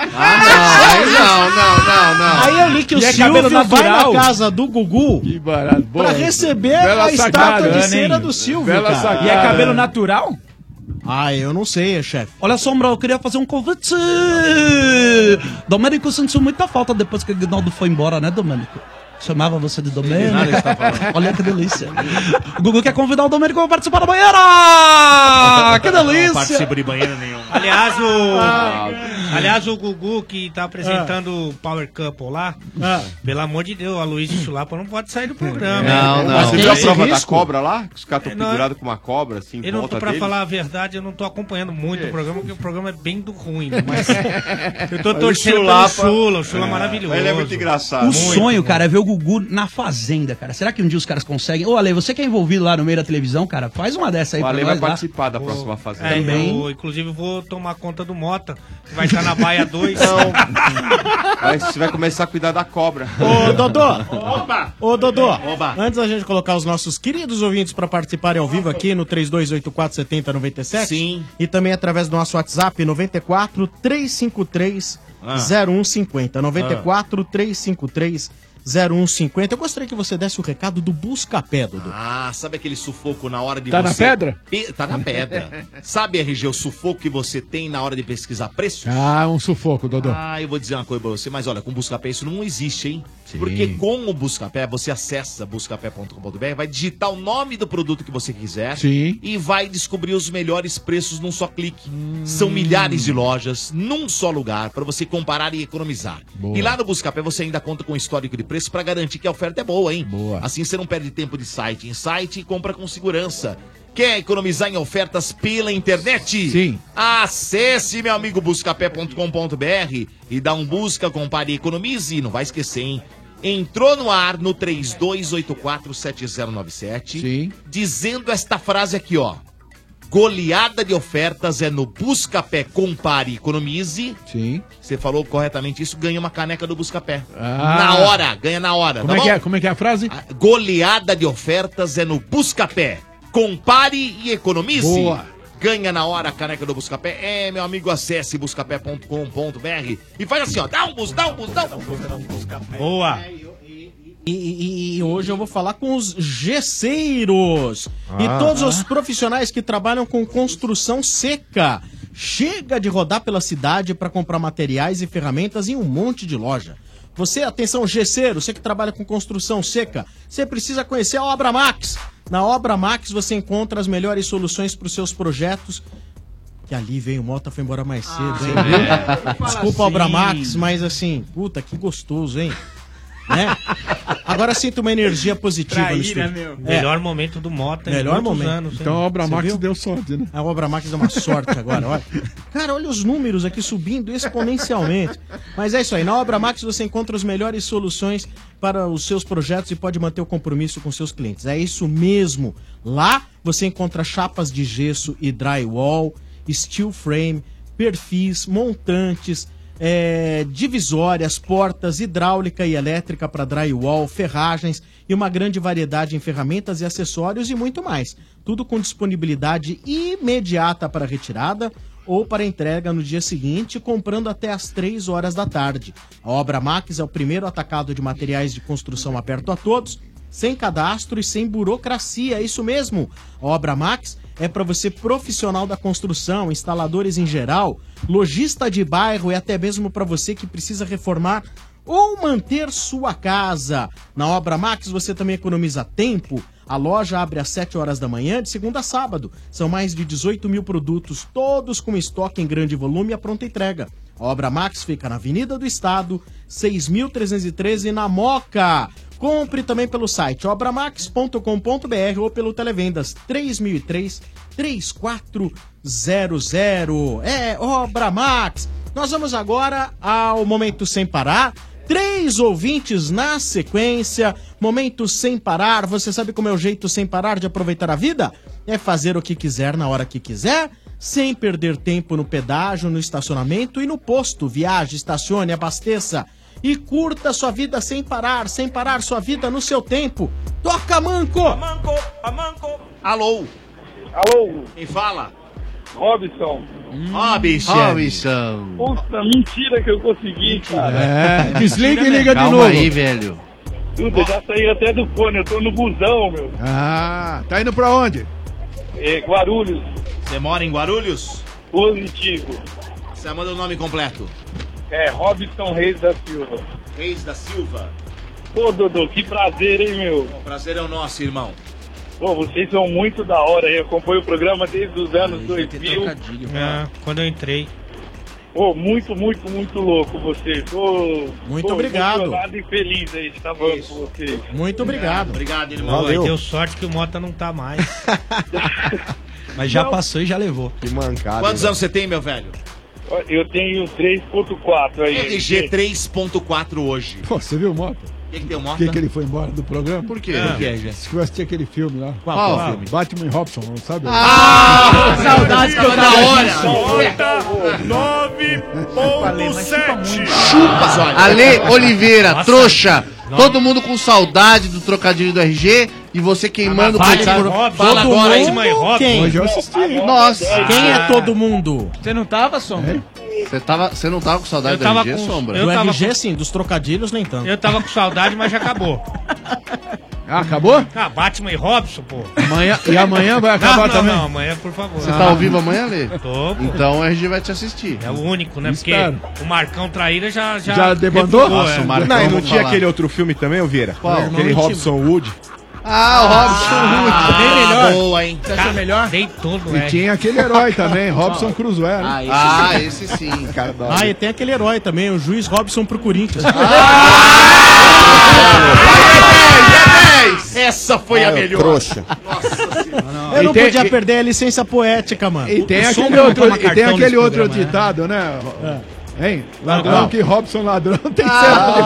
Não. Aí eu li que o E é Silvio cabelo vai na natural? casa do Gugu Que barato. Boa. pra receber Bela a estátua sacada, de né, cera hein? do Silvio, Bela cara. sacada. E é cabelo natural? Ah, eu não sei, chefe. Olha, Sombra, eu queria fazer um convite. Domênico sentiu muita falta depois que o Guinaldo foi embora, né, Domênico? Chamava você de Domênico. Olha que delícia. O Gugu quer convidar o Domênico pra participar da banheira! Que delícia! Não participo de banheiro nenhum. Aliás, o Gugu que tá apresentando o Power Couple lá, pelo amor de Deus, a Luiz Chulapa não pode sair do programa. Não. Mas Você viu a prova da cobra lá? Que os caras estão Não, pendurados com uma cobra, assim, em Eu não volta tô, pra deles? falar a verdade, eu não tô acompanhando muito o programa, porque o programa é bem do ruim, né? Mas eu tô Mas torcendo o pelo Chulapa- Chula, o Chula é maravilhoso. Ele é muito engraçado. O sonho, cara, é ver o Gugu na Fazenda, cara. Será que um dia os caras conseguem? Ô, Ale, você que é envolvido lá no meio da televisão, cara, faz uma dessa aí O pra Ale nós vai lá. participar da próxima fazenda. Também. Eu, inclusive, vou tomar conta do Mota, que vai estar na Baia 2. Você vai começar a cuidar da cobra. Ô, Dodô! Ô, Dodô! Oba. Antes da gente colocar os nossos queridos ouvintes pra participarem ao vivo aqui no 3284-7097. Sim. E também através do nosso WhatsApp 94 353 0150. 94 353 0150. Eu gostaria que você desse o recado do Buscapé, Dodô. Ah, sabe aquele sufoco na hora de Tá você... na pedra? Tá na pedra. Sabe, RG, o sufoco que você tem na hora de pesquisar preços? Ah, um sufoco, Dodô. Ah, eu vou dizer uma coisa pra você, mas olha, com o Buscapé isso não existe, hein? Porque com o Buscapé, você acessa buscapé.com.br, vai digitar o nome do produto que você quiser Sim. e vai descobrir os melhores preços num só clique. São milhares de lojas, num só lugar, pra você comparar e economizar. Boa. E lá no Buscapé você ainda conta com histórico de preço pra garantir que a oferta é boa, hein? Boa. Assim você não perde tempo de site em site e compra com segurança. Quer economizar em ofertas pela internet? Sim. Acesse, meu amigo, buscapé.com.br e dá um busca, compare e economize. Não vai esquecer, hein? Entrou no ar no 32847097, Sim. dizendo esta frase aqui, ó. Goleada de ofertas é no Buscapé, compare e economize. Sim. Você falou corretamente isso, ganha uma caneca do Buscapé. Ah. Na hora, ganha na hora, Como tá é bom? que é? Como é que é a frase? Goleada de ofertas é no Buscapé. Compare e economize. Boa. Ganha na hora a caneca do Buscapé. É, meu amigo, acesse buscapé.com.br e faz assim, ó. Dá um bus. Boa! E hoje eu vou falar com os gesseiros e todos os profissionais que trabalham com construção seca. Chega de rodar pela cidade para comprar materiais e ferramentas em um monte de loja. Você, atenção, gesseiro, você que trabalha com construção seca, você precisa conhecer a Obra Max. Na Obra Max você encontra as melhores soluções para os seus projetos. Que ali veio, o Mota foi embora mais cedo, hein? Desculpa, Obra Max, mas assim, puta, que gostoso, hein? Né? Agora sinto uma energia positiva no Traíra, estúdio. meu. Melhor momento do Mota Melhor muitos momento. anos. hein? Então a Obra Você Max viu? deu sorte, né? A Obra Max deu uma sorte agora, olha. Cara, olha os números aqui subindo exponencialmente. Mas é isso aí, na Obra Max você encontra as melhores soluções para os seus projetos e pode manter o compromisso com seus clientes. É isso mesmo. Lá você encontra chapas de gesso e drywall, steel frame, perfis, montantes, divisórias, portas, hidráulica e elétrica para drywall, ferragens e uma grande variedade em ferramentas e acessórios e muito mais. Tudo com disponibilidade imediata para retirada ou para entrega no dia seguinte, comprando até às 3 horas da tarde. A Obra Max é o primeiro atacado de materiais de construção aberto a todos, sem cadastro e sem burocracia, é isso mesmo. A Obra Max é para você profissional da construção, instaladores em geral, lojista de bairro e até mesmo para você que precisa reformar ou manter sua casa. Na Obra Max você também economiza tempo. A loja abre às 7 horas da manhã, de segunda a sábado. São mais de 18 mil produtos, todos com estoque em grande volume e a pronta entrega. A Obra Max fica na Avenida do Estado, 6.313, na Moca. Compre também pelo site obramax.com.br ou pelo Televendas 3003-3400. É Obra Max. Nós vamos agora ao Momento Sem Parar. 3 ouvintes na sequência. Momento sem parar. Você sabe como é o jeito sem parar de aproveitar a vida? É fazer o que quiser na hora que quiser, sem perder tempo no pedágio, no estacionamento e no posto. Viaje, estacione, abasteça e curta sua vida sem parar sua vida no seu tempo. Toca, Manco! Alô? Alô? Quem fala? Robson. Robson. Puta, mentira que eu consegui, cara. Desliga e liga de Calma novo. aí, velho. Tudo, eu já saí até do fone, eu tô no busão, meu. Ah, tá indo pra onde? Guarulhos. Você mora em Guarulhos? Positivo. Você manda o nome completo. Robson Reis da Silva. Reis da Silva. Pô, Dodô, que prazer, hein, meu? O prazer é o nosso, irmão. Pô, vocês são muito da hora, eu acompanho o programa desde os anos 2000. Quando eu entrei. Pô, muito louco vocês. Muito obrigado. Emocionado e feliz aí de estar falando com vocês. Muito obrigado. Obrigado, irmão. Valeu. Deu sorte que o Mota não tá mais. Mas já passou e já levou. Que mancada. Quantos anos você tem, meu velho? Eu tenho 3.4 aí. RG 3.4 hoje. Pô, você viu o Mota? O que deu, Por Mota? que ele foi embora do programa? Por quê? Por quê, gente? Que eu assisti aquele filme lá. Qual filme? Batman e Robson, não sabe? Saudades que eu da tava. hora. 9.7. Chupa, Ale Oliveira, trouxa. Todo mundo com saudade do trocadilho do RG e você queimando Fala agora aí, mãe Robson. Quem? Hoje eu assisti. Nossa. Quem é todo mundo? Você não tava, Sombra? Você não tava com saudade Eu do tava RG, com- Sombra? eu Do tava RG, sim, dos trocadilhos, nem tanto. Eu tava com saudade, mas já acabou. Ah, acabou? Ah, Batman e Robson, pô. E amanhã vai acabar não, também? Não, amanhã, por favor. Você tá ao vivo amanhã, Ale? Tô, pô. Então o RG vai te assistir. É o único, né? Porque Espero. o Marcão Traíra já debandou? refugou, Nossa, é. o Marcão, não tinha aquele outro filme também, ô Vieira? Qual? Aquele Robson Wood. Ah, o Robson Hood. Bem melhor. Boa, hein? Você achou melhor? Dei todo, E tinha aquele herói também, Robson Crusoe. Né? Esse sim, cara. E tem aquele herói também, o juiz Robson pro Corinthians. Essa foi a melhor. Trouxa. Eu não E tem- podia perder a licença poética, mano. E tem O aquele Sombra não outro, toma e tem cartão aquele nesse outro programa, né? ditado, né? Hein? Ladrão Não. que Robson ladrão tem que ser.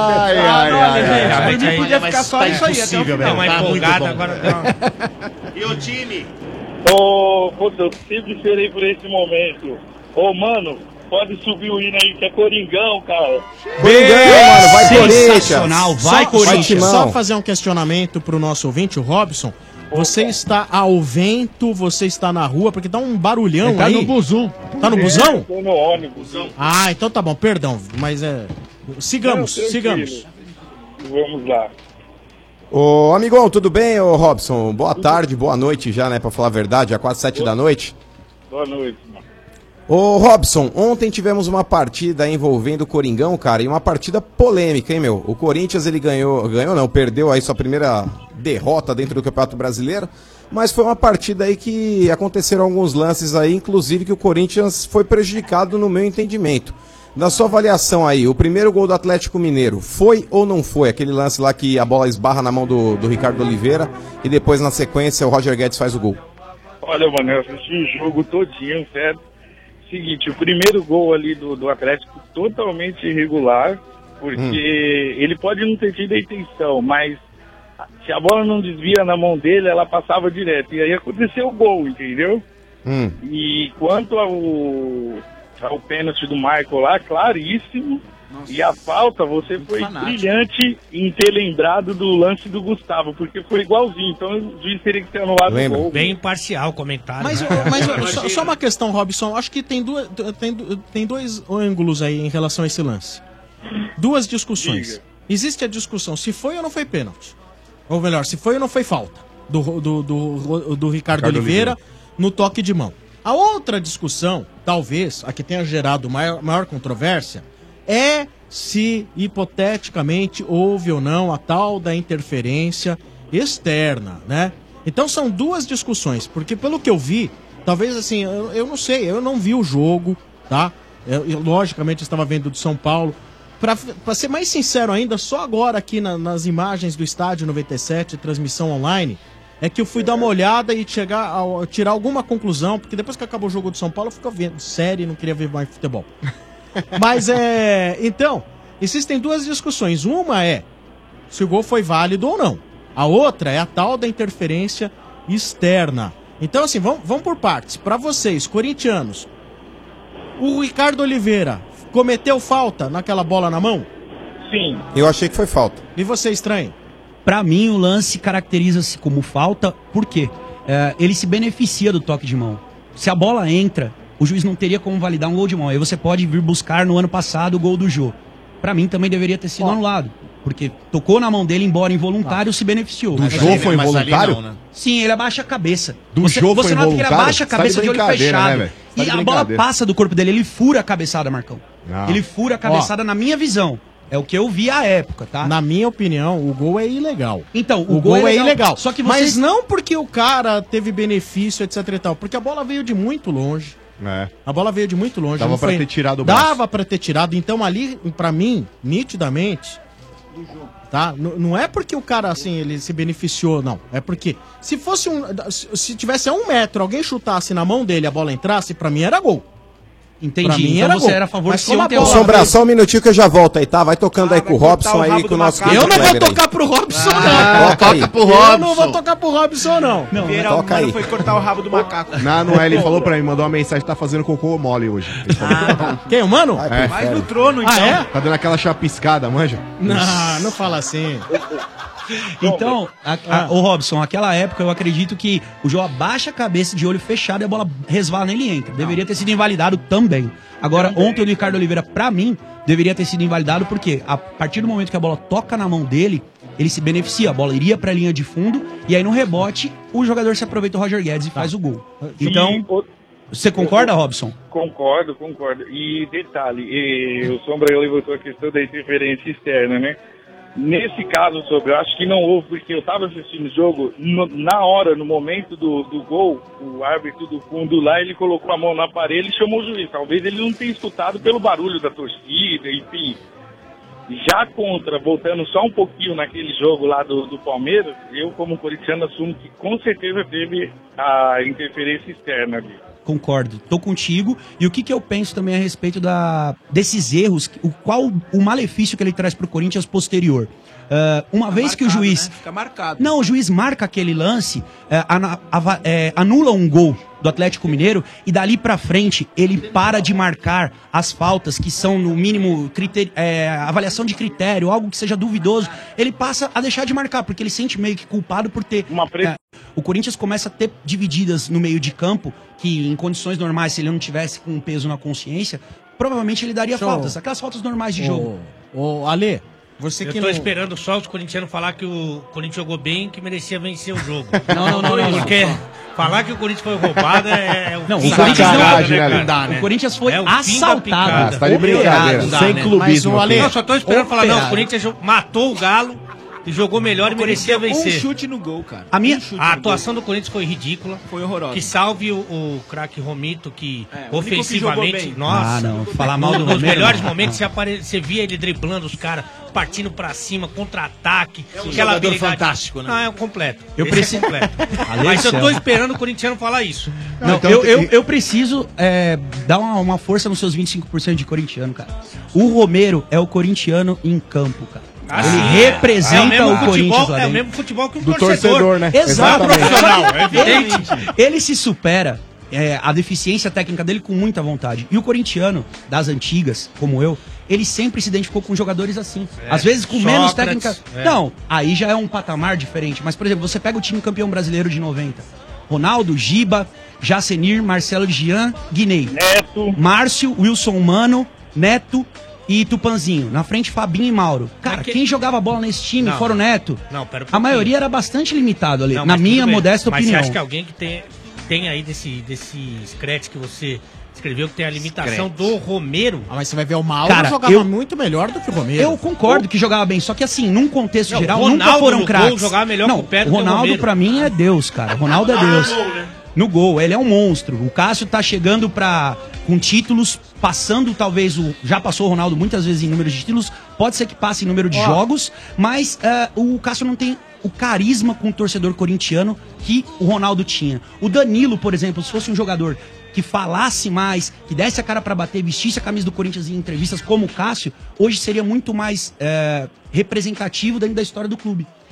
Por mim podia ficar só isso aí até o final. Não, mas empolgado agora. E o time? Puta, eu sempre esperei por esse momento. Mano, pode subir o hino aí, que é Coringão, cara. Coringão, mano, vai Corinthians. Sensacional, vai Vai, Corinthians. Timão. Só fazer um questionamento pro nosso ouvinte, o Robson. Você está ao vento, você está na rua, porque dá um barulhão Tá aí. no buzum. Tá no busão? Tô no ônibus. Ah, então tá bom, perdão, mas sigamos, Não, tranquilo. sigamos. Vamos lá. Ô, amigão, tudo bem, ô Robson? Boa tarde, boa noite já, né? Pra falar a verdade, já quase 7 da noite. Boa noite, mano. Ô, Robson, ontem tivemos uma partida envolvendo o Coringão, cara, e uma partida polêmica, hein, meu? O Corinthians, ele perdeu aí sua primeira derrota dentro do Campeonato Brasileiro, mas foi uma partida aí que aconteceram alguns lances aí, inclusive que o Corinthians foi prejudicado no meu entendimento. Na sua avaliação aí, o primeiro gol do Atlético Mineiro, foi ou não foi? Aquele lance lá que a bola esbarra na mão do Ricardo Oliveira e depois, na sequência, o Roger Guedes faz o gol. Olha, mano, eu assisti o jogo todinho, sério. Seguinte, o primeiro gol ali do Atlético totalmente irregular, porque ele pode não ter tido a intenção, mas se a bola não desvia na mão dele, ela passava direto. E aí aconteceu o gol, entendeu? E quanto ao pênalti do Michael lá, claríssimo. E a falta, você foi brilhante em ter lembrado do lance do Gustavo, porque foi igualzinho. Então o juiz teria que ter anulado o gol. Bem imparcial o comentário. Mas, só uma questão, Robson. Acho que tem dois ângulos aí em relação a esse lance. Duas discussões. Diga. Existe a discussão se foi ou não foi pênalti. Ou melhor, se foi ou não foi falta do Ricardo Oliveira no toque de mão. A outra discussão, talvez, a que tenha gerado maior controvérsia, é se, hipoteticamente, houve ou não a tal da interferência externa, né? Então são duas discussões, porque pelo que eu vi, talvez assim, eu não sei, eu não vi o jogo, tá? Eu logicamente estava vendo do São Paulo. Pra ser mais sincero ainda, só agora aqui nas imagens do Estádio 97, transmissão online, é que eu fui dar uma olhada e tirar alguma conclusão, porque depois que acabou o jogo do São Paulo, eu fico vendo série e não queria ver mais futebol. Mas então, existem duas discussões. Uma é se o gol foi válido ou não. A outra é a tal da interferência externa. Então, assim, vamos por partes. Para vocês, corintianos, o Ricardo Oliveira cometeu falta naquela bola na mão? Sim. Eu achei que foi falta. E você, estranho? Pra mim, o lance caracteriza-se como falta, por quê? Ele se beneficia do toque de mão. se a bola entra, o juiz não teria como validar um gol de mão. Aí você pode vir buscar no ano passado o gol do Jô. Pra mim também deveria ter sido anulado. Porque tocou na mão dele, embora involuntário, se beneficiou. Do Jô foi involuntário? Sim, ele abaixa a cabeça. Do Jô foi Você nota que ele involuntário? abaixa a Tá de cabeça de olho brincadeira, fechado. né, velho? Tá de E a bola brincadeira. passa do corpo dele, ele fura a cabeçada, Marcão. Não. Ele fura a cabeçada na minha visão. É o que eu vi à época, tá? Na minha opinião, o gol é ilegal. Então, o gol é ilegal. Só que Mas vocês... não porque o cara teve benefício, etc e tal. Porque a bola veio de muito longe. A bola veio de muito longe. Dava não pra ter tirado o braço. Dava pra ter tirado. Então ali, pra mim, nitidamente... Tá? Não é porque o cara, assim, ele se beneficiou, não. É porque se fosse se tivesse a 1 metro, alguém chutasse na mão dele e a bola entrasse, pra mim era gol. Entendi. Pra mim Então era você gol. era a favor Mas de como a ontem bola Sombra, veio- só um minutinho que eu já volto aí, tá? Vai tocando aí com o Robson aí, com o nosso Eu não vou tocar pro Robson, não. Toca aí. Eu não vou tocar pro Robson, não. Toca aí. Foi cortar o rabo do macaco. Não é, ele falou pra mim, mandou uma mensagem, tá fazendo cocô mole hoje. Quem, o mano? Mais no trono, então. Ah, é? Tá dando aquela chapiscada, manja? Não fala assim. Então, o Robson, aquela época eu acredito que o Jô abaixa a cabeça de olho fechado e a bola resvala nele e entra. Deveria ter sido invalidado também. Agora, ontem o Ricardo Oliveira, pra mim, deveria ter sido invalidado porque a partir do momento que a bola toca na mão dele, ele se beneficia. A bola iria pra linha de fundo e aí no rebote o jogador se aproveita, o Roger Guedes, e faz o gol. Então, você concorda, Robson? Concordo. E detalhe, o Sombra levantou a questão da interferência externa, né? Nesse caso, Sombra, eu acho que não houve, porque eu estava assistindo o jogo, na hora, no momento do gol, o árbitro do fundo lá, ele colocou a mão no aparelho e chamou o juiz. Talvez ele não tenha escutado pelo barulho da torcida, enfim. Já voltando só um pouquinho naquele jogo lá do Palmeiras, eu como corintiano assumo que com certeza teve a interferência externa ali. Concordo, tô contigo. E o que eu penso também a respeito desses erros, qual o malefício que ele traz pro Corinthians posterior. Uma vez que o juiz... Fica marcado. Não, o juiz marca aquele lance, anula um gol do Atlético Mineiro e dali pra frente ele para de marcar as faltas que são no mínimo avaliação de critério, algo que seja duvidoso. Ele passa a deixar de marcar, porque ele sente meio que culpado por ter... o Corinthians começa a ter divididas no meio de campo, que em condições normais, se ele não tivesse com um peso na consciência, provavelmente ele daria faltas, aquelas faltas normais de jogo. Ô, Ale, você Eu que tô não... esperando só os corintianos falar que o Corinthians jogou bem, que merecia vencer o jogo. Não. Porque falar que o Corinthians foi roubado é Não, fim o da Corinthians picada, não, né, não cara? dá, né? O Corinthians foi É o fim da assaltado. picada. Tá de brincadeira, Não dá, sem né? clubismo. Mas o Ale- aqui. Eu só tô esperando falar, não, o Operado. Corinthians matou o Galo e jogou melhor e merecia vencer. Um chute no gol, cara. A atuação do Corinthians foi ridícula. Foi horrorosa. Que salve o craque Romito, que o único que jogou ofensivamente, bem. nossa. Ah, não, falar mal do Nos Romero, melhores não. momentos você via ele driblando os caras, partindo pra cima, contra-ataque. um jogador fantástico, né? Ah, é um completo. Eu Esse preciso- é completo. Ale Mas eu céu. tô esperando o corintiano falar isso. Não, então eu preciso dar uma força nos seus 25% de corintiano, cara. O Romero é o corintiano em campo, cara. Ele representa mesmo o Corinthians lá É o dentro. mesmo futebol que um Do torcedor, né? Exato. profissional, é evidente. Ele se supera a deficiência técnica dele com muita vontade. E o corintiano das antigas, como eu, ele sempre se identificou com jogadores assim. Às vezes com menos Sócrates, técnica. Não, aí já é um patamar diferente. Mas, por exemplo, você pega o time campeão brasileiro de 90. Ronaldo, Giba, Jacenir, Marcelo Gian, Guinei. Neto. Márcio, Wilson Mano, Neto e Tupanzinho. Na frente, Fabinho e Mauro. Cara, quem jogava bola nesse time, Não. fora o Neto, Não, pera um a pouquinho. maioria era bastante limitado ali, Não, na mas minha tudo bem. modesta Mas opinião. você acha que alguém que tem aí desses créditos que você escreveu, que tem a limitação do Romero? Ah, mas você vai ver o Mauro Cara, jogava muito melhor do que o Romero. Eu concordo que jogava bem, só que assim, num contexto Não, geral, o Ronaldo nunca foram no craques. gol jogava melhor Não, com o pé do o que o Ronaldo Romero. pra mim é Deus, cara. O Ronaldo é Deus. No gol, ele é um monstro. O Cássio tá chegando com títulos, passando talvez já passou o Ronaldo muitas vezes em número de títulos, pode ser que passe em número de jogos, mas o Cássio não tem o carisma com o torcedor corintiano que o Ronaldo tinha. O Danilo, por exemplo, se fosse um jogador que falasse mais, que desse a cara pra bater, vestisse a camisa do Corinthians em entrevistas como o Cássio, hoje seria muito mais representativo dentro da história do clube.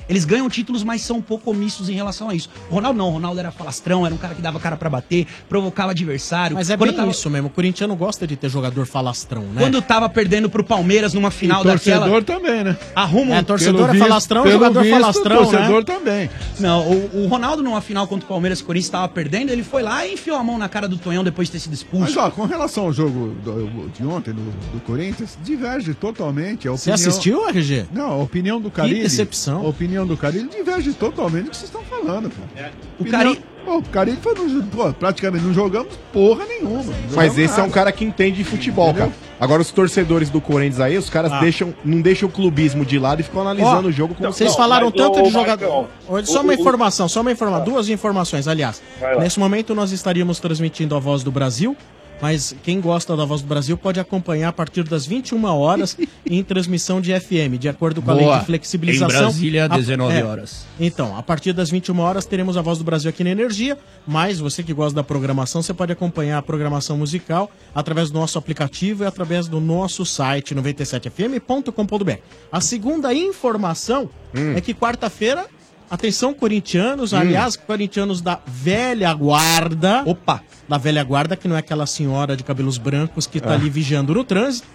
Eles ganham títulos, mas são um pouco omissos em relação a isso. O Ronaldo não, o Ronaldo era falastrão, era um cara que dava cara pra bater, provocava adversário. Mas é Quando bem isso mesmo, o corintiano gosta de ter jogador falastrão, né? Quando tava perdendo pro Palmeiras numa final daquela... torcedor também, né? Arruma É, torcedor é falastrão, jogador falastrão, torcedor né? também. Não, o Ronaldo numa final contra o Palmeiras, que o Corinthians tava perdendo, ele foi lá e enfiou a mão na cara do Tonhão depois de ter sido expulso. Mas ó, com relação ao jogo de ontem do Corinthians, diverge totalmente. Você assistiu, RG? Não, a opinião do Carille. Que decepção. A opinião do Carille diverge totalmente do que vocês estão falando, pô. O Carille... O Carille foi praticamente não jogamos porra nenhuma. Mas esse é um cara que entende de futebol, cara. Agora os torcedores do Corinthians aí, os caras não deixam o clubismo de lado e ficam analisando o jogo como vocês falaram tanto de jogador. Só uma informação, duas informações, aliás. Nesse momento nós estaríamos transmitindo a Voz do Brasil, mas quem gosta da Voz do Brasil pode acompanhar a partir das 21 horas em transmissão de FM, de acordo com a lei de flexibilização. Em Brasília, 19 horas. Então, a partir das 21 horas teremos a Voz do Brasil aqui na Energia, mas você que gosta da programação, você pode acompanhar a programação musical através do nosso aplicativo e através do nosso site 97fm.com.br. A segunda informação é que quarta-feira, atenção corintianos, aliás, corintianos da velha guarda. Opa! Da velha guarda, que não é aquela senhora de cabelos brancos que tá ali vigiando no trânsito.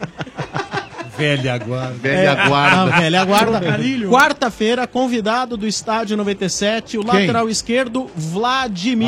Velha guarda. A velha guarda. Quarta-feira, convidado do Estádio 97, o lateral esquerdo, Vladimir.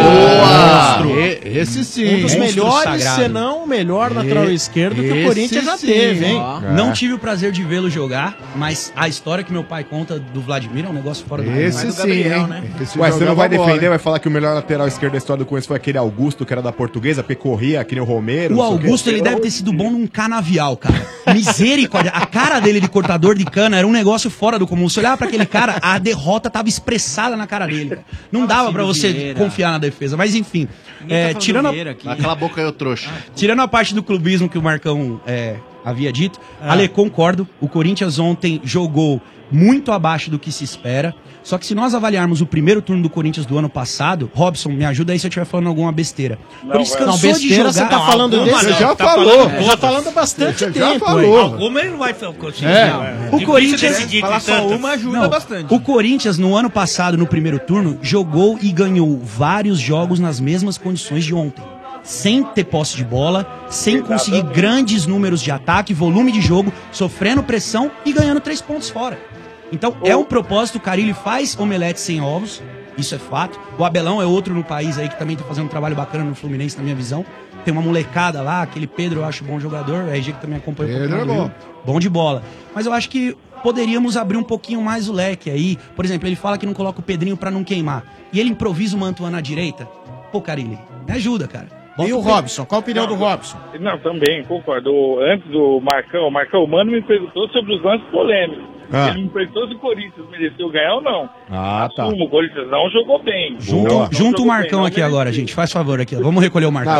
Boa! Esse sim. Um dos melhores, se não o melhor lateral esquerdo que o Corinthians já teve, hein? Não tive o prazer de vê-lo jogar, mas a história que meu pai conta do Vladimir é um negócio fora do comum. Esse sim, hein? Ué, você não vai defender, vai falar que o melhor lateral esquerdo da história do Corinthians foi aquele Augusto, que era da Portuguesa, Pecorria, que nem o Romero. O Augusto, ele deve ter sido bom num canavial, cara. Misericórdia. A cara dele de cortador de cana era um negócio fora do comum. Se olhar pra aquele cara, a derrota tava expressada na cara dele. Não dava pra você confiar na defesa. Mas enfim, tirando Aquela boca eu trouxa. Tirando a parte do clubismo que o Marcão havia dito, Ale, concordo. O Corinthians ontem jogou muito abaixo do que se espera. Só que se nós avaliarmos o primeiro turno do Corinthians do ano passado, Robson, me ajuda aí se eu estiver falando alguma besteira. Não, besteira você tá falando desse. Você já falou. Já falando há bastante tempo. Já falou. Alguma ele não vai conseguir. O Corinthians falar só uma ajuda bastante. O Corinthians, no ano passado, no primeiro turno, jogou e ganhou vários jogos nas mesmas condições de ontem. Sem ter posse de bola, sem conseguir grandes números de ataque, volume de jogo, sofrendo pressão e ganhando 3 pontos fora. Então, é um propósito, o Carille faz omelete sem ovos, isso é fato. O Abelão é outro no país aí que também tá fazendo um trabalho bacana no Fluminense, na minha visão. Tem uma molecada lá, aquele Pedro eu acho bom jogador, o RG que também acompanha Pedro é bom. Bom de bola. Mas eu acho que poderíamos abrir um pouquinho mais o leque aí. Por exemplo, ele fala que não coloca o Pedrinho pra não queimar. E ele improvisa o Mantuan na direita. Pô, Carille, me ajuda, cara. E o Robson? Qual a opinião do Robson? Não, também, concordo. Antes do Marcão, o Mano me perguntou sobre os lances polêmicos. Ele me perguntou se o Corinthians mereceu ganhar ou não. Ah, tá. O Corinthians não jogou bem. Junta o Marcão aqui agora, gente. Faz favor aqui. Vamos recolher o Marcão.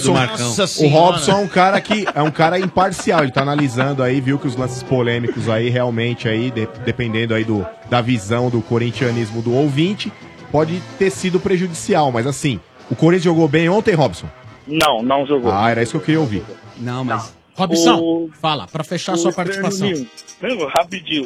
O Robson é um cara que é um cara imparcial. Ele tá analisando aí, viu que os lances polêmicos aí realmente aí, dependendo aí da visão do corintianismo do ouvinte, pode ter sido prejudicial. Mas assim, o Corinthians jogou bem ontem, Robson? Não jogou. Ah, era isso que eu queria ouvir. Não, mas... Robson, fala, pra fechar sua participação. Não, rapidinho,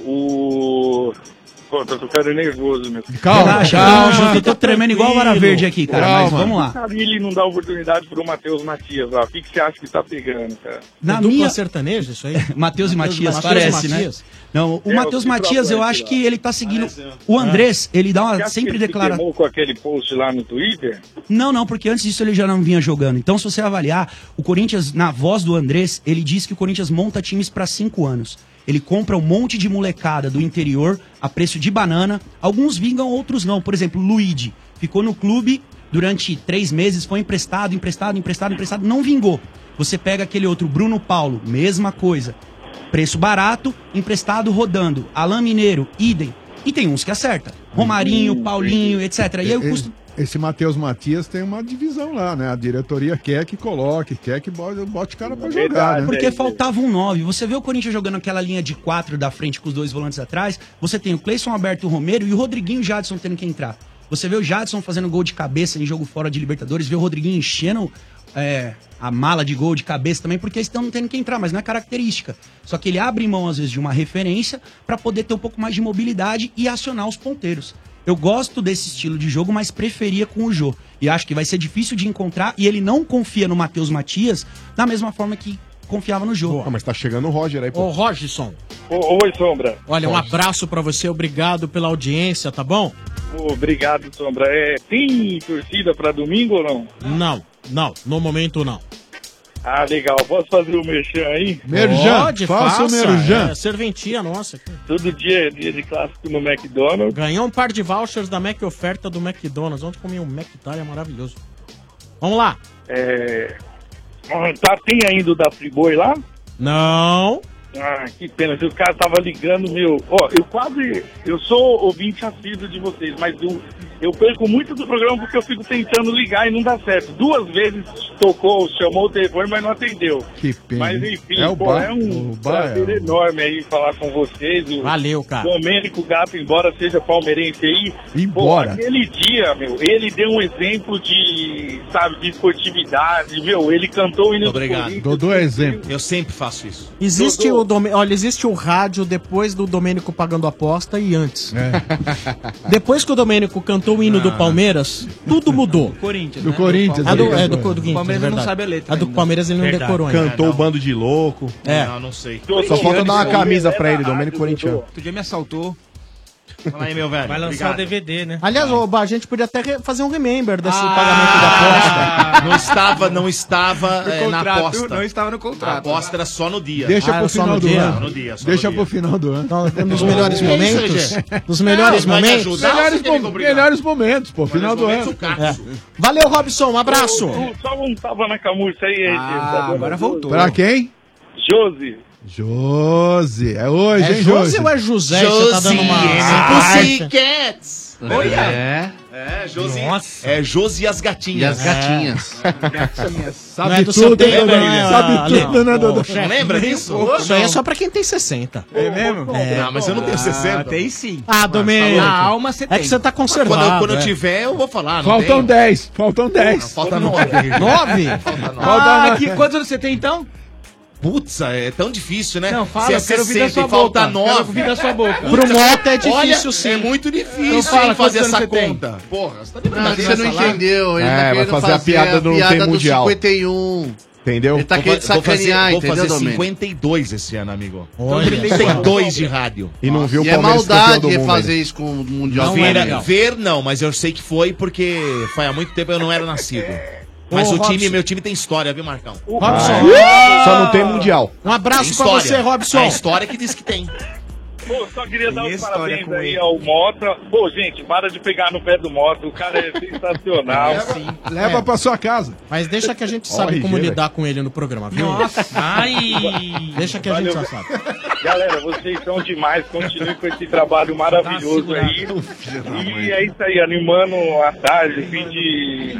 Pô, tô ficando nervoso, meu. Calma. Eu tô tremendo igual o Vara Verde aqui, cara, mas vamos lá. Ele não dá oportunidade pro Matheus Matias lá. O que você acha que tá pegando, cara? Na dupla sertaneja, isso aí? Matheus e Matias, parece, né? Não, o Matheus Matias, eu acho que ele tá seguindo... O Andrés, ele dá uma sempre declaração... Você com aquele post lá no Twitter? Não, porque antes disso ele já não vinha jogando. Então, se você avaliar, o Corinthians, na voz do Andrés, ele diz que o Corinthians monta times pra 5 anos. Ele compra um monte de molecada do interior a preço de banana. Alguns vingam, outros não. Por exemplo, Luigi ficou no clube durante 3 meses, foi emprestado, não vingou. Você pega aquele outro Bruno Paulo, mesma coisa. Preço barato, emprestado, rodando. Alain Mineiro, idem. E tem uns que acerta. Romarinho, Paulinho, etc. E aí o custo... Esse Matheus Matias tem uma divisão lá, né? A diretoria quer que coloque, quer que bote o cara pra jogar, né? Porque faltava um 9. Você vê o Corinthians jogando aquela linha de 4 da frente com os 2 volantes atrás. Você tem o Cleison Alberto Romero e o Rodriguinho Jadson tendo que entrar. Você vê o Jadson fazendo gol de cabeça em jogo fora de Libertadores, vê o Rodriguinho enchendo a mala de gol de cabeça também, porque eles estão tendo que entrar, mas não é característica. Só que ele abre mão, às vezes, de uma referência para poder ter um pouco mais de mobilidade e acionar os ponteiros. Eu gosto desse estilo de jogo, mas preferia com o Jô. E acho que vai ser difícil de encontrar, e ele não confia no Matheus Matias da mesma forma que confiava no jogo. Ah, mas tá chegando o Roger aí, pô. Ô, Rogerson. Oi, Sombra. Olha, um abraço pra você, obrigado pela audiência, tá bom? Obrigado, Sombra. Tem torcida pra domingo ou não? Não, no momento não. Ah, legal. Posso fazer o merchan aí? Faça o merchan. Serventia nossa. Todo dia é dia de clássico no McDonald's. Ganhou um par de vouchers da Mac Oferta do McDonald's. Ontem comi um McItália maravilhoso. Vamos lá. Tem ainda o da Friboi lá? Não. Ah, que pena. Se o cara tava ligando, meu... Ó, eu sou ouvinte assíduo de vocês, mas eu perco muito do programa porque eu fico tentando ligar e não dá certo. 2 vezes chamou o telefone, mas não atendeu. Que pena. Mas enfim, é um prazer enorme aí falar com vocês. Valeu, cara. Domênico Gato, embora seja palmeirense aí. Embora. Aquele dia, ele deu um exemplo de esportividade, ele cantou o hino do Corinthians. Dodô é exemplo. Eu sempre faço isso. Existe existe o rádio depois do Domênico pagando aposta e antes. Depois que o Domênico cantou o hino do Palmeiras, tudo mudou. Corinthians, do Corinthians. Do Corinthians. O Palmeiras não sabe a letra. A do Palmeiras ele não decorou ainda. Cantou o bando de louco. Não sei. Só falta dar uma camisa pra ele, Domênico Corintiano. Outro dia me assaltou. Fala aí, meu velho. Vai lançar Obrigado. o DVD, né? Aliás, a gente podia até fazer um remember desse pagamento da aposta. Não estava na aposta. Não estava no contrato. A aposta era só no dia. Deixa pro final do ano. No dia, Deixa pro final do ano. Nos melhores momentos. Nos melhores momentos. Melhores momentos, pô. Final do ano. Valeu, Robson. Um abraço. Só um tava na camurça aí. Agora voltou. Pra quem? Josi. É hoje, hein, Josi ou é José? Você tá dando uma... Pussycats. Olha. Josi. É Josi e as gatinhas. E as gatinhas. Sabe tudo, né, Dodô? Sabe tudo, né, Dodô? Não lembra disso? Isso aí é só pra quem tem 60. É mesmo? Não, mas eu não tenho 60. Tem sim. Domênico. Na alma você tem. É que você tá conservado. Quando eu tiver, eu vou falar. Faltam 10. Faltam 10. Falta 9. 9? Quantos anos você tem então? Putz, é tão difícil, né? Não, fala, se é eu quero ouvir da 60 sua e falta boca. 9. Quero ouvir da sua boca. Pro Mota é difícil, Olha, sim. É muito difícil Então fala, fazer quantos essa anos você tem? conta. Porra, você tá de Não, brincadeira. você não entendeu. Ele tá vai querendo fazer a piada do piada Tem do Mundial. 51. Entendeu? Ele tá querendo sacanear, Vou entendeu, fazer Domênico? 52 esse ano, amigo. Olha. 32 de rádio. E não viu o E é Palmeiras campeão maldade do mundo fazer ainda. isso com o Mundial. Ver não, mas eu sei que foi porque foi há muito tempo eu não era nascido. Mas meu time tem história, viu, Marcão? Robson. Só não tem Mundial. Um abraço Tem pra história. você, Robson. É a história que diz que tem. Pô, só queria dar Tem os história parabéns com aí ele. ao Mota. Pô, gente, para de pegar no pé do Mota. O cara é sensacional. Leva pra sua casa. Mas deixa que a gente sabe como lidar com ele no programa, viu? Nossa. Ai. Deixa que a gente já sabe. Galera, vocês são demais. Continue com esse trabalho maravilhoso aí. E é isso aí, animando a tarde, fim de...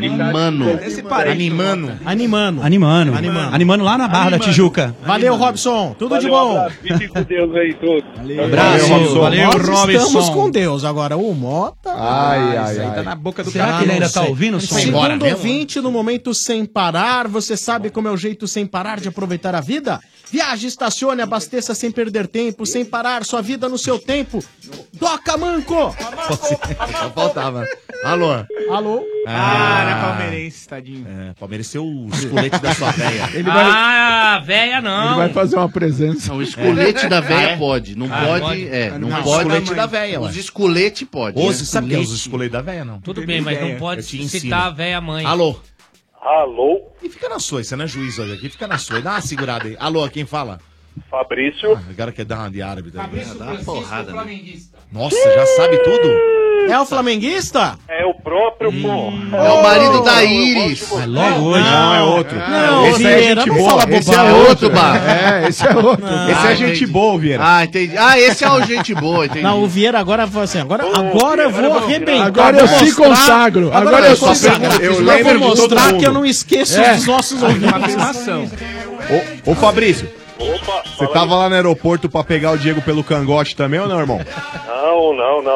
Animando lá na Barra da Tijuca. Valeu, Robson. Tudo de bom. Um abraço. Fiquem com Deus aí todos. Abraço. Valeu, Nós Robson. estamos com Deus. Agora, o Mota... Tá na boca do Será que ele ainda tá ouvindo o som? Segundo ouvinte, no momento sem parar, você sabe como é o jeito sem parar de aproveitar a vida? Viaje, estacione, abasteça sem perder tempo, sem parar sua vida no seu tempo. Toca, Manco! Só faltava. Alô? Alô? Era palmeirense, tadinho. Palmeiras é o escolete da sua véia. Ele vai, véia não. ele vai fazer uma presença. Não, o escolete da véia pode. Não pode. Não Não, pode. escolete da véia, ué. Os escolete pode. Você sabe o que é os escoletes da véia, não? Tudo bem, mas não pode Eu te ensino. citar a véia mãe. Alô? Alô? E fica na sua, você não é juiz hoje aqui, fica na sua. Dá uma segurada aí. Alô, quem fala? Fabrício. Agora quer dar uma de árabe também. Dá uma porrada, né? Nossa, já sabe tudo? É o flamenguista? É o próprio, pô. É o marido da Iris. Logo hoje. Não, é outro. Não, Esse é Vieira, gente não boa. fala Esse bobagem. é outro, Bar. Esse é outro. Esse é gente entendi. boa, Vieira. Ah, entendi. Ah, esse é o gente boa, entendi. Não, o Vieira agora falou assim, agora eu vou arrebentar. Agora eu vou se mostrar- consagro. Agora eu só se consagro. Eu Eu lembro vou de todo mostrar mundo. que eu não esqueço dos nossos ouvintes. Afirmação. Ô, Fabrício, Opa, você tava lá no aeroporto pra pegar o Diego pelo cangote também ou não, irmão? Não.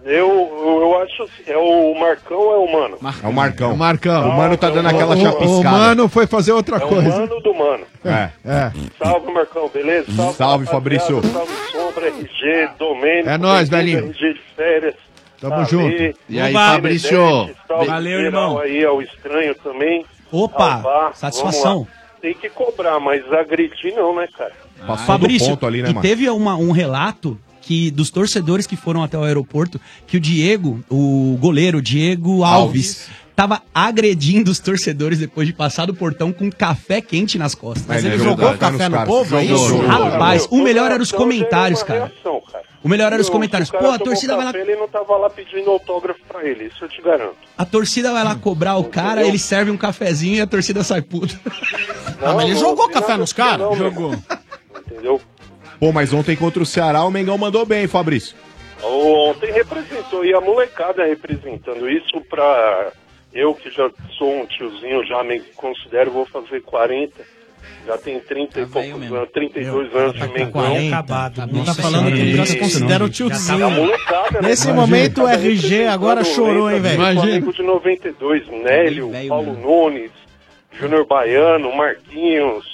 Eu acho assim, é o Marcão ou é o Mano? É o Marcão. O Marcão. O Mano tá dando aquela O chapiscada. Mano foi fazer outra coisa. O Mano do Mano. É. Salve, Marcão, beleza? Salve, Fabrício. Salve, Sombra, RG, Domênico. É nóis, bem-vindo, velhinho. RG de férias. Tamo junto. E aí, Fabrício? Salve, Valeu, geral irmão. aí ao estranho também. Opa, Alvar, satisfação. vamos lá. Tem que cobrar, mas agredir não, né, cara? Passou Fabrício, do ponto ali, né, e mano? teve um relato que dos torcedores que foram até o aeroporto, que o Diego, o goleiro Diego Alves, tava agredindo os torcedores depois de passar do portão com café quente nas costas. Mas ele jogou café no povo, é isso? Rapaz, o melhor era os comentários, cara. O melhor era os comentários. Pô, a torcida vai lá... Ele não tava lá pedindo autógrafo pra ele, isso eu te garanto. A torcida vai lá cobrar o cara, ele serve um cafezinho e a torcida sai puta. Mas ele jogou café nos caras? Jogou. Entendeu? Pô, mas ontem contra o Ceará o Mengão mandou bem, Fabrício. Ontem representou, e a molecada representando isso pra... Eu que já sou um tiozinho, já me considero, vou fazer 40, já tem 30 e poucos anos, 32 anos de Mengão. Acabado. Ele tá falando que ele já se considera o tiozinho. A molecada, né? Nesse momento o RG agora chorou, hein, velho? Flamengo de 92, Nélio, Paulo Nunes, Júnior Baiano, Marquinhos,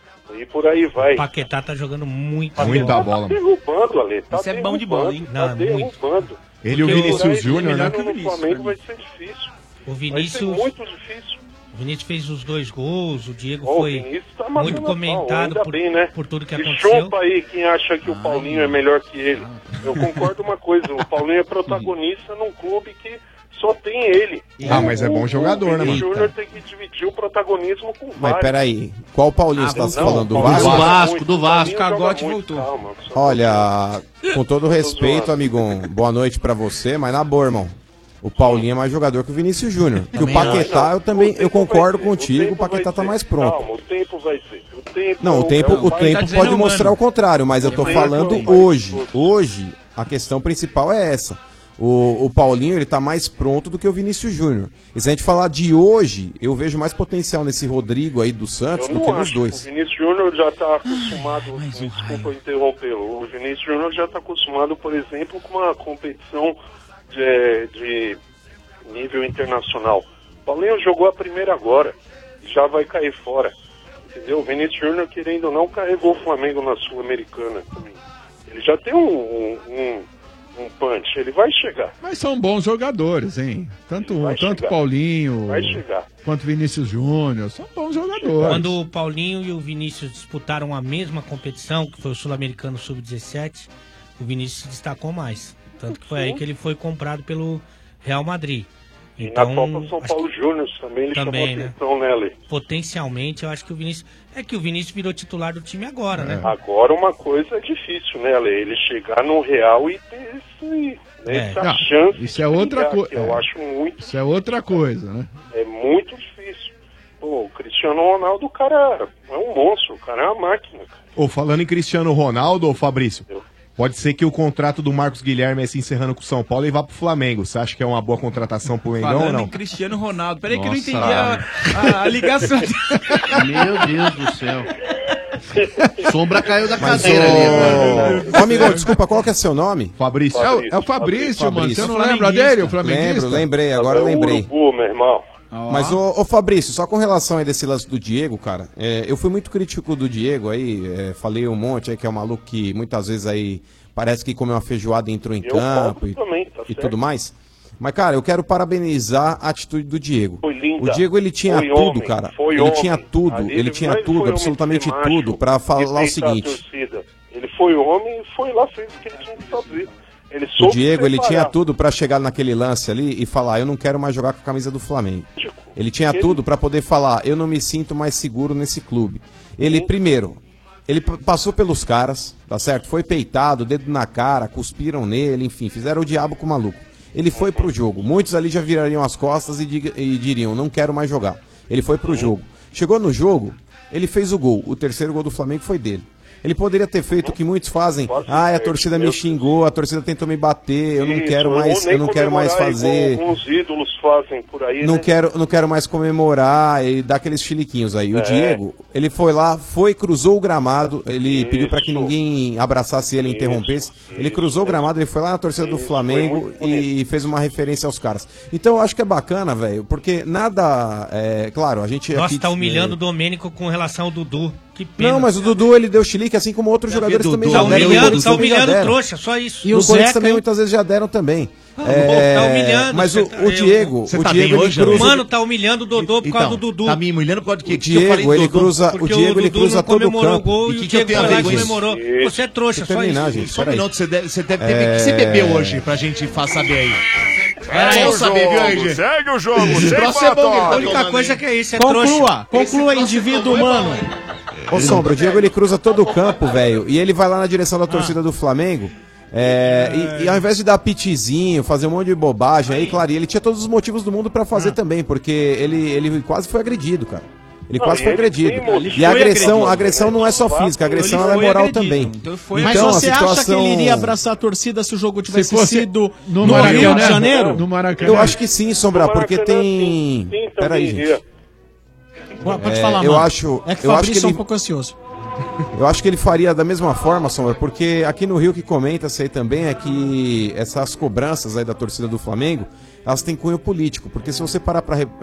e por aí vai. O Paquetá tá jogando muito. Muita bola. Tá derrubando, Ale. Tá Isso é bom de bola, hein? Tá Não, derrubando. Ele e o Vinícius Júnior, né? No Flamengo vai ser difícil. O Vinícius... Vai ser muito difícil. O Vinícius fez os 2 gols, o Diego O foi Vinícius tá matando muito a pau, comentado ainda bem, né? por tudo que E aconteceu. chupa aí quem acha que o Paulinho é melhor que ele. Eu concordo uma coisa, o Paulinho é protagonista num clube que só tem ele. Ah, mas é bom jogador, né, O mano? Júnior tem que dividir o protagonismo com o Mas Vasco. peraí, qual Paulinho você tá falando? Do Do Vasco? Vasco, do Vasco. Cagote voltou. Olha, com todo respeito, amigão, boa noite pra você, mas na boa, irmão. O Paulinho é mais jogador que o Vinícius Júnior. Que o Paquetá, eu concordo contigo, o Paquetá tá mais pronto. Calma, o tempo vai ser. Não, o tempo pode mostrar o contrário, mas eu tô falando hoje. Hoje, a questão principal é essa. O Paulinho, ele tá mais pronto do que o Vinícius Júnior. E se a gente falar de hoje, eu vejo mais potencial nesse Rodrigo aí do Santos do que nos dois. O Vinícius Júnior já tá acostumado, desculpa interrompê-lo, o Vinícius Júnior já tá acostumado, por exemplo, com uma competição de nível internacional. O Paulinho jogou a primeira agora, já vai cair fora. Entendeu? O Vinícius Júnior, querendo ou não, carregou o Flamengo na Sul-Americana também. Ele já tem um punch, ele vai chegar. Mas são bons jogadores, hein? Tanto Paulinho quanto Vinícius Júnior, são bons jogadores. Quando o Paulinho e o Vinícius disputaram a mesma competição, que foi o Sul-Americano Sub-17, o Vinícius se destacou mais. Tanto que foi aí que ele foi comprado pelo Real Madrid. Então, e na Copa São Paulo Júnior também ele chamou atenção, né, Ale? Potencialmente, eu acho que o Vinícius... É que o Vinícius virou titular do time agora, né? Agora uma coisa é difícil, né, Ale? Ele chegar no Real e ter essa chance. Isso é outra coisa. Eu acho muito. Isso é outra coisa, né? É muito difícil. Pô, o Cristiano Ronaldo, o cara é um monstro, o cara é uma máquina. Ô, falando em Cristiano Ronaldo, ô Fabrício, pode ser que o contrato do Marcos Guilherme se encerrando com o São Paulo e vá pro Flamengo. Você acha que é uma boa contratação pro Mengão ou Falando não? em Cristiano Ronaldo. Peraí que eu não Nossa. entendi a ligação. Meu Deus do céu. Sombra caiu da Mas, cadeira ali agora. Ô, amigo, desculpa, qual que é seu nome? Fabrício. É o Fabrício, mano. Você não lembra dele, o flamenguista? Lembrei, agora eu lembrei. Meu irmão. Mas, ô Fabrício, só com relação aí desse lance do Diego, cara, eu fui muito crítico do Diego aí, falei um monte aí que é um maluco que muitas vezes aí parece que comeu uma feijoada e entrou em campo e tudo mais. Mas, cara, eu quero parabenizar a atitude do Diego. Foi linda. O Diego, ele tinha Foi tudo, homem. cara. Foi Ele homem. tinha tudo, Ali ele tinha não tudo, foi absolutamente homem de ser tudo, macho pra falar o e seguinte. peitar a torcida. Ele foi homem e foi lá, fez o que ele tinha que fazer. Ele O soube Diego, ele tinha preparar. tudo pra chegar naquele lance ali e falar, eu não quero mais jogar com a camisa do Flamengo. Ele tinha tudo pra poder falar, eu não me sinto mais seguro nesse clube. Ele, primeiro, ele passou pelos caras, tá certo? Foi peitado, dedo na cara, cuspiram nele, enfim, fizeram o diabo com o maluco. Ele foi pro jogo. Muitos ali já virariam as costas e diriam, não quero mais jogar. Ele foi pro jogo. Chegou no jogo, ele fez o gol. O terceiro gol do Flamengo foi dele. Ele poderia ter feito o que muitos fazem. A torcida me xingou, a torcida tentou me bater, eu não quero mais, eu não quero mais fazer. Alguns ídolos fazem por aí, Não né? quero mais comemorar e dar aqueles chiliquinhos aí. O Diego, ele foi lá, cruzou o gramado, ele pediu pra que ninguém abraçasse ele e interrompesse. Ele cruzou o gramado, ele foi lá na torcida do Flamengo e fez uma referência aos caras. Então eu acho que é bacana, velho, porque nada. Claro, a gente. Nossa, aqui, tá humilhando o Domênico com relação ao Dudu. Que pena. Não, mas o Dudu ele deu chilique, assim como outros jogadores também tá já deram. Tá humilhando o trouxa, só isso. E o Corinthians também muitas vezes já deram também. Tá humilhando. Mas o Diego, Você o tá Diego bem ele hoje, cruza. O Mano tá humilhando o Dodô por causa do Dudu. Tá me humilhando por causa do quê? O Diego, ele cruza, o Diego ele cruza todo o comemorou campo. o gol e o Diego foi lá e comemorou. Você é trouxa, só isso. Gente, Só um minuto, você deve ter que você bebeu hoje pra gente saber aí. Segue o saber, viu, jogo, RG? segue o jogo, Esse sem troço é bom, pato. A única coisa que é isso, é trouxa. Conclua, indivíduo humano. Ô Sombra, o Diego ele cruza todo o campo, velho, e ele vai lá na direção da torcida do Flamengo. E ao invés de dar pitizinho, fazer um monte de bobagem aí, claro, e ele tinha todos os motivos do mundo pra fazer também, porque ele quase foi agredido, cara. Ele quase foi agredido. E a agressão não é só física, a agressão é moral também. Mas você acha que ele iria abraçar a torcida se o jogo tivesse sido no Maracanã, Rio de Janeiro? No Maracanã. Eu acho que sim, Sombra, porque tem. Peraí, gente. Pode falar, eu mano. acho, É que o eu acho que Fabrício é um ele, pouco ansioso. eu acho que ele faria da mesma forma, Sombra, porque aqui no Rio que comenta-se aí também é que essas cobranças aí da torcida do Flamengo, elas têm cunho político, porque se você parar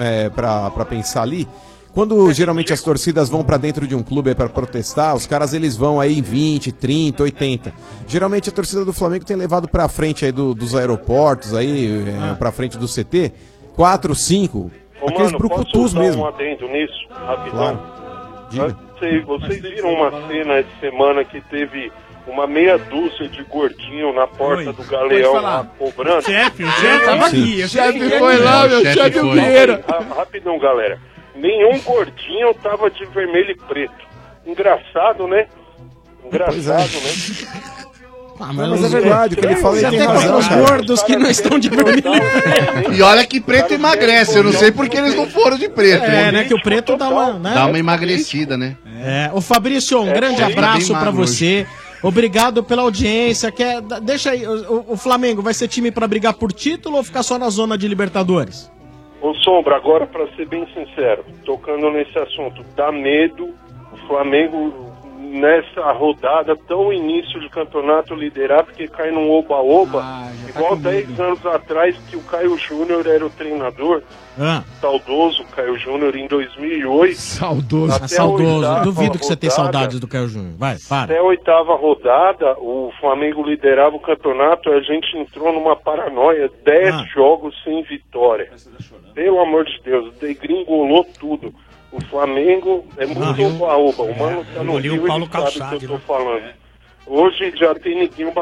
pra pensar ali, quando geralmente as torcidas vão pra dentro de um clube para protestar, os caras eles vão aí em 20, 30, 80. Geralmente a torcida do Flamengo tem levado pra frente aí dos aeroportos aí, pra frente do CT, 4, 5, aqueles brucutus mesmo. Um adendo nisso, rapidão. Claro. Diga. Vocês viram uma cena essa semana que teve uma meia dúzia de gordinho na porta do Galeão lá cobrando? O chefe tava aqui. O chefe foi lá, meu chefe Vieira. Rapidão, galera. Nenhum gordinho tava de vermelho e preto. Engraçado, né? Engraçado, né? Mas é verdade, o que ele fala ele tem razão, os cara. gordos que não estão de vermelho. E olha que preto emagrece, eu não sei porque eles não foram de preto. Né? Que o preto dá uma, né? Dá uma emagrecida, né? Ô Fabrício, um grande abraço pra você. Obrigado pela audiência. Deixa aí, o Flamengo vai ser time pra brigar por título ou ficar só na zona de Libertadores? Ô Sombra, agora pra ser bem sincero, tocando nesse assunto, dá medo o Flamengo nessa rodada, tão início de campeonato, liderar, porque cai num oba-oba, igual 10 anos atrás que o Caio Júnior era o treinador, saudoso Caio Júnior, em 2008. Saudoso. Saudoso. Duvido que você tenha saudades do Caio Júnior. Vai, para. Até a 8ª rodada, o Flamengo liderava o campeonato, a gente entrou numa paranoia, 10 jogos sem vitória. Pelo amor de Deus, degringolou tudo. O Flamengo é muito oba-oba. O Mano tá no Rio, ele sabe o que eu tô falando. Hoje já tem ninguém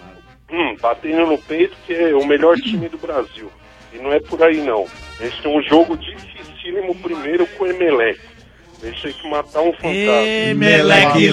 batendo no peito, que é o melhor time do Brasil. E não é por aí, não. Eles têm um jogo dificílimo primeiro com o Emelec. Eles têm que matar um fantasma. Emelec,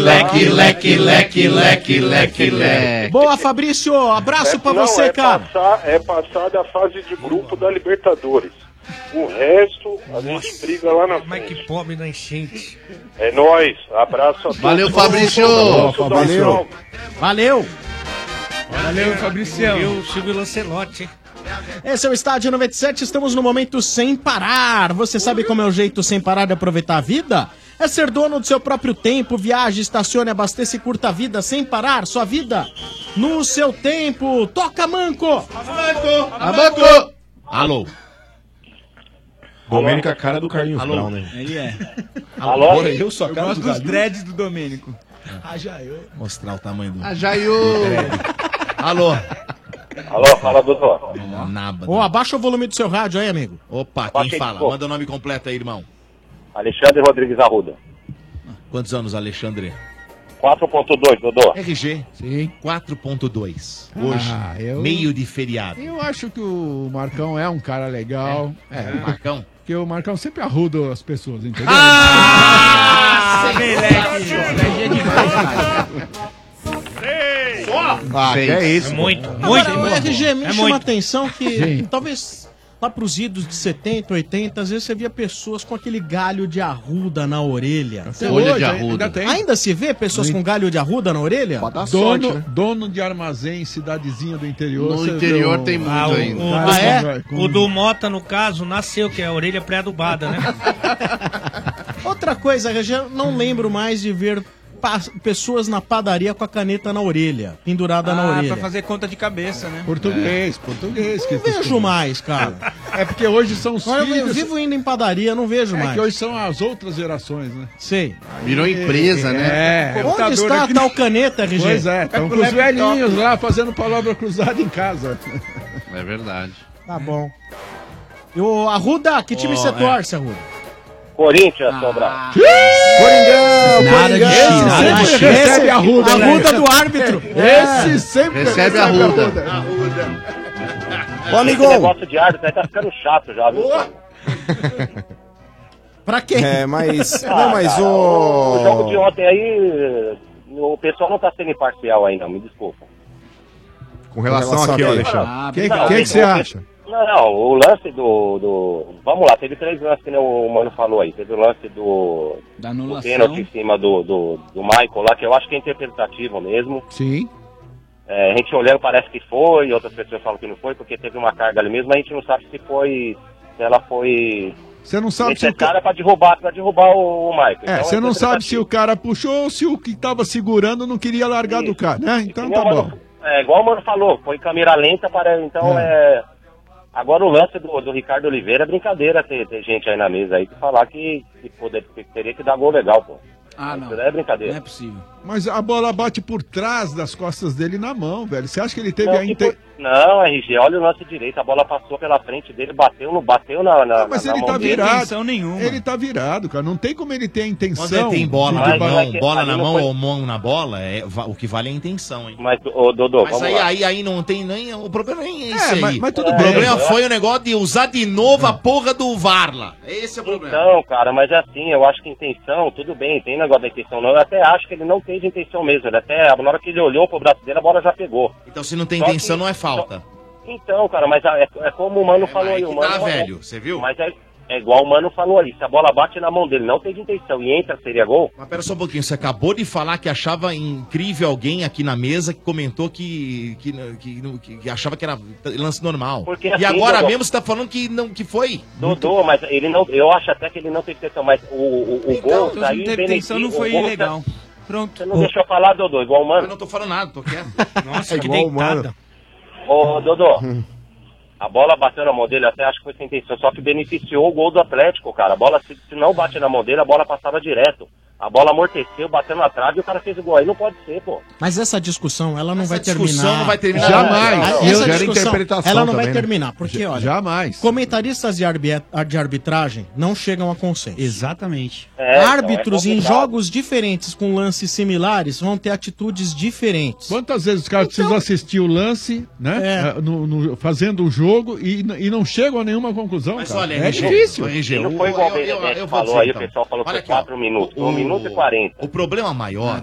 leque. Boa, Fabrício. Abraço pra você, cara. É passar da fase de grupo da Libertadores. O resto, a gente briga lá na frente. Mas que pobre na enchente. É nóis. Abraço a todos. Valeu, Fabrício. Valeu. Valeu, Fabricião. Eu, Silvio Lancelotti. Esse é o Estádio 97, estamos no momento sem parar. Você sabe como é o jeito sem parar de aproveitar a vida? É ser dono do seu próprio tempo. Viaje, estacione, abasteça e curta a vida sem parar. Sua vida no seu tempo. Toca, Manco! Manco! Alô. Domênico é a cara do Carlinhos Brown, né? Ele é. Alô? Porra, eu sou a cara Gosto do dos Galinho. dreads do Domênico. Mostrar o tamanho do... Jaiô. Alô. Alô, fala, doutor. Ô, abaixa o volume do seu rádio aí, amigo. Opa, Baixa quem aí, fala? pô. Manda o nome completo aí, irmão. Alexandre Rodrigues Arruda. Quantos anos, Alexandre? 4.2, Dodô. RG. Sim. 4.2. Hoje, eu- meio de feriado. Eu acho que o Marcão é um cara legal. Marcão? Porque o Marcão sempre arruda as pessoas, entendeu? Que é isso? Agora, o RG me chama a atenção que talvez lá pros idos de 70, 80, às vezes você via pessoas com aquele galho de arruda na orelha. Folha de arruda. Ainda se vê pessoas com galho de arruda na orelha? Dono de armazém em cidadezinha do interior. No você interior vê tem muito ainda. O do Mota, no caso, nasceu, que é a orelha pré-adubada, né? Outra coisa, Região, não lembro mais de ver pessoas na padaria com a caneta na orelha, pendurada na orelha. Pra fazer conta de cabeça, né? Português. Não vejo mais, cara. É porque hoje são os Olha, filhos... eu vivo indo em padaria, não vejo mais. É que hoje são as outras gerações, né? Sei. Virou empresa, né? Onde está a tal caneta, RG? Pois é, estão com os velhinhos lá fazendo palavra cruzada em casa. É verdade. Tá bom. E o Arruda, que time você torce, Arruda? Corinthians, Sobral. Coringão! Sempre recebe a Arruda. Arruda do árbitro. Esse sempre recebe a Arruda. Ô, amigo! Esse negócio de árbitro aí tá ficando chato já, viu? Pra quê? Mas... não, mas o jogo de ontem aí, o pessoal não tá sendo imparcial aí, não, me desculpa. Com relação aqui, ó, Alexandre. Quem que você acha? Não, o lance Vamos lá, teve 3 lances que o Mano falou aí. Teve o lance do pênalti em cima do Michael lá, que eu acho que é interpretativo mesmo. Sim. A gente olhando parece que foi, outras pessoas falam que não foi, porque teve uma carga ali mesmo, mas a gente não sabe se ela foi... Você não sabe se o cara pra derrubar o Michael. Então, você não sabe se o cara puxou ou se o que tava segurando não queria largar do cara, né? Então tá bom. Igual o Mano falou, foi câmera lenta, então Agora o lance do Ricardo Oliveira é brincadeira ter gente aí na mesa aí que falar que teria que dar gol legal, pô. Não. Isso é brincadeira. Não é possível. Mas a bola bate por trás das costas dele na mão, velho. Você acha que ele teve Não, RG, olha o lance direito. A bola passou pela frente dele, bateu na mas ele tá virado. Ele tá virado, cara. Não tem como ele ter a intenção. Quando ele tem bola na mão ou mão na bola, o que vale é a intenção, hein? Mas, Dodô, mas aí não tem nem... O problema nem é esse aí. Mas tudo bem. O problema foi o negócio de usar de novo a porra do VAR lá. Esse é o problema. Então, cara, mas é assim, eu acho que intenção, tudo bem, tem negócio da intenção não. Eu até acho que ele não teve intenção mesmo. Ele até, na hora que ele olhou pro braço dele, a bola já pegou. Então se não tem intenção, não é falta. Então, cara, mas é como o Mano falou aí. O Mano velho, você viu? Mas é igual o Mano falou aí. Se a bola bate na mão dele, não teve intenção e entra, seria gol? Mas pera só um pouquinho, você acabou de falar que achava incrível alguém aqui na mesa que comentou que achava que era lance normal. Porque, e assim, agora Dodô, mesmo você tá falando que foi? Dodô, mas ele não. Eu acho até que ele não teve intenção, mas o gol Então, saiu se não teve intenção, não foi ilegal. Pronto. Você não deixou eu falar, Dodô, igual o Mano? Eu não tô falando nada, tô quieto. Nossa, que deitada. Ô, Dodô, a bola bateu na mão dele, até acho que foi sem intenção, só que beneficiou o gol do Atlético, cara. A bola, se não bate na mão dele, a bola passava direto. A bola amorteceu, bateu na trave e o cara fez o gol. Aí não pode ser, pô. Mas essa discussão, ela não vai terminar. Discussão não vai terminar. Jamais. Essa discussão, ela não vai terminar. Porque, olha, jamais. Comentaristas de arbitragem não chegam a consenso. Exatamente. Árbitros em jogos diferentes com lances similares vão ter atitudes diferentes. Quantas vezes os caras precisam assistir o lance, né? Fazendo o jogo e não chegam a nenhuma conclusão, mas cara. Olha, é difícil. Não foi igual o falou aí, o pessoal falou que foi 4 minutos. 1 minuto e 40. O problema maior,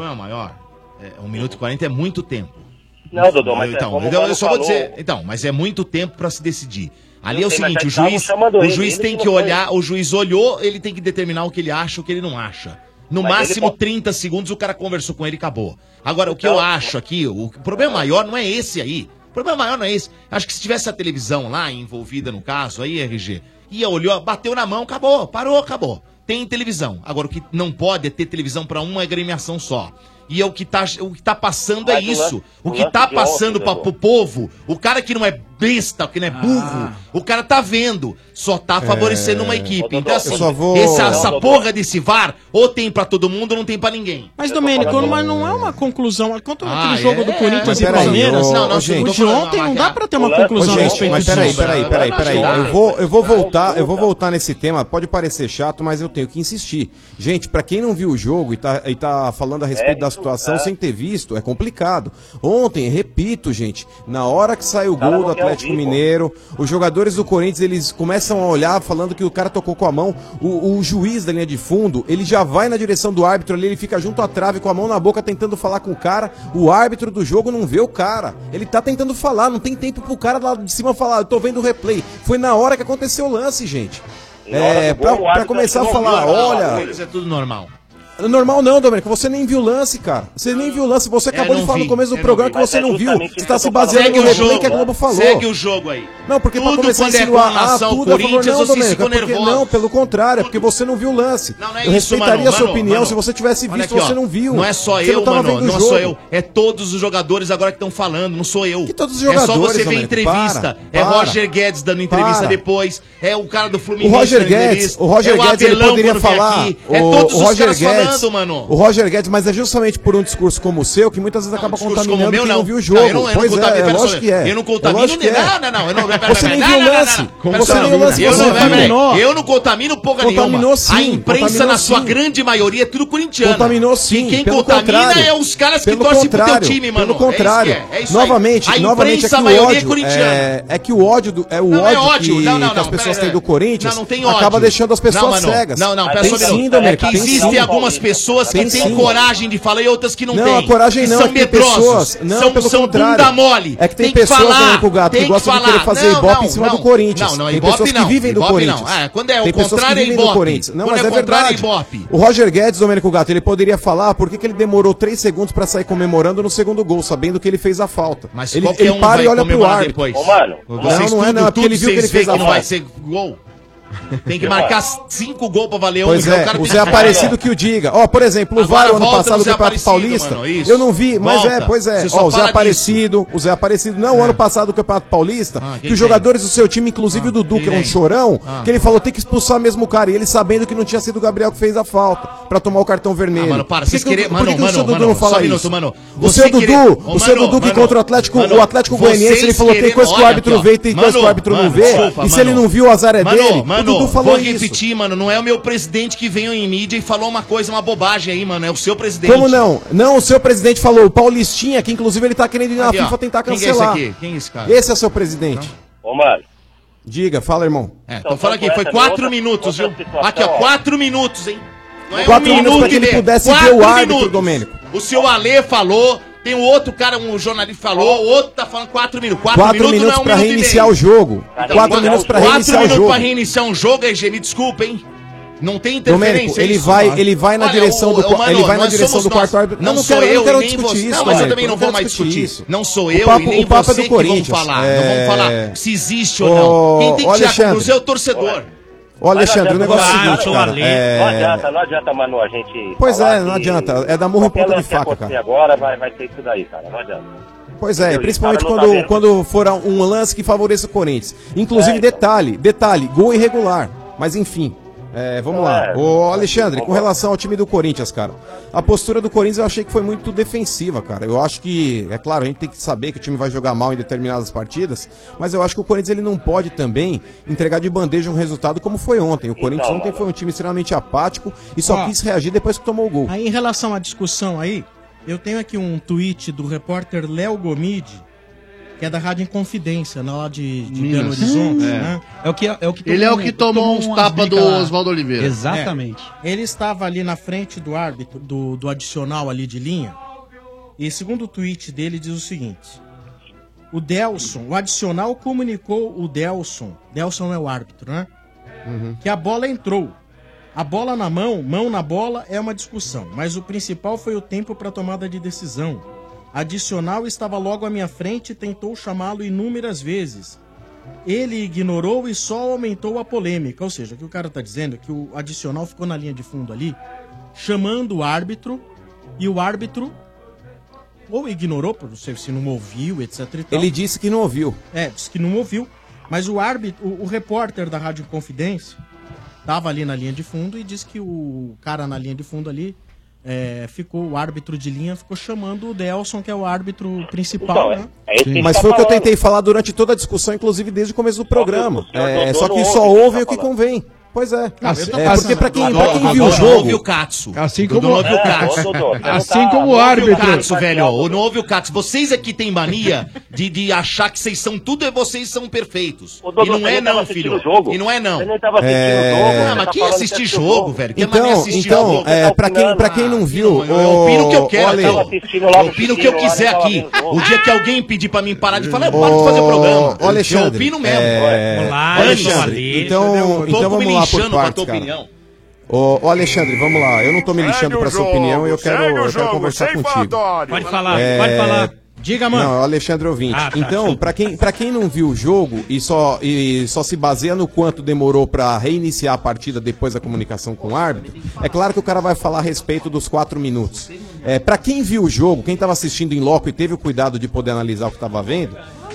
é 1 minuto e 40 é muito tempo. Não, Dodô, mas eu só vou dizer, mas é muito tempo pra se decidir. Ali é o seguinte, o juiz tem que olhar, o juiz olhou, ele tem que determinar o que ele acha, o que ele não acha. No máximo 30 segundos o cara conversou com ele e acabou. Agora, o que eu acho aqui, o problema maior não é esse aí. O problema maior não é esse. Acho que se tivesse a televisão lá envolvida no caso aí, RG, olhou, bateu na mão, acabou, parou, acabou. Tem televisão. Agora, o que não pode é ter televisão para uma agremiação só. E o que tá passando é isso. O que tá passando pro povo, o cara que não é besta, que não é burro, o cara tá vendo. Só tá favorecendo uma equipe. Então, assim, essa porra desse VAR, ou tem pra todo mundo ou não tem pra ninguém. Mas, Domênico, mas não é uma conclusão. Quanto aquele jogo do Corinthians e Palmeiras, o de ontem não dá pra ter uma conclusão a respeito disso. Mas peraí. Eu vou voltar nesse tema. Pode parecer chato, mas eu tenho que insistir. Gente, pra quem não viu o jogo e tá falando a respeito da situação sem ter visto, é complicado. Ontem, repito, gente, na hora que saiu o gol do Atlético Atlético Mineiro. Os jogadores do Corinthians, eles começam a olhar falando que o cara tocou com a mão. O juiz da linha de fundo, ele já vai na direção do árbitro ali, ele fica junto à trave com a mão na boca tentando falar com o cara. O árbitro do jogo não vê o cara. Ele tá tentando falar, não tem tempo pro cara lá de cima falar, eu tô vendo o replay. Foi na hora que aconteceu o lance, gente. Pra começar a falar, olha... Isso é tudo normal. Normal não, Domênico, você nem viu o lance, cara. Você nem viu o lance, você acabou de falar no começo do programa que você não viu. Você tá se baseando no replay que a Globo falou. Segue o jogo aí. Não, porque pra Tudo começar a quando é insinuar, com relação ao tudo a favor, Corinthians, não, vocês Domênico, ficam porque nervosos. não, pelo contrário, é porque você não viu o lance. Não é eu isso, respeitaria a sua mano, opinião mano. se você tivesse Olha visto, aqui, você ó, não viu. Não é só Você eu, não tava mano, vendo o não jogo. sou eu. É todos os jogadores agora que estão falando, não sou eu. Que todos os É só jogadores, você ver Domênico, entrevista. para. Roger Guedes dando entrevista Para. depois. É o cara do Fluminense O Roger dando Guedes, entrevista. o Roger é o Guedes ele Abelão poderia quando vem falar. aqui. É todos os Roger caras Guedes, falando, mano. O Roger Guedes, mas é justamente por um discurso como o seu que muitas vezes acaba contaminando como o meu, quem não não. viu o jogo. Não, eu não Pois contamino, é, pera lógico só, que é. eu não contamino lógico que é. Você nem viu o lance. Você nem viu o lance, você contaminou. Eu não contamino porra nenhuma. Contaminou sim, A imprensa, contaminou na sua sim. grande maioria, é tudo corintiano. Contaminou sim, E quem pelo contamina contrário. é os caras que Pelo torcem pro teu contrário, time, mano. Pelo contrário. É isso aí. Novamente, A novamente é que imprensa, a o maioria é ódio corintiana. é que o ódio é o Não é ódio ódio. que, Não, não, que as não, pessoas pera, têm do Corinthians não tem ódio. acaba deixando as pessoas Não, mano, cegas. Não, pera tem só um sim, minuto. Domênico, É que tem existem sim. algumas pessoas que Tem têm sim. coragem de falar e outras que não Não, têm. a coragem que não, são é que tem medrosos. pessoas- não, pelo são contrário. bunda mole. É que tem que pessoas, falar, Domênico Gato, que tem gostam de querer fazer ibope em cima do Corinthians. Não, Tem ibope pessoas que não. vivem do Ibope Corinthians. não. Ah, quando é o Tem pessoas que contrário é vivem do ibope. Corinthians. Não, Quando mas é é o contrário é verdade. ibope. O Roger Guedes, Domênico Gato, ele poderia falar por que ele demorou 3 segundos pra sair comemorando no segundo gol, sabendo que ele fez a falta. Mas ele qualquer um para vai e olha pro comemorar árbitro. depois. Ô, mano, Não é não, é porque ele viu que ele fez a que não vai falta. ser gol. Tem que marcar 5 gols pra valer Pois então é, cara o tem Zé que- Aparecido que o diga. Ó, por exemplo, o Agora VAR ano volta passado no do Zé Campeonato Aparecido, Paulista, mano, isso. eu não vi, mas Volta. pois é. Você Ó, só o Zé fala Aparecido, o Zé Aparecido, não, o ano passado do Campeonato Paulista, quem que os tem? jogadores do seu time, inclusive o Dudu, que é um tem? chorão, Ah. que ele falou tem que expulsar mesmo o cara, e ele sabendo que não tinha sido o Gabriel que fez a falta, pra tomar o cartão vermelho. Mano, para, Por que vocês que o- querem... por que que o seu Dudu mano, não fala só um isso? minuto, mano. O seu Você querer- Dudu, Ô, o seu mano, Dudu que mano, contra o Atlético mano, Goianiense, ele falou tem vocês coisa que o querem- árbitro olha vê, aqui, tem ó. coisa que o árbitro não vê, desculpa, e se ele não viu, o azar é dele. O Dudu falou vou isso. repetir, mano, não é o meu presidente que veio em mídia e falou uma coisa, uma bobagem aí, mano, é o seu presidente. Como não? Não, o seu presidente falou, o Paulistinha, que inclusive ele tá querendo ir na Aqui, ó. FIFA tentar Quem que é cancelar. esse aqui? Quem é esse cara? Esse é o seu presidente. Ô, mano. Diga, fala, irmão. Então fala aqui, foi 4 minutos, viu? Aqui, ó, 4 minutos, hein? Não é 4 minutos pra que e ele meio, pudesse 4 ver o árbitro, minutos. Domênico. O seu Alê falou, tem um outro cara, um jornalista falou, o outro tá falando 4 minutos. 4 minutos não é um pra minuto e reiniciar meio. o jogo. Então, 4 minutos pra reiniciar o minutos jogo. pra reiniciar um jogo, RG, me desculpa, hein? Não tem Domênico, interferência. ele isso, vai, mano. ele vai na Olha, direção do mano, ele vai na nós direção somos do quarto nós. árbitro. Não Eu sou quero, eu não quero e nem discutir você. isso. Não, mas eu Domênico, também não vou quero mais discutir. isso. Não sou O eu papo- e nem o papo é você do que vão Corinthians. falar. É. Não vamos falar se existe ou Ô, não. Quem tem que tirar a Alexandre. conclusão é o torcedor. Ô, Alexandre, o negócio é o seguinte, Não cara. adianta, mano, a gente. Pois falar é, não que adianta. É dar murro em qualquer ponta de lance que faca, acontecer cara. agora vai ter isso daí, cara. Não adianta. Pois é, Entendeu? principalmente E o cara não tá quando for um lance que favoreça o Corinthians. Inclusive, detalhe, gol irregular. Mas enfim, vamos lá. Ô, Alexandre, com relação ao time do Corinthians, cara, a postura do Corinthians eu achei que foi muito defensiva, cara. Eu acho que, é claro, a gente tem que saber que o time vai jogar mal em determinadas partidas, mas eu acho que o Corinthians ele não pode também entregar de bandeja um resultado como foi ontem. O Corinthians ontem foi um time extremamente apático e só quis reagir depois que tomou o gol. Aí, em relação à discussão aí, eu tenho aqui um tweet do repórter Léo Gomide, que é da Rádio Inconfidência, lá de Belo Horizonte, né? Ele é o que tomou uns tapas do Oswaldo Oliveira. Exatamente. É. Ele estava ali na frente do árbitro, do adicional ali de linha, e segundo o tweet dele diz o seguinte: o Delson, o adicional comunicou o Delson é o árbitro, né? Que a bola entrou. A bola na mão na bola é uma discussão, mas o principal foi o tempo para tomada de decisão. Adicional estava logo à minha frente e tentou chamá-lo inúmeras vezes. Ele ignorou e só aumentou a polêmica. Ou seja, o que o cara está dizendo é que o adicional ficou na linha de fundo ali, chamando o árbitro, e o árbitro ou ignorou, não sei se não ouviu, etc. e tal. Ele disse que não ouviu. Disse que não ouviu, mas o árbitro, o repórter da Rádio Confidência, estava ali na linha de fundo e disse que o cara na linha de fundo ali o árbitro de linha ficou chamando o Delson, que é o árbitro principal, né? Mas foi o que eu tentei falar durante toda a discussão, inclusive desde o começo do programa. Só que só ouvem o que convém. Pois é. Porque pra quem viu o Não jogo... houve o Katsu. Assim Dudu, como- não houve o É, Katsu. ô, Dodô, assim como o árbitro. Não houve o Katsu, velho. Não houve o Katsu. Vocês aqui têm mania de achar que vocês são tudo e vocês são perfeitos. Dodô, E não você é nem tava não, assistindo filho. o jogo. E não é não. Você nem tava assistindo o jogo, Ah, você mas tá quem falando assiste que jogo, jogo. velho? Quem mania assistir jogo? pra quem não viu... Eu opino o que eu quero, Ale, eu opino o que eu quiser aqui. O dia que alguém pedir pra mim parar de falar, eu paro de fazer o programa. Ô, Alexandre, Eu opino mesmo. Alexandre, então vamos lá por partes, cara. Ô, Alexandre, vamos lá. Eu não tô me lixando pra sua opinião e eu quero conversar contigo. Pode falar, pode falar. Diga, mano. Não, é o Alexandre ouvinte. Ah, tá, Então, pra quem não viu o jogo e só se baseia no quanto demorou pra reiniciar a partida depois da comunicação com o árbitro, é claro que o cara vai falar a respeito dos 4 minutos. Pra quem viu o jogo, quem tava assistindo em loco e teve o cuidado de poder analisar o que tava vendo,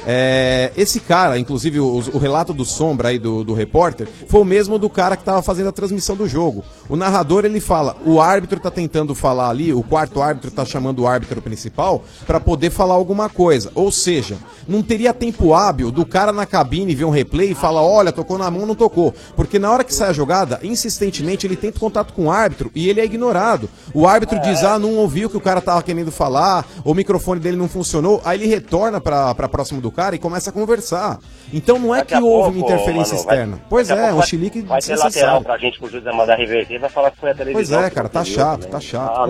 esse cara, inclusive o relato do Sombra aí do repórter, foi o mesmo do cara que tava fazendo a transmissão do jogo. O narrador, ele fala, o árbitro tá tentando falar ali, o quarto árbitro tá chamando o árbitro principal pra poder falar alguma coisa. Ou seja, não teria tempo hábil do cara na cabine ver um replay e falar, olha, tocou na mão, não tocou. Porque na hora que sai a jogada, insistentemente ele tenta contato com o árbitro e ele é ignorado. O árbitro diz, não ouviu o que o cara tava querendo falar, o microfone dele não funcionou, aí ele retorna pra próximo do cara e começa a conversar. Então não é que houve uma interferência externa. Pois é, um chilique Vai ter lateral pra gente, pro juiz mandar reverter, vai falar que foi a televisão. Pois é, cara, tá chato, tá chato.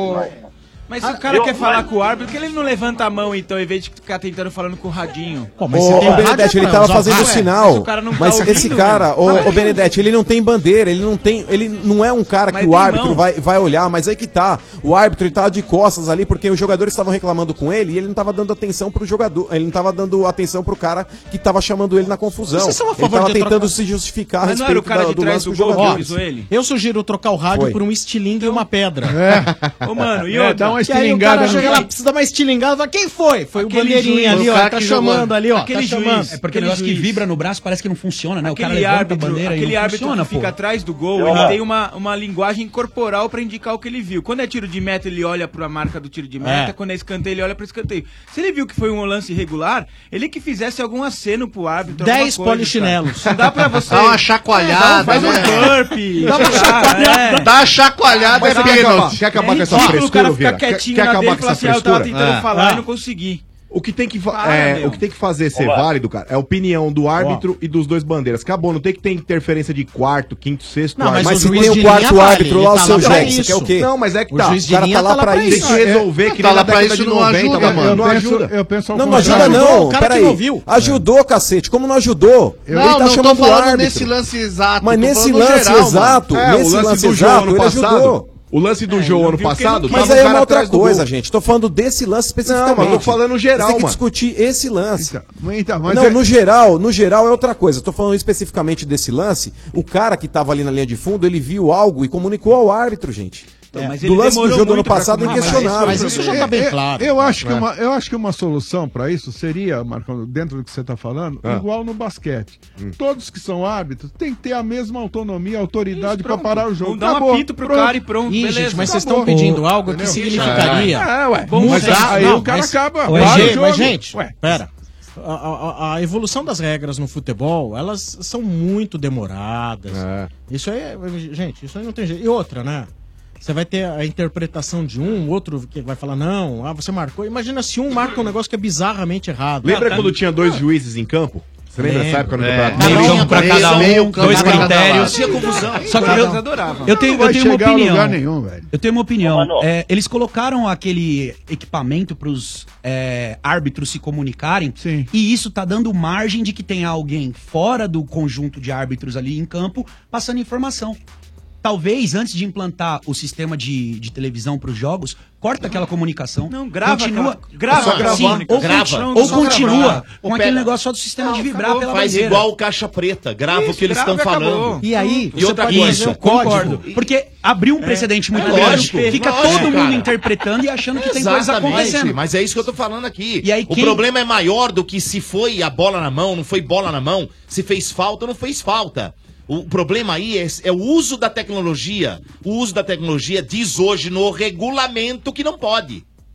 Mas o cara quer falar com o árbitro, por que ele não levanta a mão então, em vez de ficar tentando falando com o radinho? Ô, Benedetti, ele tava fazendo sinal. Mas esse cara, ô Benedetti, ele não tem bandeira, ele não é um cara que o árbitro vai olhar, mas aí que tá. O árbitro, ele tava de costas ali, porque os jogadores estavam reclamando com ele e ele não tava dando atenção pro jogador, ele não tava dando atenção pro cara que tava chamando ele na confusão. Vocês são a Ele favor tava de tentando se justificar a Mas não era o respeito cara de do trás lance do dos gol que jogadores. avisou ele? Eu sugiro trocar o rádio por um estilingue e uma pedra. Ô, mano, e É, outra? dá uma Que aí o estilingada cara no chega lá, juiz. precisa dar uma estilingada, fala, quem foi? Foi Aquele o bandeirinha juiz, ali, o ó, cara tá que chamando jogou. ali, ó, Aquele tá juiz. chamando. É porque o negócio que vibra no braço parece que não funciona, né? O cara Aquele levanta árbitro, a bandeira e aquele não árbitro funciona, que fica pô. atrás do gol, ele tem uma linguagem corporal pra indicar o que ele viu. Quando é tiro de meta, ele olha pra marca do tiro de meta. Quando é escanteio, ele olha pro escanteio. Se ele viu que foi um lance irregular, ele que fizesse algum aceno pro árbitro. 10 polichinelos. Não dá pra você... Dá uma chacoalhada. Faz um burpee. Dá uma chacoalhada. Dá uma chacoalhada. Mas você quer acabar com essa ridículo o frescura, cara ficar Vira? quietinho Quer na acabar dele e com falar essa assim, eu tava frescura? tentando falar e não consegui. O que tem que, meu. o que tem que fazer ser válido, cara, é a opinião do árbitro e dos dois bandeiras. Acabou, não tem que ter interferência de quarto, quinto, sexto Não, árbitro. mas se tem o quarto árbitro lá, o seu Jack, você quer o quê? Não, mas é que O tá. juiz de linha tá lá pra isso. Tem que resolver que Tá nem lá na pra década isso, de não 90, ajuda. mano. Não ajuda. Eu penso ao Não contrário. ajuda não, O cara que peraí. não viu. Ajudou, cacete, como não ajudou? Ele Não, tá não tô chamando o falando árbitro. nesse lance exato. Mas tô nesse falando no lance geral, exato, mano. nesse o lance do jogo exato, ano ele passado. ajudou. O lance do jogo ano passado. Mas tava aí um é cara uma outra atrás do coisa, gol. gente. Tô falando desse lance especificamente. Não, mas eu tô falando geral, Você tem que mano. discutir esse lance. Então, mas Não, é- no geral é outra coisa. Tô falando especificamente desse lance. O cara que tava ali na linha de fundo, ele viu algo e comunicou ao árbitro, gente. mas Do ele lance do demorou jogo do ano muito pra passado é comunicar. inquestionável. Mas isso já tá bem claro. Eu acho que uma solução para isso seria, Marcão, dentro do que você está falando, igual no basquete. Todos que são árbitros têm que ter a mesma autonomia, autoridade para parar o jogo. Vamos dar um Acabou, apito pro cara e pronto, Ih, beleza. gente, mas vocês acabou. estão pedindo algo que Entendeu? significaria... Ué. Bom Mas senso. aí Não, o cara mas- acaba. Mas, para o gente, jogo. mas, gente, Ué. pera. A evolução das regras no futebol, elas são muito demoradas. Isso aí, gente, isso aí não tem jeito. E outra, né? Você vai ter a interpretação de um, outro que vai falar, não, você marcou. Imagina se um marca um negócio que é bizarramente errado. Lembra quando tinha dois juízes em campo? Você lembra dessa época no campeonato? Meio campo pra cada um, dois critérios. Tinha confusão. Só que Eles adoravam. eu tenho Não vai uma chegar a opinião. lugar nenhum, velho. Eu tenho uma opinião. Ô, mano. Eles colocaram aquele equipamento para os árbitros se comunicarem Sim. e isso tá dando margem de que tenha alguém fora do conjunto de árbitros ali em campo passando informação. Talvez, antes de implantar o sistema de televisão para os jogos, corta aquela comunicação. Não, grava continua, aquela- grava só aquela sim, comunicação. ou, Grava. Não, ou só continua gravar. com Ou aquele pega- negócio só do sistema de vibrar acabou. pela Faz bandeira. igual o caixa preta, grava o que eles estão grava e falando. acabou. E aí, E você outra pode coisa, fazer um Concordo. código. Porque abriu um precedente muito lógico, grande. Fica lógico, todo mundo cara. interpretando e achando que tem coisa acontecendo. Mas é isso que eu tô falando aqui. E aí, o quem- problema é maior do que se foi a bola na mão, não foi bola na mão, se fez falta ou não fez falta. O problema aí é o uso da tecnologia. O uso da tecnologia diz hoje no regulamento que não pode.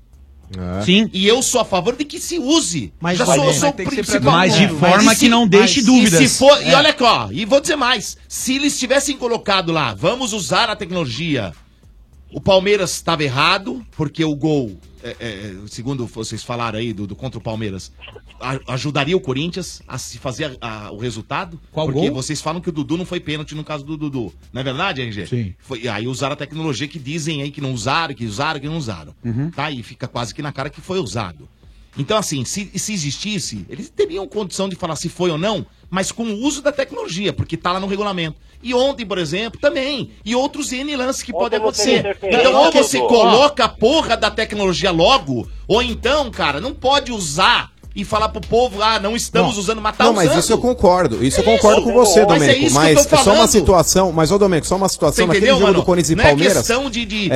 Sim. E eu sou a favor de que se use. Mas Já olha, sou o tem que ser principal. mas de forma Mas que não deixe dúvidas. E, se for, e É. olha aqui, ó, e vou dizer mais. Se eles tivessem colocado lá, vamos usar a tecnologia, o Palmeiras estava errado, porque o gol, segundo vocês falaram aí do contra o Palmeiras, ajudaria o Corinthians a se fazer o resultado. Qual porque gol? vocês falam que o Dudu não foi pênalti no caso do Dudu. Não é verdade, RG? Sim. Aí usaram a tecnologia que dizem aí que não usaram, que não usaram. Tá? E fica quase que na cara que foi usado. Então, assim, se existisse, eles teriam condição de falar se foi ou não, mas com o uso da tecnologia, porque tá lá no regulamento. E ontem, por exemplo, também. E outros N lances que podem acontecer. Então, ou você coloca a porra da tecnologia logo, ou então, cara, não pode usar e falar pro povo, não estamos usando, mas tá Não, usando. mas isso eu concordo. Isso eu concordo com você, Mas é Domênico. isso que Mas eu tô é só uma falando. situação. Mas, ô Domênico, só uma situação. Você Naquele entendeu, jogo mano? do Corinthians e Não é Palmeiras. questão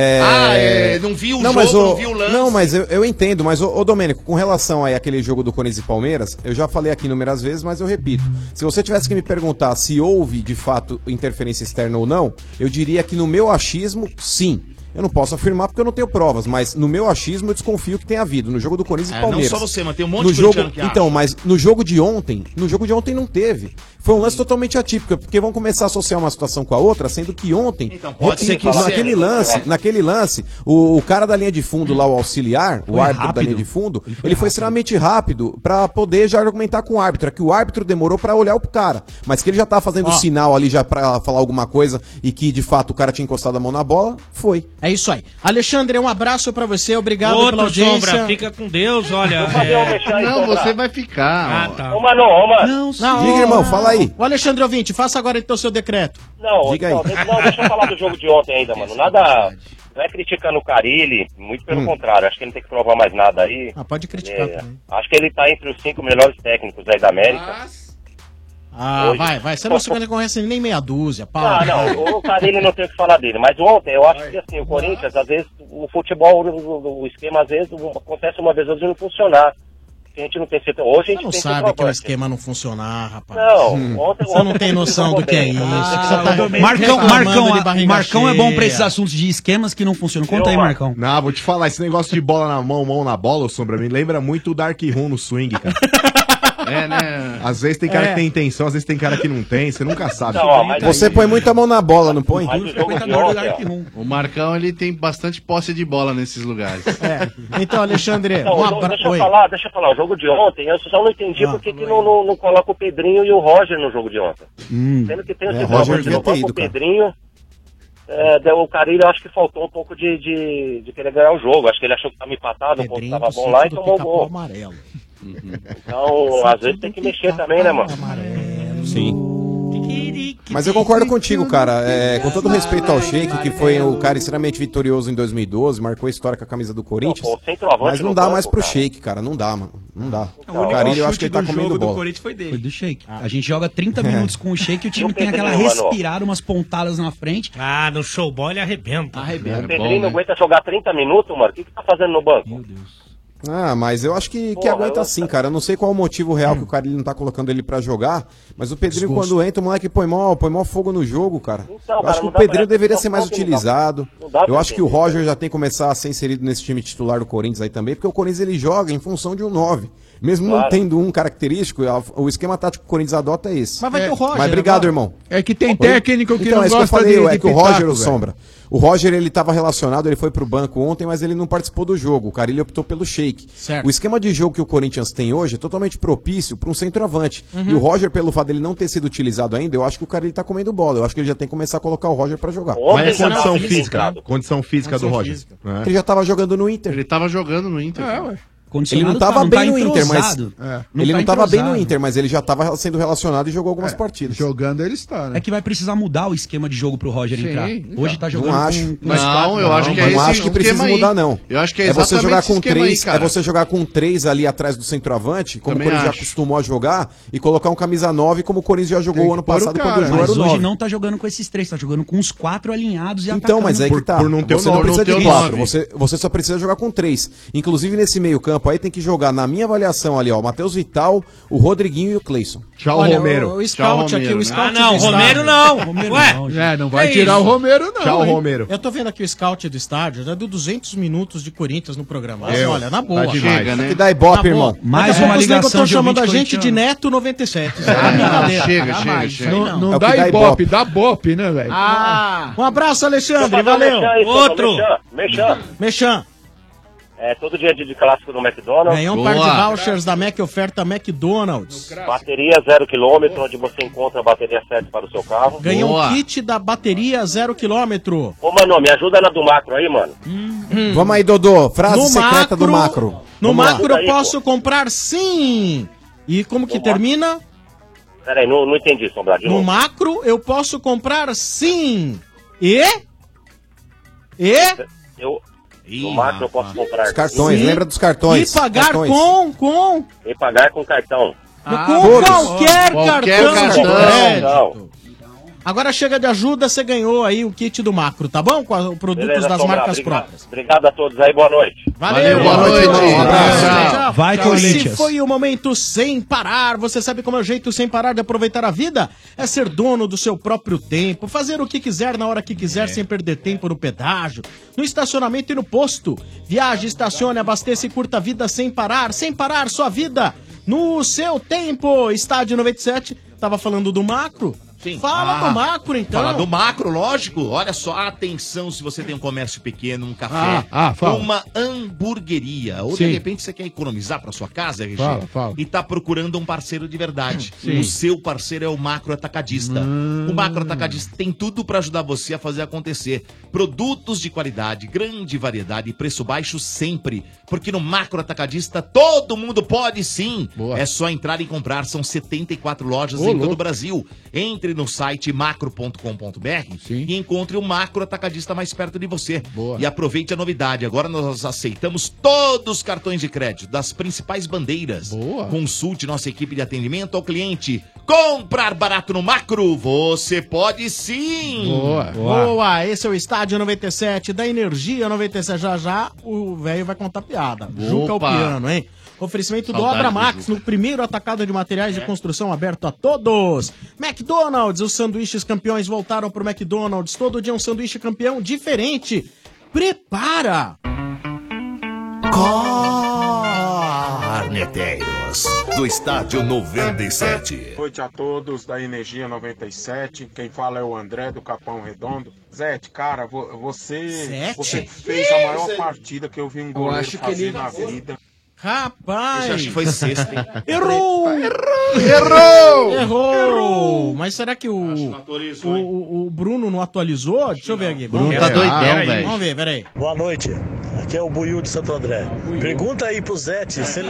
não vi o não, jogo, mas não vi o lance. Não, mas eu entendo. Mas, ô Domênico, com relação aí àquele jogo do Corinthians e Palmeiras, eu já falei aqui inúmeras vezes, mas eu repito. Se você tivesse que me perguntar se houve, de fato, interferência externa ou não, eu diria que no meu achismo, sim. Eu não posso afirmar porque eu não tenho provas, mas no meu achismo eu desconfio que tenha havido no jogo do Corinthians e Palmeiras. Não só você, mas tem um monte no de jogo, corintiano que então, acha. mas no jogo de ontem não teve. Foi um lance totalmente atípico, porque vão começar a associar uma situação com a outra, sendo que ontem, Então, pode ser que naquele lance, o cara da linha de fundo lá, o auxiliar, o árbitro da rápido. linha de fundo, ele foi extremamente rápido pra poder já argumentar com o árbitro, é que o árbitro demorou pra olhar pro cara, mas que ele já tava fazendo sinal ali já pra falar alguma coisa e que de fato o cara tinha encostado a mão na bola, foi. É isso aí. Alexandre, um abraço pra você, obrigado Outro pela audiência. Sombra, fica com Deus, olha. Não, você vai ficar. tá. Ô, mano. Diga, irmão, fala aí. O Alexandre Ouvinte, faça agora então o seu decreto. Não, Diga aí. deixa eu falar do jogo de ontem ainda, mano. Nada. Não é criticando o Carille, muito pelo contrário. Acho que ele não tem que provar mais nada aí. Pode criticar também. Acho que ele tá entre os 5 melhores técnicos aí da América. Hoje. Vai. Você não conhece nem meia dúzia, para. Não, o Carille não tem o que falar dele. Mas ontem, eu acho que assim, o Corinthians, às vezes, o futebol, o esquema, às vezes, acontece uma vez, às vezes não funcionar. A gente não tem certeza. Hoje a Você gente não tem sabe que o centroavante. esquema não funcionar, rapaz. Não, ontem Você não tem noção do que é isso. Marcão é bom pra esses assuntos de esquemas que não funcionam. Conta aí, Marcão. Não, vou te falar, esse negócio de bola na mão na bola, ô Sombra, me lembra muito o Dark Room no swing, cara. É, né? Às vezes tem cara que tem intenção, às vezes tem cara que não tem, você nunca sabe. Você põe muita mão na bola, não põe? O Marcão, ele tem bastante posse de bola nesses lugares. Então, Alexandre, deixa eu falar, o jogo de ontem, eu só não entendi por que não coloca o Pedrinho e o Roger no jogo de ontem. Sendo que tem o centroavante no banco, o Pedrinho. O Carille, eu acho que faltou um pouco de querer ganhar o jogo. Acho que ele achou que estava empatado, o ponto estava bom lá e tomou o gol. Amarelo. Então, às vezes tem que mexer também, né, mano? Sim. Mas eu concordo contigo, cara. Com todo respeito ao Sheik, que foi o cara extremamente vitorioso em 2012, marcou a história com a camisa do Corinthians. Mas não dá mais pro Sheik, cara. Não dá, mano. Não dá. O Carille, eu acho que ele tá comendo bola. Foi do Sheik. A gente joga 30 minutos com o Sheik e o time tem aquela respirada, umas pontadas na frente. No showball ele arrebenta. O Pedrinho não aguenta jogar 30 minutos, mano. O que tá fazendo no banco? Meu Deus. Mas eu acho que aguenta sim, cara. Eu não sei qual o motivo real que o Carille não tá colocando ele pra jogar, mas o Pedrinho, quando entra, o moleque põe mó fogo no jogo, cara. Eu acho que o Pedrinho deveria ser mais utilizado. Eu acho que o Roger já tem que começar a ser inserido nesse time titular do Corinthians aí também, porque o Corinthians ele joga em função de um 9. Mesmo não tendo um característico, o esquema tático que o Corinthians adota é esse. Mas vai ter o Roger. Mas obrigado, irmão. É que tem técnico que então, não é isso gosta que eu falei, de é que o Roger, pitaco, o Sombra. O Roger, ele estava relacionado, ele foi pro banco ontem, mas ele não participou do jogo. O Carille optou pelo Sheik. Certo. O esquema de jogo que o Corinthians tem hoje é totalmente propício para um centroavante. E o Roger, pelo fato dele não ter sido utilizado ainda, eu acho que o Carille tá comendo bola. Eu acho que ele já tem que começar a colocar o Roger para jogar. Mas é condição física do Roger. Ele já tava jogando no Inter. Ele tava jogando no Inter. Ué. Ele não tava bem no Inter, mas. Ele não tava bem no entrosado. Inter, mas ele já tava sendo relacionado e jogou algumas partidas. Jogando ele está, né? É que vai precisar mudar o esquema de jogo pro Roger entrar. então. Hoje tá jogando Não acho. Eu acho que é esse não acho que precisa esquema aí. mudar, não. Eu acho que é você exatamente jogar esse com esquema aí, três, cara. é você jogar com 3 ali atrás do centroavante, como Também o Corinthians já acho. acostumou a jogar, e colocar um camisa 9, como o Corinthians já jogou o ano passado quando o jogo Mas era o hoje 9. não tá jogando com esses 3, tá jogando com os 4 alinhados e Então, atacando. mas aí que tá. Por não ter você o não nove. precisa Não de ter o 4, nove. você só precisa jogar com 3. Inclusive nesse meio campo campo aí tem que jogar, na minha avaliação ali, ó, o Matheus Vital, o Rodriguinho e o Cleison. Olha, O Scout aqui, o Scout não, do estádio. Romero não. Romero Ué? não, gente. Não vai tirar o Romero, não. Tchau, hein? Romero. Eu tô vendo aqui o Scout do estádio, já deu 200 minutos de Corinthians no programa. É, Olha, na boa. tá demais. Chega, né? Que dá ibope, Na boa. irmão. Mais Daqui a uma pouco os nego ligação tão de chamando a ouvinte gente de corintiano. Neto 97. Ah, brincadeira. Chega. Não É o que dá dá ibope, dá bope, né, velho? Um abraço, Alexandre. Valeu. Outro. Mexan. É, todo dia de clássico no McDonald's. Ganhou um par de vouchers da Mac Oferta McDonald's. Bateria 0 km, onde você encontra a bateria certa para o seu carro. Ganhou um kit da bateria 0 km. Ô, mano, me ajuda na do macro aí, mano. Vamos aí, Dodô. Frase secreta do macro. No Vamos lá. macro eu posso comprar sim. E como que termina? Peraí, não entendi, Sombra. de No novo. macro eu posso comprar sim. No macro eu posso comprar. Os cartões, Sim. lembra dos cartões. E pagar Cartões. com E pagar com cartão. com todos. qualquer cartão de crédito. Não. Agora chega de ajuda, você ganhou aí o kit do macro, tá bom? Com os produtos Beleza, das Sombra, marcas obrigado. próprias. Obrigado a todos aí, boa noite. Valeu, boa noite. irmão. Um abraço. Tchau. Vai, Esse Corinthians. foi o momento sem parar. Você sabe como é o jeito sem parar de aproveitar a vida? É ser dono do seu próprio tempo, fazer o que quiser na hora que quiser, sem perder tempo no pedágio, no estacionamento e no posto. Viaje, estacione, abasteça e curta a vida sem parar sua vida no seu tempo. Estádio 97, tava falando do macro. Sim. Fala do macro, então. Fala do macro, lógico. Olha só, atenção se você tem um comércio pequeno, um café, fala. uma hamburgueria. Ou Sim. de repente você quer economizar para sua casa, RG, Fala. e tá procurando um parceiro de verdade. O seu parceiro é o Macro Atacadista. O Macro Atacadista tem tudo para ajudar você a fazer acontecer. Produtos de qualidade, grande variedade e preço baixo sempre. Porque no Macro Atacadista todo mundo pode sim. Boa. É só entrar e comprar. São 74 lojas Ô, em todo louco. o Brasil. Entre no site macro.com.br e encontre o Macro Atacadista mais perto de você. Boa. E aproveite a novidade. Agora nós aceitamos todos os cartões de crédito das principais bandeiras. Boa. Consulte nossa equipe de atendimento ao cliente. Comprar barato no Macro, você pode sim. Boa, esse é o Estádio 97 da Energia 97. Já o velho vai contar piada. Juca o piano, hein? Oferecimento do Saudade Obra do Max, no primeiro atacado de materiais de construção aberto a todos. McDonald's, os sanduíches campeões voltaram pro McDonald's. Todo dia um sanduíche campeão diferente. Prepara! Corneteiros do Estádio 97. Boa noite a todos da Energia 97. Quem fala é o André do Capão Redondo. Zete, cara, você fez a maior partida que eu vi um goleiro fazer na vida. Rapaz! Eu acho que foi sexta, hein? Errou! Errou! Mas será que o Bruno não atualizou? Deixa eu ver aqui. Bruno tá doidão, velho. Vamos ver, peraí. Boa noite, aqui é o Buiu de Santo André. Pergunta aí pro Zete se ele...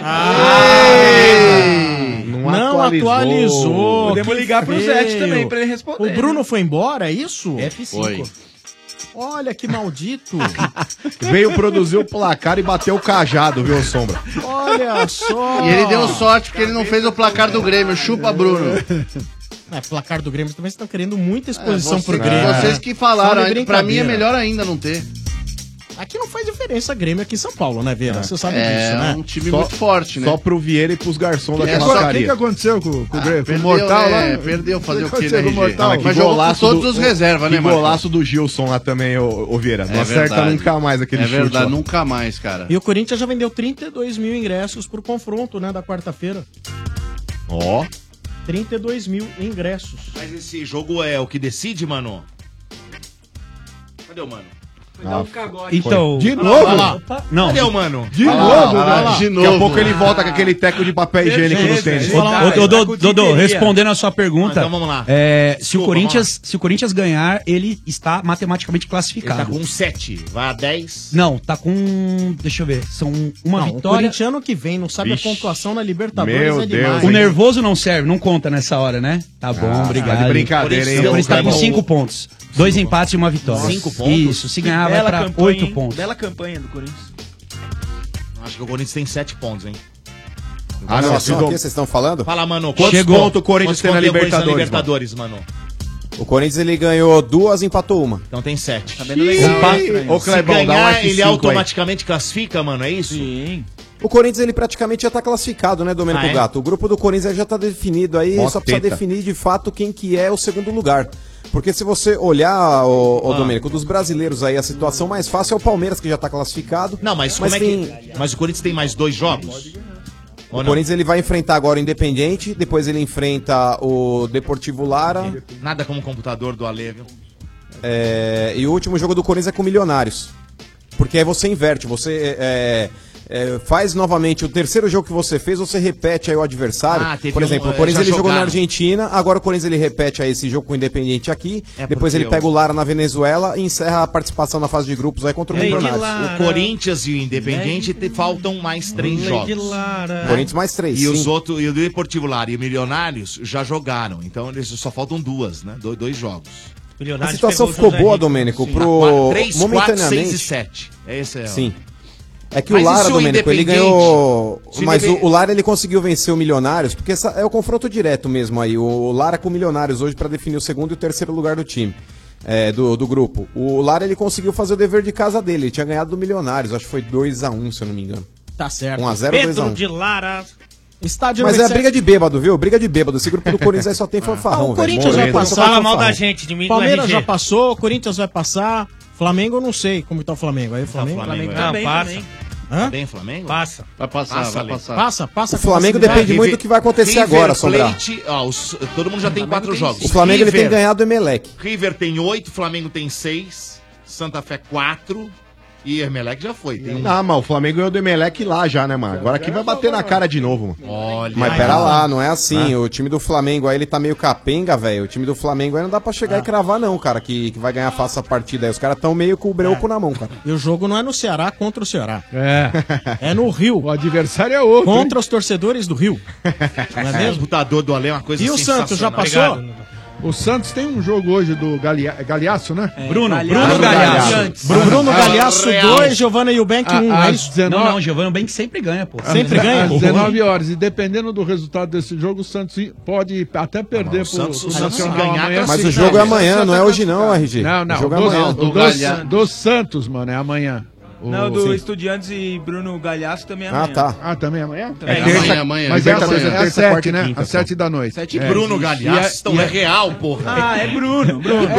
Não atualizou. Podemos que ligar pro feio. Zete também pra ele responder. O Bruno foi embora, é isso? F5. Foi. Olha que maldito. Veio produzir o placar e bateu o cajado, viu, Sombra? Olha só. E ele deu sorte porque ele não fez o placar do Grêmio. Chupa, Bruno. Placar do Grêmio também estão querendo muita exposição pro Grêmio. Vocês que falaram, Só de pra mim é brincadeira. melhor ainda não ter. Aqui não faz diferença Grêmio aqui em São Paulo, né, Vieira? Você sabe disso, né? É um time muito forte, né? Só pro Vieira e pros garçons da Agora, o que, churrascaria. que aconteceu com o Grêmio? Com o Perdeu, Mortal né? lá? Perdeu fazer o quê, aconteceu né, com o RG? Mortal? Mas jogou com todos os reservas, né, Que Marcão? golaço do Gilson lá também, ô Vieira. Não É acerta verdade. nunca mais aquele É chute verdade, lá. nunca mais, cara. E o Corinthians já vendeu 32 mil ingressos pro confronto, né, da quarta-feira. Ó. 32 mil ingressos. Mas esse jogo é o que decide, mano? Cadê o mano? Foi dar um cagote. Então. De novo? Vai lá. Não. Cadê o mano? De Vai novo? lá. Vai lá. De Daqui a novo. pouco ele volta com aquele teco de papel higiênico no tênis. Ô, Dodô, respondendo a sua pergunta, Então vamos lá. se o Corinthians ganhar, ele está matematicamente Ele classificado. tá com 7, vai a 10. Não, tá com. Deixa eu ver. São uma Não, o vitória. corintiano que vem, não sabe Vixe. a pontuação na Libertadores Meu é Deus, demais. O nervoso não serve, não conta nessa hora, né? Tá bom, obrigado. Tá de brincadeira, hein? O Corinthians tá com Vamos. 5 pontos. 2 empates e uma vitória. 5 pontos? Isso, se ganhar vai Bela pra campanha, 8 hein? pontos. Bela campanha do Corinthians. Acho que o Corinthians tem 7 pontos, hein? Ah, não, aqui vocês estão falando? Fala, mano. Quantos pontos o Corinthians tem na Libertadores, mano? O Corinthians ele ganhou 2 e empatou uma. Então tem 7. Tá vendo legal. Ô, Se Clebão, dá um ganhar, F5 ele aí. automaticamente classifica, mano, é isso? Sim. O Corinthians, ele praticamente já tá classificado, né, Domênico é? Gato? O grupo do Corinthians já tá definido aí, Mó só precisa teta. definir de fato quem que é o segundo lugar. Porque se você olhar, o Domênico, dos brasileiros aí, a situação mais fácil é o Palmeiras, que já tá classificado. Não, mas como é que... Mas o Corinthians tem mais 2 jogos? O Corinthians ele vai enfrentar agora o Independiente, depois ele enfrenta o Deportivo Lara. Nada como o computador do Ale, viu? E o último jogo do Corinthians é com o Milionários. Porque aí você inverte, você faz novamente o terceiro jogo que você fez, você repete aí o adversário. Teve Por exemplo, um, o Corinthians já ele jogou na jogaram. Argentina, agora o Corinthians ele repete aí esse jogo com o Independiente aqui, depois porque ele pega o Lara na Venezuela e encerra a participação na fase de grupos aí contra o Milionários. O Corinthians e o Independiente faltam mais 3 jogos. Corinthians mais 3, E os sim. outros, e o Deportivo Lara e o Milionários já jogaram. Então eles só faltam 2, né? 2 jogos. A situação ficou boa, Domênico, pro 3, 4, 6 e momentaneamente. 7. Esse é. Sim. É que Mas o Lara, e se o Domênico, ele Independiente? ganhou. Se o Mas Independ- o Lara ele conseguiu vencer o Milionários, porque é o confronto direto mesmo aí. O Lara com o Milionários hoje pra definir o segundo e o terceiro lugar do time. Do grupo. O Lara ele conseguiu fazer o dever de casa dele. Ele tinha ganhado do Milionários, acho que foi 2-1, se eu não me engano. Tá certo. 1-0, Pedro 2-1. de Lara. Estádio Mas é 97. briga de bêbado, viu? Briga de bêbado. Esse grupo do Corinthians aí só tem fanfarrão, O Corinthians velho. vai passar. Fala mal da gente, de mim do Palmeiras RG. já passou, o Corinthians vai passar. Flamengo eu não sei como tá o Flamengo. Aí o Flamengo. Flamengo Não, bem passa. também. Hã? Bem, Flamengo? Passa. Vai passar, Passa, vai Ale. passar. Passa O Flamengo com facilidade. depende muito do que vai acontecer agora, Sombra. Plate, todo mundo já tem 4 jogos. O Flamengo ele tem ganhado do Emelec. River tem 8, Flamengo tem 6, Santa Fé 4 e Emelec já foi. Tem um. Ah, mas o Flamengo ganhou do Emelec lá já, né, mano? Agora aqui vai bater na cara de novo, mano. Olha. Mas pera lá, não é assim. O time do Flamengo aí, ele tá meio capenga, velho. O time do Flamengo aí não dá pra chegar e cravar, não, cara, que vai ganhar fácil a partida aí. Os caras tão meio com o breuco na mão, cara. E o jogo não é no Ceará contra o Ceará. É. É no Rio. O adversário é outro. Contra os torcedores do Rio. Não é O mesmo? computador do Ale é uma coisa E o Santos já passou? O Santos tem um jogo hoje do Galhaço, né? Bruno Galhaço. Bruno Galhaço 2, Giovanna Eubank 1, é isso? Não, Giovanna Eubank sempre ganha, pô. Sempre ganha? Às 19 horas. E dependendo do resultado desse jogo, o Santos pode até perder o Santos se Nacional ganhar, amanhã. Mas o jogo é amanhã, não é hoje não, RG. Não, não. O jogo é do, amanhã. do Santos, mano, é amanhã. Não, do Sim. Estudiantes e Bruno Galhaço também é Ah, amanhã. tá. Ah, também é amanhã? Também é terça, amanhã. amanhã. Mas é Libertadores é às terça, 7, quarta e né? quinta, Às 7 da noite. Sete E Bruno Galhaço estão é real, porra. Ah, é Bruno.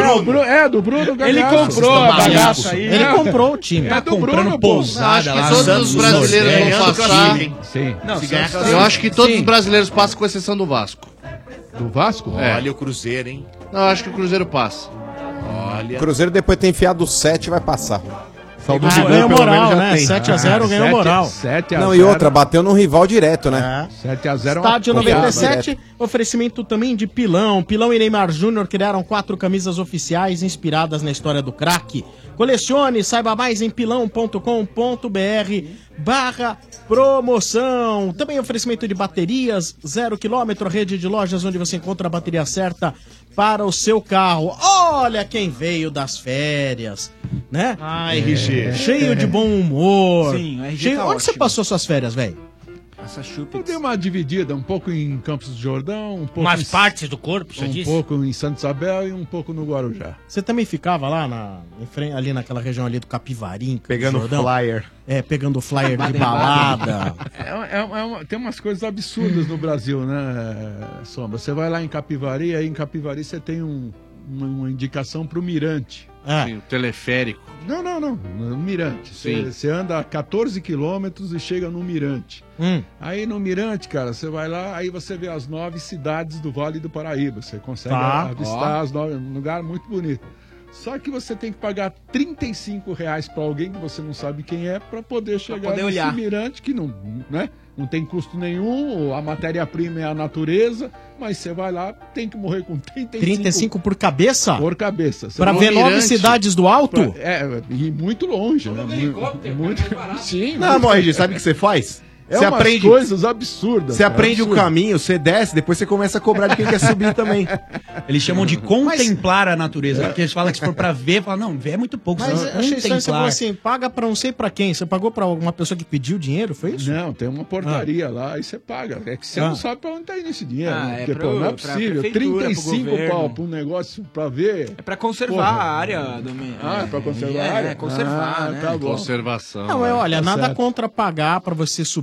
Do Bruno Galhaço. Ele comprou a bagaça aí. Ele comprou o time. É do comprando Bruno, pousada Acho lá. que todos os brasileiros vão passar. Sim. Não, Se ganhar, Eu acho que todos os brasileiros passam, com exceção do Vasco. Do Vasco? Olha o Cruzeiro, hein? Não, eu acho que o Cruzeiro passa. Olha. O Cruzeiro depois tem enfiado o 7 e vai passar. Saudoso gol, Ganhou pelo moral, menos, já né? tem. 7x0 ganhou moral. 7 a Não, 0. e outra, bateu num rival direto, né? 7 a 0 Estádio uma 97, oferecimento também de Pilão. Pilão e Neymar Júnior criaram 4 camisas oficiais inspiradas na história do craque. Colecione, saiba mais em pilão.com.br/promoção. Também oferecimento de baterias, 0 km, rede de lojas onde você encontra a bateria certa para o seu carro. Olha quem veio das férias, né? Ai, RG. Cheio de bom humor. Sim, o RG Cheio... tá Onde você ótimo. passou suas férias, velho? Essa Eu chupa. dei uma dividida, um pouco em Campos do Jordão, um pouco Umas partes do corpo, você um disse? pouco em Santa Isabel e um pouco no Guarujá. Você também ficava lá ali naquela região ali do Capivarim, Campos do Pegando Jordão? flyer. Pegando flyer de balada. Tem umas coisas absurdas no Brasil, né, Sombra? Você vai lá em Capivari, aí em Capivari você tem uma indicação pro Mirante. Sim, o teleférico. Não, no Mirante. Sim. Você anda 14 quilômetros e chega no Mirante. Aí no Mirante, cara, você vai lá, aí você vê as 9 cidades do Vale do Paraíba. Você consegue avistar as 9, um lugar muito bonito. Só que você tem que pagar R$35 para alguém que você não sabe quem é para poder chegar poder nesse olhar. Mirante que não, né? Não tem custo nenhum, a matéria-prima é a natureza, mas você vai lá, tem que morrer com 35 por cabeça? por cabeça. Você Pra vai ver no 9 Mirante, cidades do alto? e muito longe, né? Muito, sim. Não, Morri, sabe o que você faz? É Você umas aprende coisas absurdas. Você cara, aprende o absurdo. caminho, você desce, depois você começa a cobrar de quem quer subir também. Eles chamam de contemplar a natureza. Porque eles falam que se for pra ver, falam, não, ver é muito pouco. Mas você achei estranho, você falou contemplar. assim, paga pra não sei pra quem. Você pagou pra alguma pessoa que pediu dinheiro, foi isso? Não, tem uma portaria lá e você paga. É que você não sabe pra onde tá indo esse dinheiro. Ah, né? é Porque, pra- pô, não é pra possível. prefeitura, 35 pro governo. pau pra um negócio pra ver. É pra conservar Porra. a área do Ah, é pra conservar a área? conservar, Ah, né? tá bom. Conservação. Não, olha, Tá nada certo. contra pagar pra você subir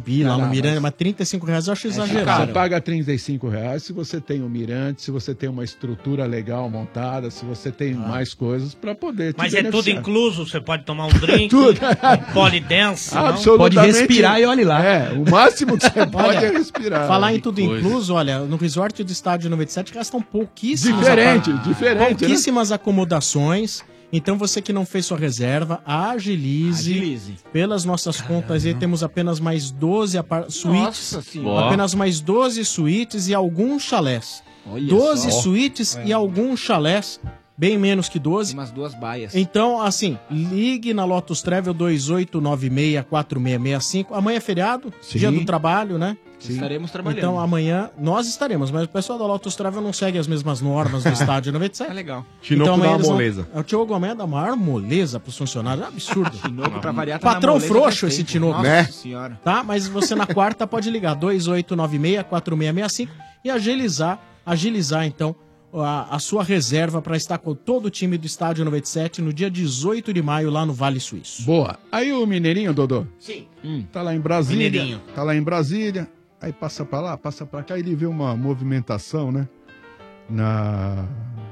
pila lá no Mirante, mas R$35 eu acho exagerado. Você paga R$35 se você tem um mirante, se você tem uma estrutura legal montada, se você tem mais coisas pra poder te Mas é tudo beneficiar. incluso, você pode tomar um drink, Tudo. um polidense, não? Absolutamente. Pode respirar e olhe lá. É, o máximo que você pode é respirar. Falar em Que tudo coisa. incluso, olha, no resort do Estádio 97 gastam pouquíssimas... Diferente, pouquíssimas acomodações. Então você que não fez sua reserva, agilize. Pelas nossas contas aí, temos apenas mais 12 suítes. Nossa Senhora. Apenas mais 12 suítes e alguns chalés. Olha 12 só. suítes e alguns chalés. Bem menos que 12. Umas 2 baias. Então, assim, ligue na Lotus Travel 2896-4665. Amanhã é feriado, Sim. dia do trabalho, né? Estaremos trabalhando. Então amanhã nós estaremos, mas o pessoal da Lotus Travel não segue as mesmas normas do estádio 97. É legal. Tinoco amanhã dá uma eles vão- moleza. O Tinoco Gomes dá a maior moleza pros funcionários. É um absurdo. Tinoco, pra variar, tá na Patrão moleza frouxo faz esse tempo. Tinoco. Nossa Senhora. Tá? Mas você na quarta pode ligar 2896-4665 e agilizar então a sua reserva para estar com todo o time do Estádio 97 no dia 18 de maio lá no Vale Suíço. Boa. Aí o Mineirinho, Dodô? Sim. Tá lá em Brasília. Mineirinho. Tá lá em Brasília. Aí passa pra lá, passa pra cá. Ele vê uma movimentação, né? Na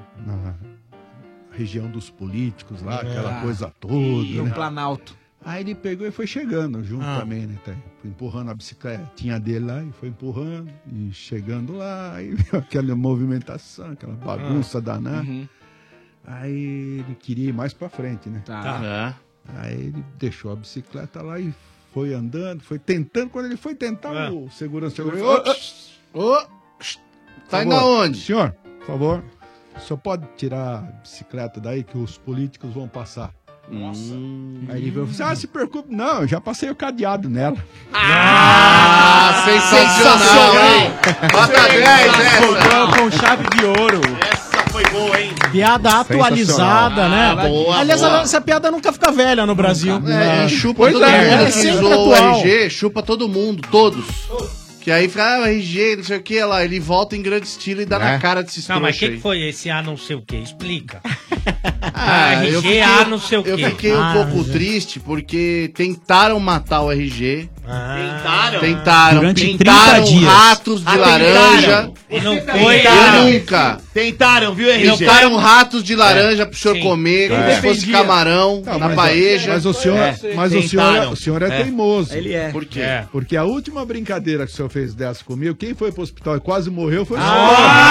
região dos políticos lá, aquela coisa toda. E no né? Planalto. Aí ele pegou e foi chegando junto Ah. também, né? Tá? Foi empurrando a bicicletinha dele lá e foi empurrando e chegando lá. Aí viu aquela movimentação, aquela bagunça danada. Uhum. Aí ele queria ir mais pra frente, né? Tá. Aí ele deixou a bicicleta lá e foi andando, foi tentando. Quando ele foi tentar, o segurança chegou e falou: Tá indo aonde? Senhor, por favor, o senhor pode tirar a bicicleta daí que os políticos vão passar. Nossa. Aí ele falou: se preocupe, não, eu já passei o cadeado nela. Ah, sensacional, hein? Nota 10 essa. Com chave de ouro. Essa foi boa, hein? Piada atualizada, né? Boa, Aliás, boa. essa piada nunca fica velha no Brasil. E chupa Pois todo é, mundo ela é que sempre usou o atual. RG, chupa todo mundo, todos. Que aí fica, RG, não sei o que, lá, ele volta em grande estilo e dá na cara desses Não, mas o trouxa que aí. foi esse A não sei o que? Explica. Eu RG A não sei o quê. Eu fiquei um pouco triste porque tentaram matar o RG. Tentaram. Durante Pintaram 30 dias. ratos de laranja. E não foi Eu nunca. Tentaram, viu, E RG? pintaram ratos de laranja pro senhor comer, como se fosse camarão Não, na mas- paeja. Mas o senhor, o senhor é teimoso. Ele é. Por quê? Porque a última brincadeira que o senhor fez dessa comigo, quem foi pro hospital e quase morreu foi o senhor.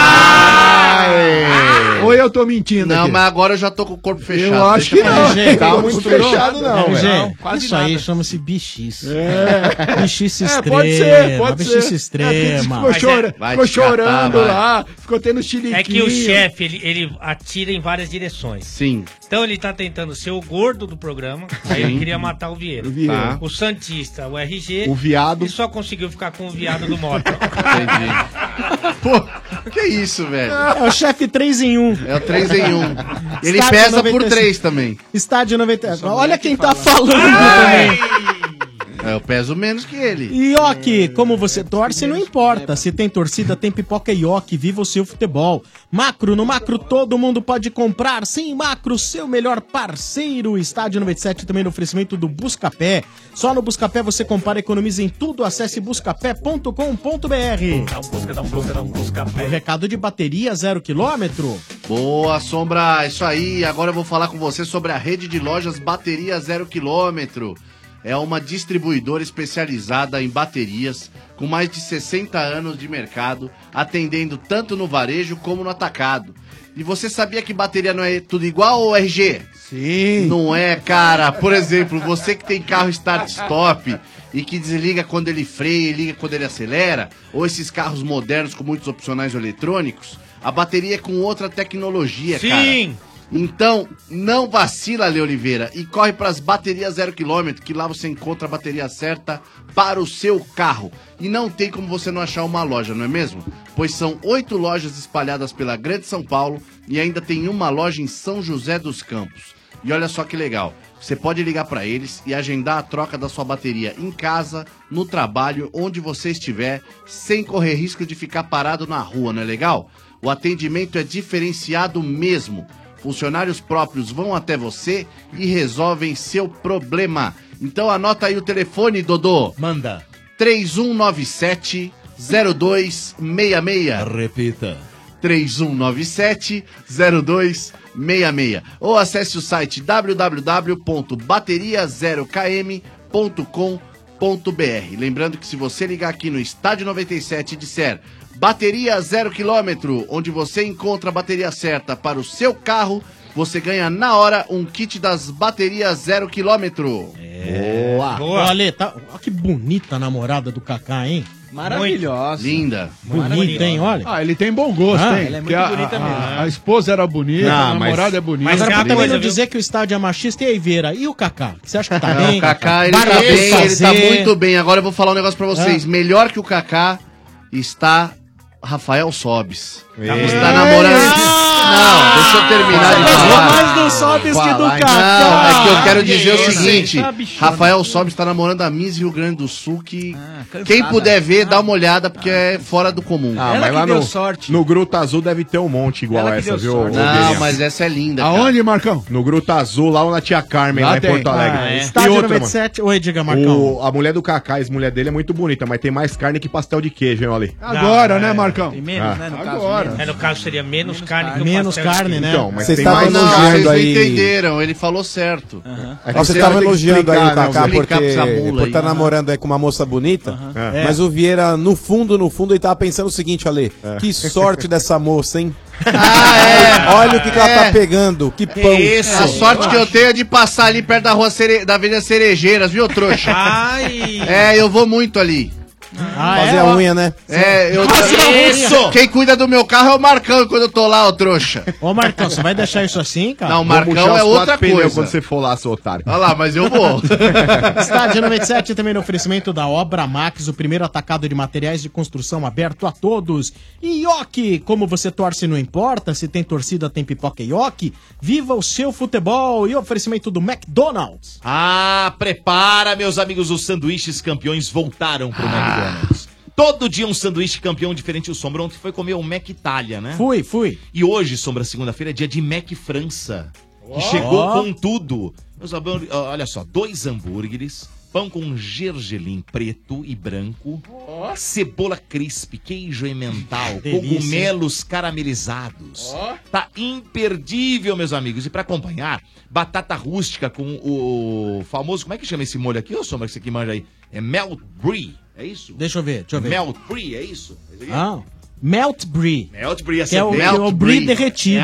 Ou eu tô mentindo Não, aqui? mas agora eu já tô com o corpo fechado. Eu acho Deixa que pra não. mim. Hein? Tá muito fechado, não, RG, velho. quase isso nada. aí chama-se bichice. É. Bichice extrema. Pode ser, pode ser. Bichice extrema. Ficou, ficou chorando lá, ficou tendo chiliquinho. É que o chefe, ele atira em várias direções. Sim. Então ele tá tentando ser o gordo do programa, aí ele queria matar o Vieira. O Vieira. Tá. O Santista, o RG. O viado. E só conseguiu ficar com o viado do moto. Entendi. Pô, que isso, velho? É o chefe 3 em 1. É o 3 em 1. Ele Estádio pesa por 97. 3 também. Estádio 90. Olha quem tá falando também. Eu peso menos que ele. Ioki, como você torce, não importa. Se tem torcida, tem pipoca Ioki. Viva o seu futebol. Macro, no Macro todo mundo pode comprar. Sim, Macro, seu melhor parceiro. Estádio 97 também no oferecimento do Buscapé. Só no Buscapé você compara e economiza em tudo. Acesse buscapé.com.br. Recado de bateria 0 km. Boa, Sombra. Isso aí. Agora eu vou falar com você sobre a rede de lojas Bateria 0 km. É uma distribuidora especializada em baterias, com mais de 60 anos de mercado, atendendo tanto no varejo como no atacado. E você sabia que bateria não é tudo igual, ou RG? Sim. Não é, cara. Por exemplo, você que tem carro start-stop e que desliga quando ele freia e liga quando ele acelera, ou esses carros modernos com muitos opcionais eletrônicos, a bateria é com outra tecnologia, cara. Sim! Então, não vacila, Lê Oliveira, e corre para as baterias 0 km, que lá você encontra a bateria certa para o seu carro. E não tem como você não achar uma loja, não é mesmo? Pois são 8 lojas espalhadas pela Grande São Paulo e ainda tem uma loja em São José dos Campos. E olha só que legal, você pode ligar para eles e agendar a troca da sua bateria em casa, no trabalho, onde você estiver, sem correr risco de ficar parado na rua, não é legal? O atendimento é diferenciado mesmo. Funcionários próprios vão até você e resolvem seu problema. Então anota aí o telefone, Dodô. Manda. 3197-0266. Repita. 3197-0266. Ou acesse o site www.bateria0km.com.br. Lembrando que se você ligar aqui no Estádio 97 e disser bateria 0 km, onde você encontra a bateria certa para o seu carro, você ganha na hora um kit das baterias 0 km. Boa. Olha, tá, olha que bonita a namorada do Kaká, hein? Maravilhosa. Linda. Bonita, hein? Olha. Ah, ele tem bom gosto, hein? Ela é Porque muito bonita mesmo. A esposa era bonita, a namorada é bonita. Mas agora, pra também não dizer que o estádio é machista e a Iveira. E o Kaká? Você acha que tá Não, bem? o Kaká, ele Barba tá do bem, ele tá fazer. muito bem. Agora eu vou falar um negócio pra vocês. Melhor que o Kaká está Rafael Sobis. Está namorando... Não, deixa eu terminar de falar. Mais do Sobis que do Kaká. Não, é que eu quero dizer o seguinte. Rafael Sobis está namorando a Miss Rio Grande do Sul, que quem puder ver, dá uma olhada, porque é fora do comum. Ah, mas lá no Gruta Azul deve ter um monte igual Ela que essa, deu viu? sorte. ô, Não, Guilherme? mas essa é linda, Aonde, Marcão? No Gruta Azul, lá na Tia Carmen, Lá lá em tem. Porto Alegre. Ah, é. E Estádio outra, 97. Oi, diga, mano, Marcão. a mulher do Kaká, a mulher dele é muito bonita, mas tem mais carne que pastel de queijo, hein, Oli? Agora, né, Marcão? Tem menos, né, no Agora. No caso seria menos carne que o Menos pastel de carne, queijo. né? Então, mas Você tem estava mais Não, elogiando vocês não aí. entenderam, ele falou certo. Você estava elogiando aí o Kaká por por aí. estar namorando aí com uma moça bonita, É. mas o Vieira, no fundo, ele tava pensando o seguinte, Ale, que sorte dessa moça, hein? Olha o que ela tá pegando, que pão. A sorte que eu tenho é de passar ali perto da rua da Avenida Cerejeiras, viu, trouxa? Ai. Eu vou muito ali. Fazer a unha, né? Isso! Quem cuida do meu carro é o Marcão quando eu tô lá, ô trouxa. Ô, Marcão, você vai deixar isso assim, cara? Não, o Marcão é outra coisa. Quando você for lá, seu otário. Olha lá, mas eu vou. Estádio 97 também no oferecimento da Obra Max, o primeiro atacado de materiais de construção aberto a todos. E Ioki, como você torce não importa, se tem torcida tem pipoca e Ioki. Viva o seu futebol e oferecimento do McDonald's. Ah, prepara, meus amigos, os sanduíches campeões voltaram pro McDonald's. Todo dia um sanduíche campeão diferente. O Sombra ontem foi comer um Mac Itália, né? Fui. E hoje, Sombra, segunda-feira, é dia de Mac França. Que chegou com tudo. Meus amigos, olha só, 2 hambúrgueres, pão com gergelim preto e branco, cebola crisp, queijo emmental, Delícia. cogumelos caramelizados. Tá imperdível, meus amigos. E pra acompanhar, batata rústica com o famoso... Como é que chama esse molho aqui, ô Sombra, que você que manja aí? É melt brie, é isso? Deixa eu ver. Melt brie, é isso? Esse aqui? Ah, Melt Brie. Melt brie, Que é o brie derretido.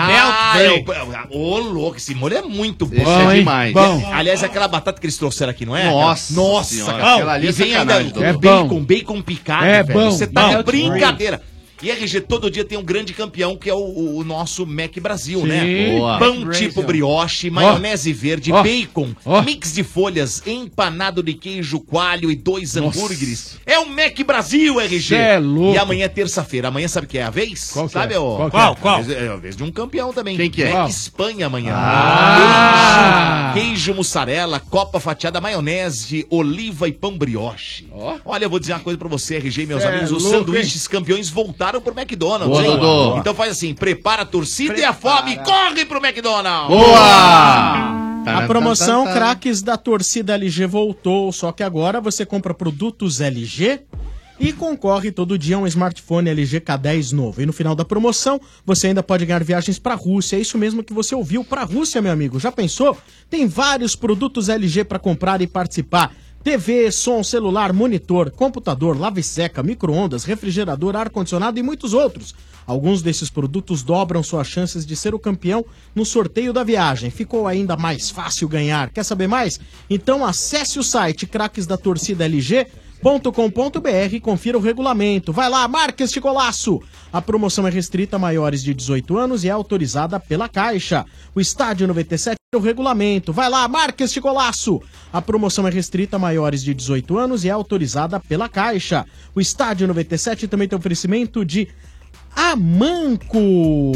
Ô, louco, esse molho é muito bom. Esse é demais. Bom. Aliás, aquela batata que eles trouxeram aqui, não é? Nossa Nossa, senhora, cara. aquela ali E é vem sacanagem, ainda Dodô. com bacon, bacon picado, É velho. bom. Você tá de Melt brincadeira. E RG, todo dia tem um grande campeão, que é o nosso Mac Brasil, Sim. né? Boa. Pão tipo brioche, maionese verde, bacon, mix de folhas, empanado de queijo coalho e 2 hambúrgueres. É o Mac Brasil, RG. Cê é louco. E amanhã é terça-feira. Amanhã sabe o que é a vez? Qual que Sabe, é? ó? Qual? É a vez de um campeão também. Quem que é? Mac Qual? Espanha amanhã. Ah! Queijo mussarela, copa fatiada, maionese, oliva e pão brioche. Olha, eu vou dizer uma coisa pra você, RG, meus Cê amigos. é Os louco, sanduíches campeões voltaram pro McDonald's. Boa, hein? Dodô. Então faz assim, prepara a torcida e a fome, corre pro McDonald's. Boa! A promoção Craques da torcida LG voltou, só que agora você compra produtos LG e concorre todo dia a um smartphone LG K10 novo. E no final da promoção, você ainda pode ganhar viagens para a Rússia. É isso mesmo que você ouviu, para a Rússia, meu amigo. Já pensou? Tem vários produtos LG para comprar e participar. TV, som, celular, monitor, computador, lava e seca, micro-ondas, refrigerador, ar-condicionado e muitos outros. Alguns desses produtos dobram suas chances de ser o campeão no sorteio da viagem. Ficou ainda mais fácil ganhar. Quer saber mais? Então acesse o site craquesdatorcidalg.com.br e confira o regulamento. Vai lá, marca este golaço! A promoção é restrita a maiores de 18 anos e é autorizada pela Caixa. O Estádio 97 é o regulamento. Vai lá, marca este golaço! A promoção é restrita a maiores de 18 anos e é autorizada pela Caixa. O Estádio 97 também tem oferecimento de a Manco.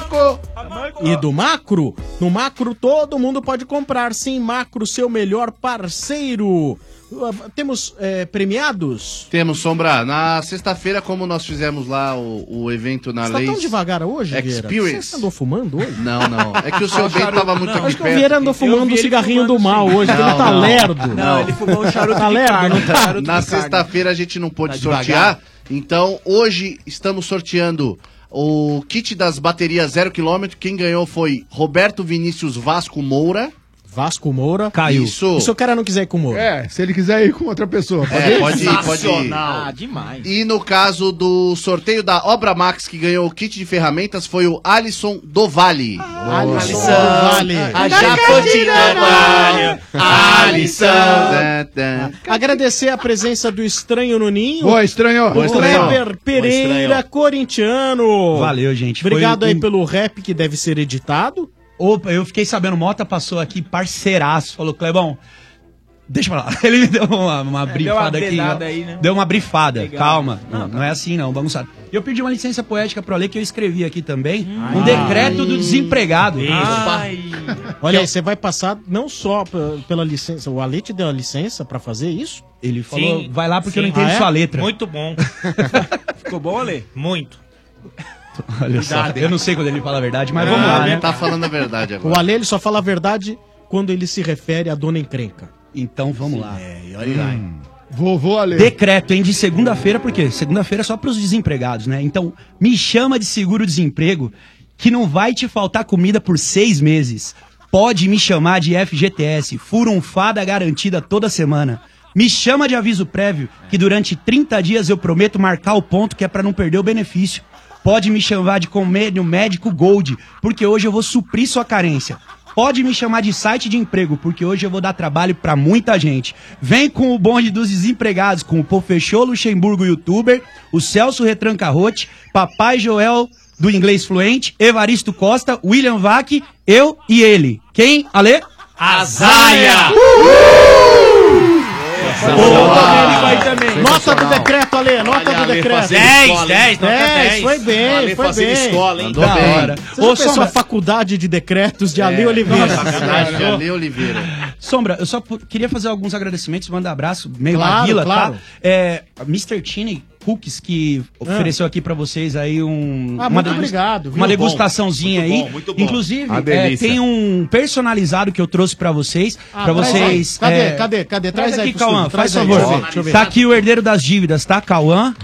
E do Macro? No Macro todo mundo pode comprar, sim. Macro, seu melhor parceiro. Temos premiados? Temos, Sombra. Na sexta-feira, como nós fizemos lá o evento na Você lei. tá tão devagar hoje, Vieira? Experience. Você andou fumando hoje? Não. É que o seu Bento tava muito aqui Acho que o perto. Vieira andou fumando um cigarrinho do mal hoje, que ele tá lerdo. Não, ele fumou um charuto Tá de lerdo, carne. não tá? Charuto Na de carne. sexta-feira a gente não pôde Tá sortear. devagar. Então, hoje estamos sorteando o kit das baterias 0 km. Quem ganhou foi Roberto Vinícius Vasco Moura. Vasco Moura. Caiu. Isso. E se o cara não quiser ir com o Moura? Se ele quiser ir com outra pessoa. Pode ir. Ah, demais. E no caso do sorteio da Obra Max, que ganhou o kit de ferramentas, foi o Alisson Dovale. Alisson Dovale. A Japotina Alisson. Agradecer a presença do Estranho no Ninho. Boa, Estranho. O Kleber Pereira, Estranho. corintiano. Valeu, gente. Obrigado Foi aí um- pelo rap que deve ser editado. Opa, eu fiquei sabendo, Mota passou aqui, parceiraço, falou, Clebão, deixa pra lá. Ele me deu uma brifada aqui. dedada ó. aí, né? Deu uma brifada, Legal. calma. Não é assim não, bagunçado. E eu pedi uma licença poética pro Ale, que eu escrevi aqui também, um decreto do desempregado. Olha aí, você vai passar não só pela licença, o Ale te deu a licença pra fazer isso? Ele falou, vai lá porque eu não entendo Ah, é? sua letra. Muito bom. Ficou bom, Ale? Muito. Olha só, Cuidado, hein? eu não sei quando ele fala a verdade, mas vamos lá, né? Tá falando a verdade agora. O Ale ele só fala a verdade quando ele se refere à dona encrenca. Então vamos lá. Olha lá. Vovô Ale. Decreto, hein, de segunda-feira, porque segunda-feira é só pros desempregados, né? Então, me chama de seguro-desemprego que não vai te faltar comida por 6 meses. Pode me chamar de FGTS, furunfada garantida toda semana. Me chama de aviso prévio que durante 30 dias eu prometo marcar o ponto que é pra não perder o benefício. Pode me chamar de convênio médico Gold, porque hoje eu vou suprir sua carência. Pode me chamar de site de emprego, porque hoje eu vou dar trabalho pra muita gente. Vem com o bonde dos desempregados, com o Pofechô Luxemburgo youtuber, o Celso Retranca-Rote, Papai Joel do Inglês Fluente, Evaristo Costa, William Vac, eu e ele. Quem, Ale? Azaia! Ele vai também. Nota do decreto, Ale, nota do decreto. 10, nota 10. Foi bem, Ale foi fazendo bem. escola, hein? Da bem. hora. Você já pensou a faculdade de decretos de Ale Oliveira? Faculdade de Ale Oliveira. Sombra, eu só queria fazer alguns agradecimentos, mandar abraço, meio Claro, Maguila, claro. tá? Mr. Tini Cookies, que ofereceu aqui pra vocês aí muito obrigado, viu? uma degustaçãozinha Muito aí. bom, muito bom. Inclusive, Uma delícia. tem um personalizado que eu trouxe pra vocês. Pra traz vocês. aí. Cadê? Traz aí aqui, pro Cauã, estúdio, faz traz aí. favor. Deixa eu ver. Tá aqui o herdeiro das dívidas, tá, Cauã?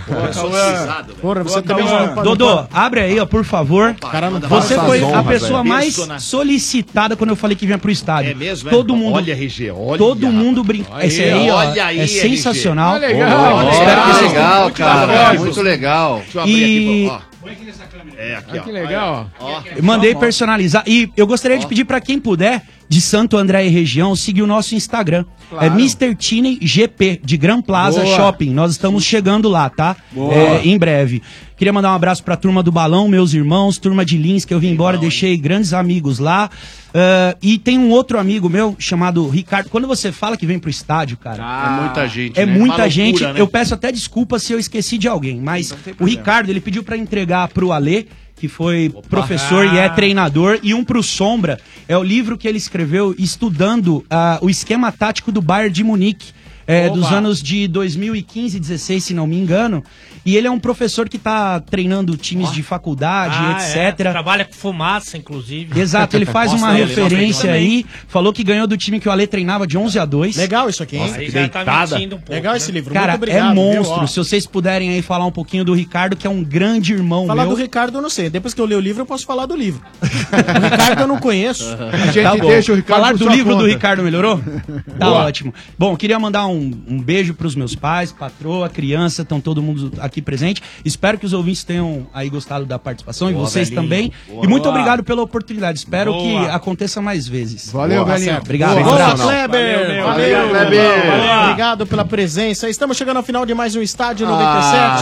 Porra, você também Cauã. não pode- Dodô, abre aí, ó, por favor. Cara, não Você Faça foi as a honras, pessoa velho. mais Persona- solicitada quando eu falei que vinha pro estádio. É mesmo, Todo mundo. Olha, RG, olha. Todo mundo brinca. Esse aí, ó, olha aí, é RG. sensacional. Olha, legal. Ó, espero que vocês Legal, cara. Olha, Muito legal. Deixa eu abrir E- aqui, ó. É, aqui, ó. Que legal, ó. Eu mandei personalizar. E eu gostaria de pedir pra quem puder, de Santo André e região, seguir o nosso Instagram. É Mr. Tine GP, de Gran Plaza Boa. Shopping. Nós estamos chegando lá, tá? Em breve. Queria mandar um abraço pra turma do Balão, meus irmãos, turma de Lins, que eu vim embora, deixei grandes amigos lá. E tem um outro amigo meu chamado Ricardo. Quando você fala que vem pro estádio, cara, É muita gente, é né? muita Uma loucura, gente. né? Eu peço até desculpa se eu esqueci de alguém, mas o Ricardo, ele pediu pra entregar pro Alê, que foi professor e é treinador, e um pro Sombra. É o livro que ele escreveu estudando o esquema tático do Bayern de Munique. Dos anos de 2015, 16, se não me engano. E ele é um professor que tá treinando times de faculdade, etc. Trabalha com fumaça, inclusive. Exato, ele faz uma Mostra ele, referência mostra ele aí. Falou que ganhou do time que o Ale treinava de 11-2. Legal isso aqui, hein? Aí já tá mentindo um pouco. Legal né? esse livro, Cara, muito obrigado. é monstro. viu? Ó, Se vocês puderem aí falar um pouquinho do Ricardo, que é um grande irmão falar meu. do Ricardo eu não sei. Depois que eu ler o livro, eu posso falar do livro. O Ricardo eu não conheço. A gente Tá bom. deixa o Ricardo Falar por do sua livro do conta. Ricardo melhorou? Tá ótimo. Bom, queria mandar um beijo pros meus pais, patroa, criança, estão todo mundo aqui presente. Espero que os ouvintes tenham aí gostado da participação e vocês velhinho. também. Boa. E muito Boa. obrigado pela oportunidade. Espero Boa. que aconteça mais vezes. Valeu, Tá velhinho. certo. Obrigado. Boa. Um Boa, abraço. Kleber! Valeu, Kleber! Valeu, obrigado pela presença. Estamos chegando ao final de mais um Estádio 97.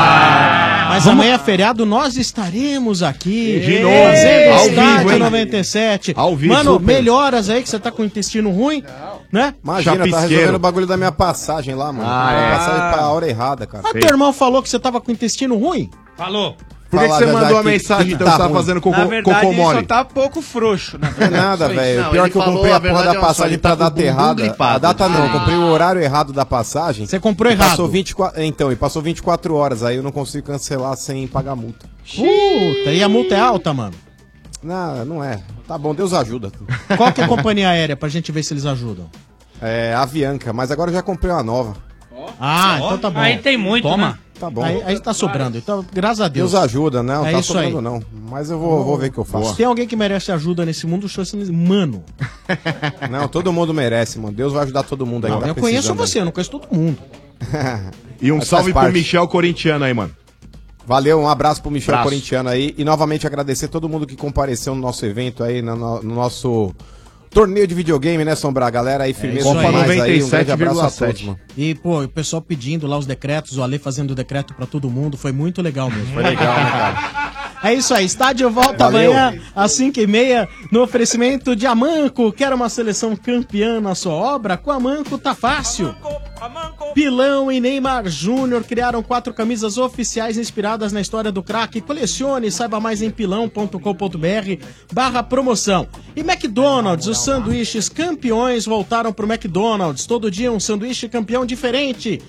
Mas amanhã é feriado, nós estaremos aqui. De novo. Fazendo Ao Estádio vivo, hein? 97. Ao vivo, Mano, super. melhoras aí que você tá com o intestino ruim, né? Imagina, tá Chapisqueiro. resolvendo o bagulho da minha passagem lá, mano. Ah, é. Passagem pra hora errada, cara. Mas teu irmão falou que você tava com o intestino ruim? Falou. Por que falar você a verdade mandou a que- mensagem, que então tá você tá ruim. fazendo cocô, Na verdade, cocô ele mole? só tá pouco frouxo. Não Não é nada, velho. Pior que eu comprei a porra da passagem pra data errada. A data não, eu comprei o horário errado da passagem. Você comprou E errado. Passou 24, então, e passou 24 horas, aí eu não consigo cancelar sem pagar multa. Puta, e a multa é alta, mano? Não é. Tá bom, Deus ajuda. Qual que é a companhia aérea pra gente ver se eles ajudam? É, Avianca, mas agora eu já comprei uma nova. Então tá bom. Aí tem muito, Toma. né? Tá bom. Aí tá sobrando. Então, graças a Deus. Deus ajuda, não, É tá isso sobrando aí. não. Mas eu vou ver o que eu faço. Se tem alguém que merece ajuda nesse mundo, o senhor mano. Não, todo mundo merece, mano. Deus vai ajudar todo mundo aí. Não, tá eu conheço precisando você, eu não conheço todo mundo. E um Mas salve faz pro parte. Michel Corintiano aí, mano. Valeu, um abraço pro Michel Abraço. Corintiano aí. E novamente agradecer todo mundo que compareceu no nosso evento aí, no nosso torneio de videogame, né, Sombra? A galera aí, firmeza isso aí. demais aí. Um grande abraço a todos, mano. E, pô, o pessoal pedindo lá os decretos, o Ale fazendo o decreto pra todo mundo, foi muito legal mesmo. Foi legal, né, cara? É isso aí, estádio volta Valeu. amanhã às 5h30 no oferecimento de Amanco. Quer uma seleção campeã na sua obra? Com Amanco tá fácil. Pilão e Neymar Júnior criaram 4 camisas oficiais inspiradas na história do craque. Colecione, saiba mais em pilão.com.br/promoção. E McDonald's, os sanduíches campeões voltaram pro McDonald's. Todo dia um sanduíche campeão diferente.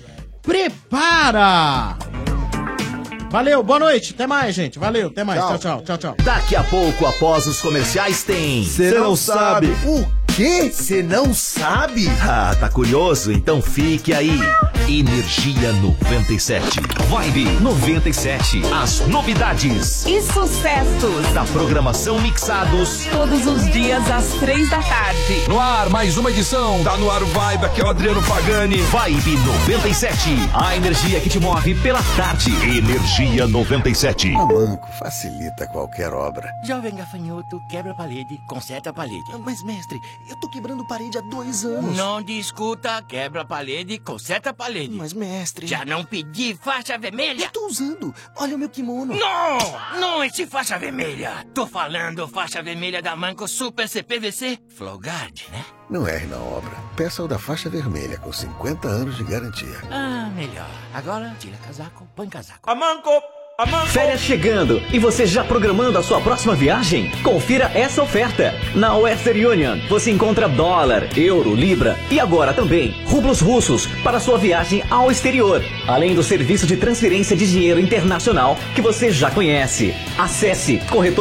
Prepara! Valeu, boa noite. Até mais, gente. Valeu, até mais. Tchau, tchau, tchau. Daqui a pouco, após os comerciais, tem... Cê não sabe. O quê? Você não sabe? Ah, tá curioso? Então fique aí. Energia 97. Vibe 97. As novidades E sucessos. da programação mixados. Todos os dias às 3 da tarde. No ar, mais uma edição. Tá no ar o Vibe, aqui é o Adriano Pagani. Vibe 97. A energia que te move pela tarde. Energia 97. Amanco facilita qualquer obra. Jovem gafanhoto, quebra a parede, conserta a parede. Mas, mestre, eu tô quebrando parede há 2 anos. Não discuta, quebra a parede, conserta a parede. Mas, mestre... Já não pedi faixa vermelha? Eu tô usando. Olha o meu kimono. Não esse faixa vermelha. Tô falando faixa vermelha da Manco Super CPVC Flowguard, né? Não erre na obra. Peça o da faixa vermelha, com 50 anos de garantia. Ah, melhor. Agora, tira casaco, põe casaco. Férias chegando e você já programando a sua próxima viagem? Confira essa oferta. Na Western Union você encontra dólar, euro, libra e agora também rublos russos para sua viagem ao exterior. Além do serviço de transferência de dinheiro internacional que você já conhece. Acesse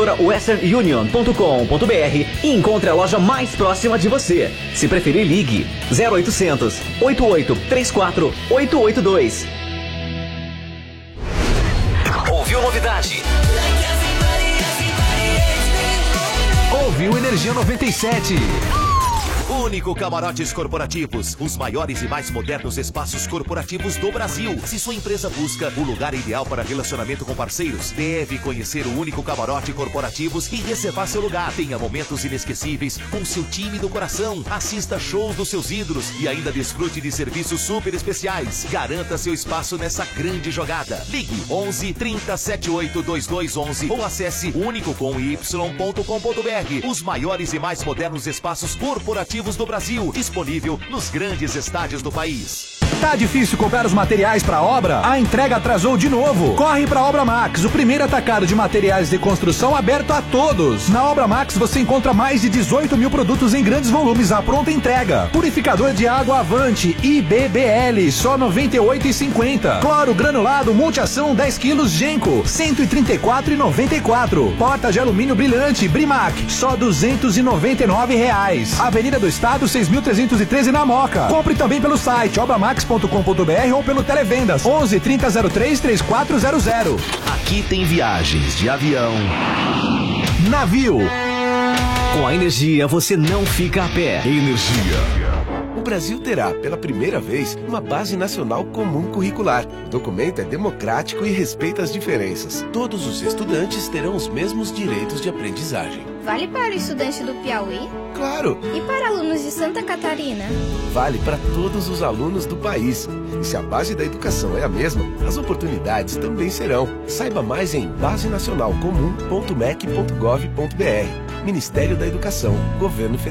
corretorawesternunion.com.br e encontre a loja mais próxima de você. Se preferir, ligue 0800 8834 882. Ouviu novidade? Ouviu Energia 97. Único Camarotes Corporativos, os maiores e mais modernos espaços corporativos do Brasil. Se sua empresa busca o lugar ideal para relacionamento com parceiros, deve conhecer o Único Camarote Corporativos e reservar seu lugar. Tenha momentos inesquecíveis com seu time do coração. Assista shows dos seus ídolos e ainda desfrute de serviços super especiais. Garanta seu espaço nessa grande jogada. Ligue 11 30 78 2211 ou acesse unicocomy.com.br. Os maiores e mais modernos espaços corporativos do Brasil, disponível nos grandes estádios do país. Tá difícil comprar os materiais para obra? A entrega atrasou de novo. Corre para a Obra Max, o primeiro atacado de materiais de construção aberto a todos. Na Obra Max você encontra mais de 18 mil produtos em grandes volumes à pronta entrega. Purificador de água Avante IBBL, só R$ 98,50. Cloro granulado multiação 10 kg Genco, R$ 134,94. Porta de alumínio brilhante Brimac, só R$ 299. Avenida do Estado 6.313 na Moca. Compre também pelo site obramax.com.br ou pelo Televendas 11 3003 3400. Aqui tem viagens de avião, navio. Com a Energia você não fica a pé. Energia. O Brasil terá, pela primeira vez, uma Base Nacional Comum Curricular. O documento é democrático e respeita as diferenças. Todos os estudantes terão os mesmos direitos de aprendizagem. Vale para o estudante do Piauí? Claro! E para alunos de Santa Catarina? Vale para todos os alunos do país. E se a base da educação é a mesma, as oportunidades também serão. Saiba mais em basenacionalcomum.mec.gov.br. Ministério da Educação, Governo Federal.